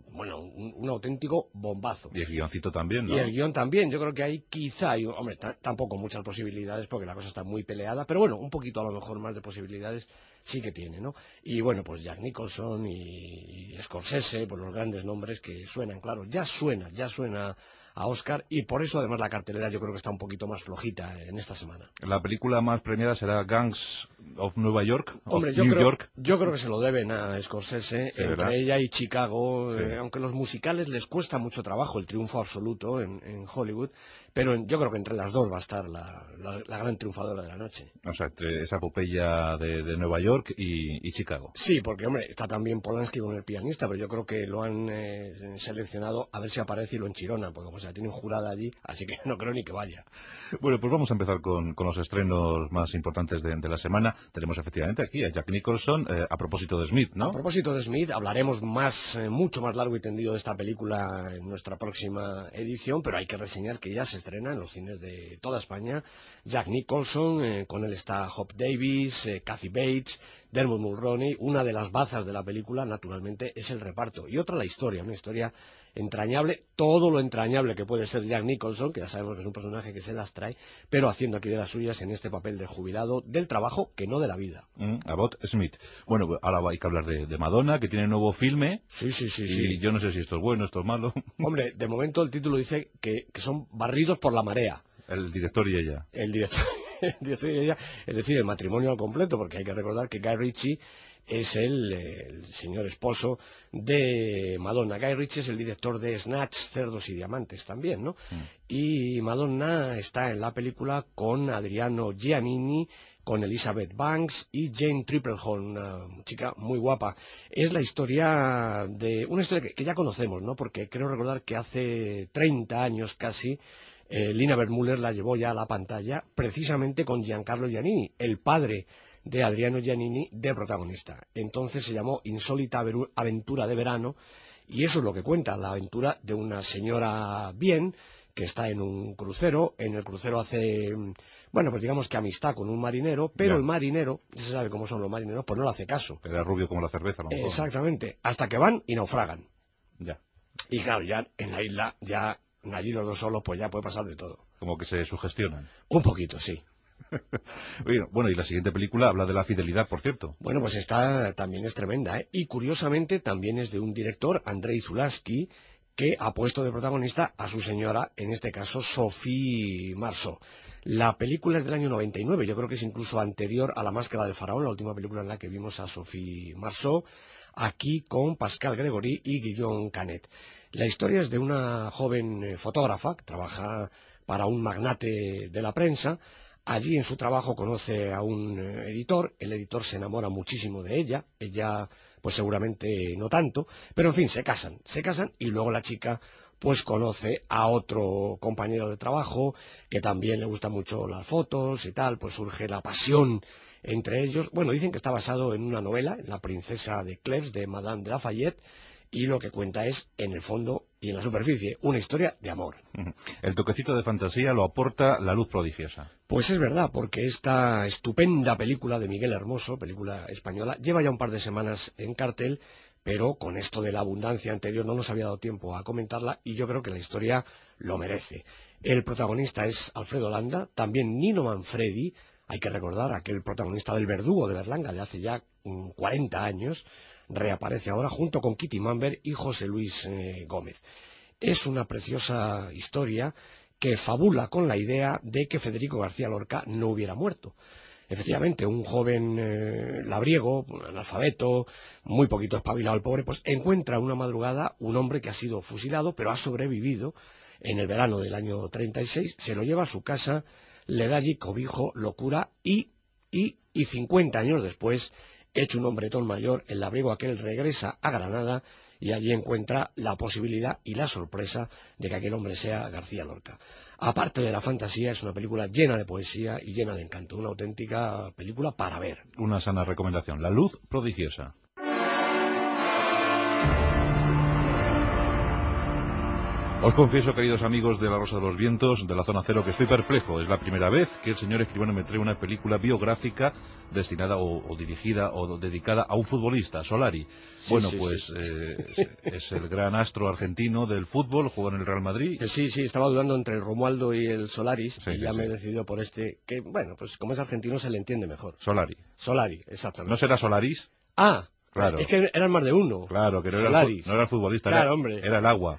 un auténtico bombazo. Y el guioncito también, ¿no? Y el guión también. Yo creo que ahí quizá hay, hombre, tampoco muchas posibilidades porque la cosa está muy peleada, pero bueno, un poquito a lo mejor más de posibilidades sí que tiene, ¿no? Y bueno, pues Jack Nicholson y Scorsese, pues los grandes nombres que suenan, claro, ya suena a Oscar, y por eso además la cartelera yo creo que está un poquito más flojita en esta semana. La película más premiada será Gangs of Nueva York. Hombre, yo creo que se lo deben a Scorsese, sí, entre ¿verdad? Ella y Chicago, sí. Aunque los musicales les cuesta mucho trabajo el triunfo absoluto en Hollywood, pero yo creo que entre las dos va a estar la gran triunfadora de la noche. O sea, entre esa epopeya de Nueva York y Chicago. Sí, porque hombre, está también Polanski con El pianista, pero yo creo que lo han seleccionado a ver si aparece y lo enchirona, porque pues la tienen jurada allí, así que no creo ni que vaya. Bueno, pues vamos a empezar con los estrenos más importantes de la semana. Tenemos efectivamente aquí a Jack Nicholson, a propósito de Smith, ¿no? A propósito de Smith, hablaremos mucho más largo y tendido de esta película en nuestra próxima edición, pero hay que reseñar que ya se estrena en los cines de toda España. Jack Nicholson, con él está Hope Davis, Kathy Bates, Dermot Mulroney. Una de las bazas de la película, naturalmente, es el reparto. Y otra, la historia, una historia entrañable, todo lo entrañable que puede ser Jack Nicholson, que ya sabemos que es un personaje que se las trae, pero haciendo aquí de las suyas en este papel de jubilado del trabajo, que no de la vida. Abbott Smith. Bueno, ahora hay que hablar de Madonna, que tiene un nuevo filme. Sí. Y yo no sé si esto es bueno, esto es malo. Hombre, de momento el título dice que son barridos por la marea. El director y ella. El director y ella, es decir, el matrimonio al completo, porque hay que recordar que Guy Ritchie es el señor esposo de Madonna. Guy Ritchie es el director de Snatch, Cerdos y Diamantes también, ¿no? Y Madonna está en la película con Adriano Giannini, con Elizabeth Banks y Jane Tripplehorn, una chica muy guapa. Es la historia de una historia que ya conocemos, ¿no? Porque creo recordar que hace 30 años casi Lina Wertmüller la llevó ya a la pantalla, precisamente con Giancarlo Giannini, el padre de Adriano Giannini, de protagonista. Entonces se llamó Insólita aventura de verano, y eso es lo que cuenta, la aventura de una señora bien, que está en un crucero. En el crucero hace, bueno, pues digamos que amistad con un marinero, pero el marinero, ya se sabe cómo son los marineros, pues no le hace caso. Era rubio como la cerveza, a lo mejor. Exactamente, hasta que van y naufragan. Ya. Y claro, ya en la isla, ya allí los dos solos, pues ya puede pasar de todo. Como que se sugestionan. Un poquito, sí. Bueno, y la siguiente película habla de la fidelidad, por cierto. Bueno, pues esta también es tremenda, ¿eh? Y curiosamente también es de un director, Andrei Zulawski, que ha puesto de protagonista a su señora, en este caso Sophie Marceau. La película es del año 99, yo creo que es incluso anterior a La Máscara del Faraón, la última película en la que vimos a Sophie Marceau, aquí con Pascal Grégory y Guillaume Canet. La historia es de una joven fotógrafa que trabaja para un magnate de la prensa. Allí en su trabajo conoce a un editor, el editor se enamora muchísimo de ella pues seguramente no tanto, pero en fin, se casan y luego la chica pues conoce a otro compañero de trabajo que también le gustan mucho las fotos y tal, pues surge la pasión entre ellos. Bueno, dicen que está basado en una novela, en La princesa de Cleves, de Madame de Lafayette, y lo que cuenta es, en el fondo y en la superficie, una historia de amor. El toquecito de fantasía lo aporta La luz prodigiosa. Pues es verdad, porque esta estupenda película de Miguel Hermoso, película española, lleva ya un par de semanas en cartel, pero con esto de la abundancia anterior no nos había dado tiempo a comentarla y yo creo que la historia lo merece. El protagonista es Alfredo Landa, también Nino Manfredi, hay que recordar aquel protagonista del Verdugo de Berlanga de hace ya 40 años, reaparece ahora junto con Kitty Mamber y José Luis Gómez. Es una preciosa historia que fabula con la idea de que Federico García Lorca no hubiera muerto. Efectivamente, un joven labriego, un analfabeto, muy poquito espabilado el pobre, pues encuentra una madrugada un hombre que ha sido fusilado, pero ha sobrevivido en el verano del año 36, se lo lleva a su casa, le da allí cobijo, locura y 50 años después, hecho un hombretón mayor, el labriego aquel regresa a Granada y allí encuentra la posibilidad y la sorpresa de que aquel hombre sea García Lorca. Aparte de la fantasía, es una película llena de poesía y llena de encanto, una auténtica película para ver. Una sana recomendación, La luz prodigiosa. Os confieso, queridos amigos de La Rosa de los Vientos, de la Zona Cero, que estoy perplejo. Es la primera vez que el señor escribano me trae una película biográfica destinada o dirigida o dedicada a un futbolista, Solari. Sí, bueno, sí, pues sí. es el gran astro argentino del fútbol, juega en el Real Madrid. Sí, estaba dudando entre el Romualdo y el Solaris y ya me he sí. decidido por este, que bueno, pues como es argentino se le entiende mejor. Solari, exactamente. ¿no será Solaris? Ah, claro. Es que eran más de uno. Claro, que no era el futbolista, claro, hombre. Era el agua.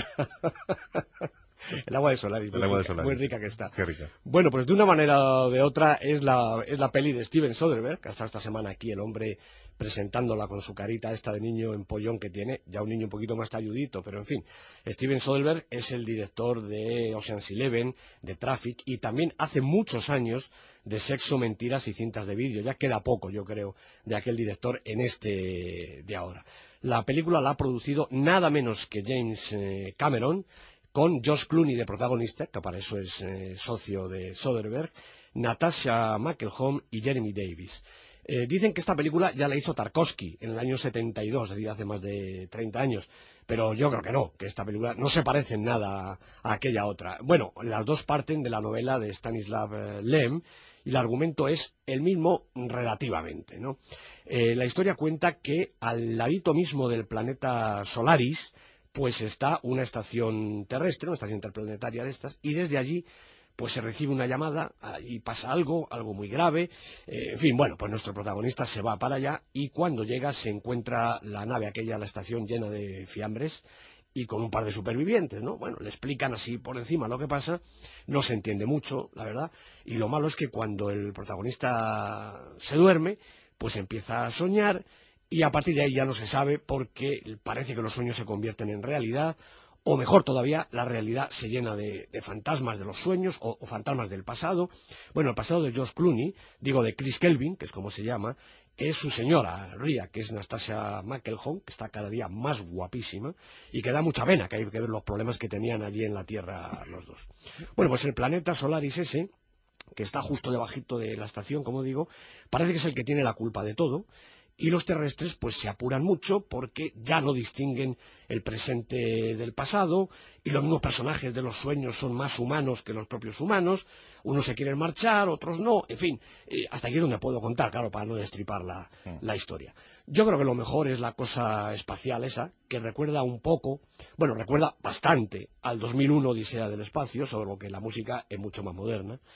El agua de Solaris, muy rica que está. Qué rica. Bueno, pues de una manera o de otra es la peli de Steven Soderbergh, que hasta esta semana aquí el hombre presentándola con su carita esta de niño empollón que tiene, ya un niño un poquito más talludito, pero en fin. Steven Soderbergh es el director de Ocean's Eleven, de Traffic, y también hace muchos años de Sexo, Mentiras y Cintas de Vídeo. Ya queda poco, yo creo, de aquel director en este de ahora. La película la ha producido nada menos que James Cameron, con Josh Clooney de protagonista, que para eso es socio de Soderbergh, Natasha McElhone y Jeremy Davis. Dicen que esta película ya la hizo Tarkovsky en el año 72, es decir, hace más de 30 años, pero yo creo que no, que esta película no se parece en nada a aquella otra. Bueno, las dos parten de la novela de Stanislav Lem y el argumento es el mismo relativamente, ¿no? La historia cuenta que al ladito mismo del planeta Solaris pues está una estación terrestre, una estación interplanetaria de estas, y desde allí pues se recibe una llamada y pasa algo muy grave, en fin, bueno, pues nuestro protagonista se va para allá y cuando llega se encuentra la nave aquella, la estación llena de fiambres y con un par de supervivientes, ¿no? Bueno, le explican así por encima lo que pasa, no se entiende mucho, la verdad, y lo malo es que cuando el protagonista se duerme, pues empieza a soñar y a partir de ahí ya no se sabe porque parece que los sueños se convierten en realidad, o mejor todavía, la realidad se llena de fantasmas de los sueños o fantasmas del pasado. Bueno, el pasado de George Clooney, digo de Chris Kelvin, que es como se llama, es su señora, Ria, que es Natasha McElhone, que está cada día más guapísima y que da mucha pena, que hay que ver los problemas que tenían allí en la Tierra los dos. Bueno, pues el planeta Solaris ese, que está justo debajito de la estación, como digo, parece que es el que tiene la culpa de todo. Y los terrestres pues se apuran mucho porque ya no distinguen el presente del pasado y los mismos personajes de los sueños son más humanos que los propios humanos, unos se quieren marchar, otros no, en fin, hasta aquí es donde puedo contar, claro, para no destripar la historia. Yo creo que lo mejor es la cosa espacial esa, que recuerda un poco, bueno, recuerda bastante al 2001 Odisea del Espacio, sobre lo que la música es mucho más moderna.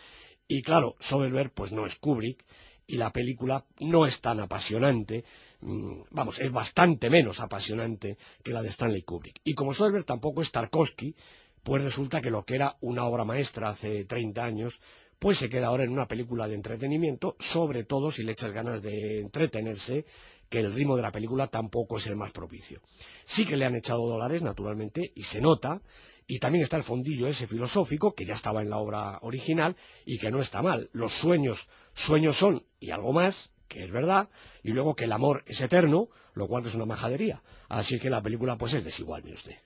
Y claro, Soderbergh pues no es Kubrick, y la película no es tan apasionante, vamos, es bastante menos apasionante que la de Stanley Kubrick. Y como Soderbergh tampoco es Tarkovsky, pues resulta que lo que era una obra maestra hace 30 años, pues se queda ahora en una película de entretenimiento, sobre todo si le echas ganas de entretenerse, que el ritmo de la película tampoco es el más propicio. Sí que le han echado dólares, naturalmente, y se nota, y también está el fondillo ese filosófico, que ya estaba en la obra original, y que no está mal. Los sueños, sueños son, y algo más, que es verdad, y luego que el amor es eterno, lo cual es una majadería. Así que la película pues es desigual, mire usted.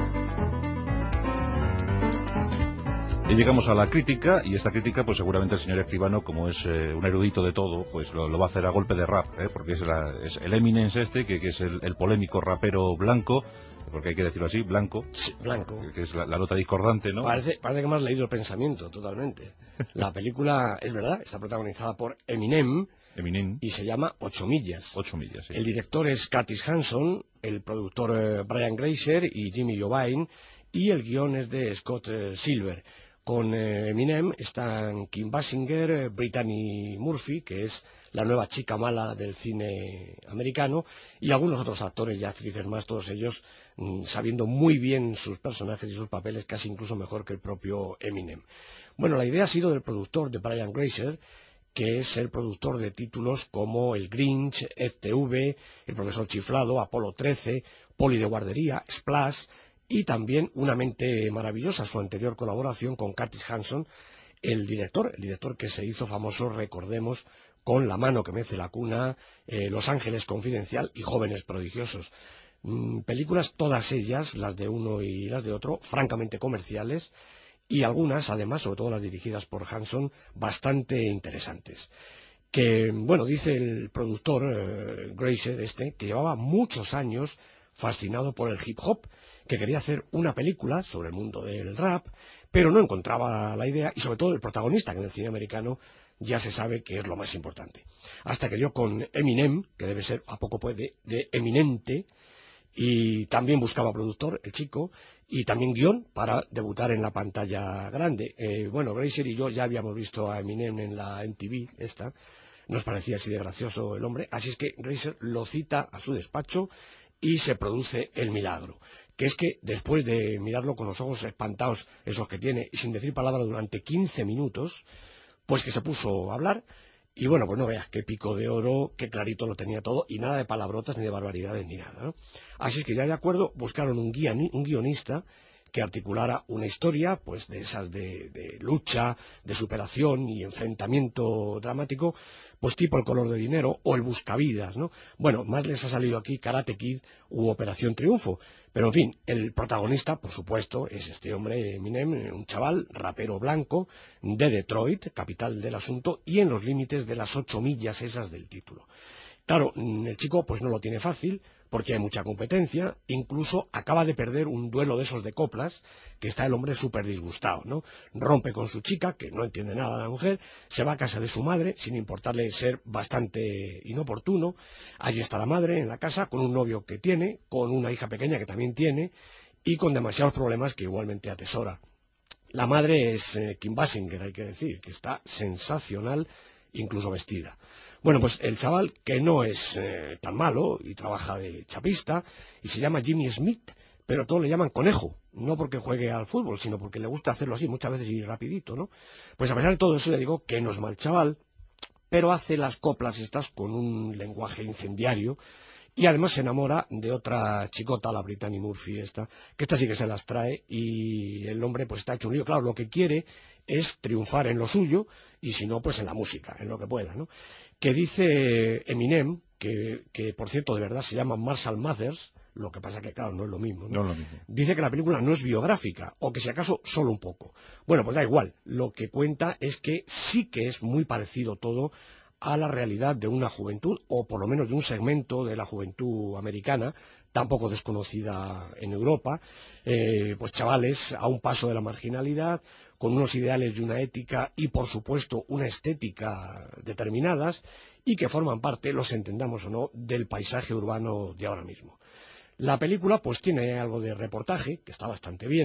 Y llegamos a la crítica, y esta crítica pues seguramente el señor Escribano, como es un erudito de todo, pues lo va a hacer a golpe de rap, porque es el Eminence que es el polémico rapero blanco, porque hay que decirlo así, blanco, sí, blanco, que es la nota discordante, ¿no? Parece que me has leído el pensamiento totalmente. La película, es verdad, está protagonizada por Eminem, y se llama 8 millas. 8 millas, sí. El director es Curtis Hanson, el productor Brian Grazer y Jimmy Iovine, y el guión es de Scott Silver. Con Eminem están Kim Basinger, Brittany Murphy, que es la nueva chica mala del cine americano, y algunos otros actores y actrices más, todos ellos sabiendo muy bien sus personajes y sus papeles, casi incluso mejor que el propio Eminem. Bueno, la idea ha sido del productor, de Brian Grazer, que es el productor de títulos como El Grinch, FTV, El Profesor Chiflado, Apolo 13, Poli de Guardería, Splash, y también Una mente maravillosa, su anterior colaboración con Curtis Hanson, el director que se hizo famoso, recordemos, con La mano que mece la cuna, Los Ángeles Confidencial y Jóvenes prodigiosos. Películas todas ellas, las de uno y las de otro, francamente comerciales, y algunas, además, sobre todo las dirigidas por Hanson, bastante interesantes. Que, bueno, dice el productor Grazer, que llevaba muchos años fascinado por el hip hop, que quería hacer una película sobre el mundo del rap, pero no encontraba la idea, y sobre todo el protagonista, que en el cine americano ya se sabe que es lo más importante. Hasta que dio con Eminem, que debe ser a poco puede de eminente, y también buscaba productor, el chico, y también guión para debutar en la pantalla grande. Bueno, Grazer y yo ya habíamos visto a Eminem en la MTV, nos parecía así de gracioso el hombre, así es que Grazer lo cita a su despacho y se produce el milagro, que es que después de mirarlo con los ojos espantados, esos que tiene, y sin decir palabra durante 15 minutos, pues que se puso a hablar, y bueno, pues no veas qué pico de oro, qué clarito lo tenía todo, y nada de palabrotas ni de barbaridades ni nada, ¿no? Así es que ya de acuerdo, buscaron un guionista que articulara una historia, pues de esas de lucha, de superación y enfrentamiento dramático, pues tipo El color del dinero o El buscavidas, ¿no? Bueno, más les ha salido aquí Karate Kid u Operación Triunfo, pero en fin, el protagonista, por supuesto, es este hombre Eminem, un chaval rapero blanco de Detroit, capital del asunto, y en los límites de las 8 millas esas del título. Claro, el chico pues no lo tiene fácil, porque hay mucha competencia, incluso acaba de perder un duelo de esos de coplas, que está el hombre súper disgustado, ¿no? Rompe con su chica, que no entiende nada de la mujer, se va a casa de su madre, sin importarle ser bastante inoportuno, allí está la madre en la casa, con un novio que tiene, con una hija pequeña que también tiene, y con demasiados problemas que igualmente atesora. La madre es Kim Basinger, hay que decir, que está sensacional, incluso vestida. Bueno, pues el chaval, que no es tan malo y trabaja de chapista, y se llama Jimmy Smith, pero todos le llaman Conejo, no porque juegue al fútbol, sino porque le gusta hacerlo así, muchas veces y rapidito, ¿no? Pues a pesar de todo eso le digo que no es mal chaval, pero hace las coplas estas con un lenguaje incendiario, y además se enamora de otra chicota, la Brittany Murphy que esta sí que se las trae, y el hombre pues está hecho un lío. Claro, lo que quiere es triunfar en lo suyo, y si no, pues en la música, en lo que pueda, ¿no? Que dice Eminem, que por cierto de verdad se llama Marshall Mathers, lo que pasa que claro, no es lo mismo, ¿no? No es lo mismo. Dice que la película no es biográfica, o que si acaso solo un poco. Bueno, pues da igual, lo que cuenta es que sí que es muy parecido todo a la realidad de una juventud, o por lo menos de un segmento de la juventud americana, tampoco desconocida en Europa, pues chavales a un paso de la marginalidad, con unos ideales y una ética y por supuesto una estética determinadas, y que forman parte, los entendamos o no, del paisaje urbano de ahora mismo. La película pues tiene algo de reportaje, que está bastante bien,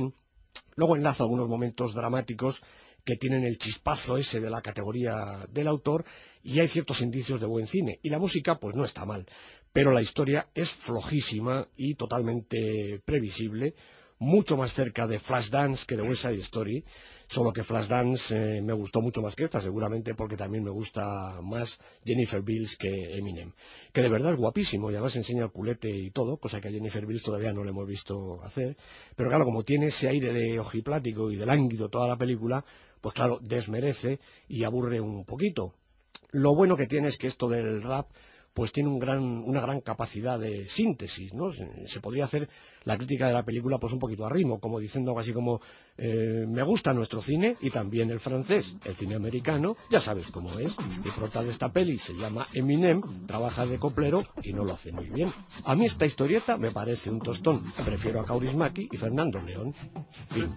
Luego enlaza algunos momentos dramáticos que tienen el chispazo ese de la categoría del autor, y hay ciertos indicios de buen cine. Y la música, pues no está mal, pero la historia es flojísima y totalmente previsible, mucho más cerca de Flashdance que de West Side Story, solo que Flashdance me gustó mucho más que esta, seguramente porque también me gusta más Jennifer Beals que Eminem, que de verdad es guapísimo y además enseña el culete y todo, cosa que a Jennifer Beals todavía no le hemos visto hacer, pero claro, como tiene ese aire de ojiplático y de lánguido toda la película, pues claro, desmerece y aburre un poquito. Lo bueno que tiene es que esto del rap pues tiene una gran capacidad de síntesis, ¿no? Se podría hacer la crítica de la película pues un poquito a ritmo, como diciendo algo así como me gusta nuestro cine y también el francés, el cine americano, ya sabes cómo es. El prota de esta peli se llama Eminem, trabaja de coplero y no lo hace muy bien. A mí esta historieta me parece un tostón, prefiero a Kaurismäki y Fernando León. Fin.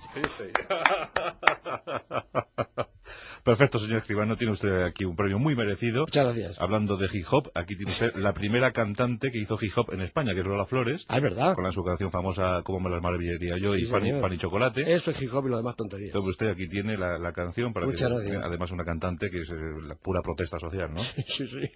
Perfecto, señor Escribano, tiene usted aquí un premio muy merecido. Muchas gracias. Hablando de hip hop, aquí tiene usted la primera cantante que hizo hip hop en España, que es Lola Flores. Ah, es verdad. Con su canción famosa Cómo me las maravillaría yo, sí, y pan y chocolate. Eso es hip hop y lo demás tonterías. Entonces usted aquí tiene la canción para Muchas que gracias. además una cantante que es la pura protesta social, ¿no? Sí, sí, sí.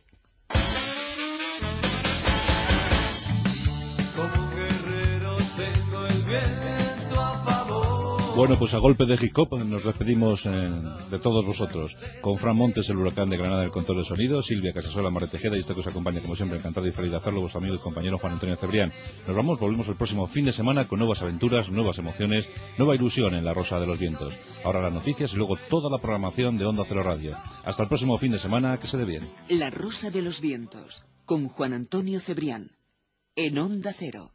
Bueno, pues a golpe de hip hop nos despedimos de todos vosotros. Con Fran Montes, el huracán de Granada, el control de sonido, Silvia Casasola, María Tejeda, y este que os acompaña como siempre, encantado y feliz de hacerlo, vuestro amigo y compañero Juan Antonio Cebrián. Volvemos el próximo fin de semana con nuevas aventuras, nuevas emociones, nueva ilusión en la Rosa de los Vientos. Ahora las noticias y luego toda la programación de Onda Cero Radio. Hasta el próximo fin de semana, que se dé bien. La Rosa de los Vientos, con Juan Antonio Cebrián, en Onda Cero.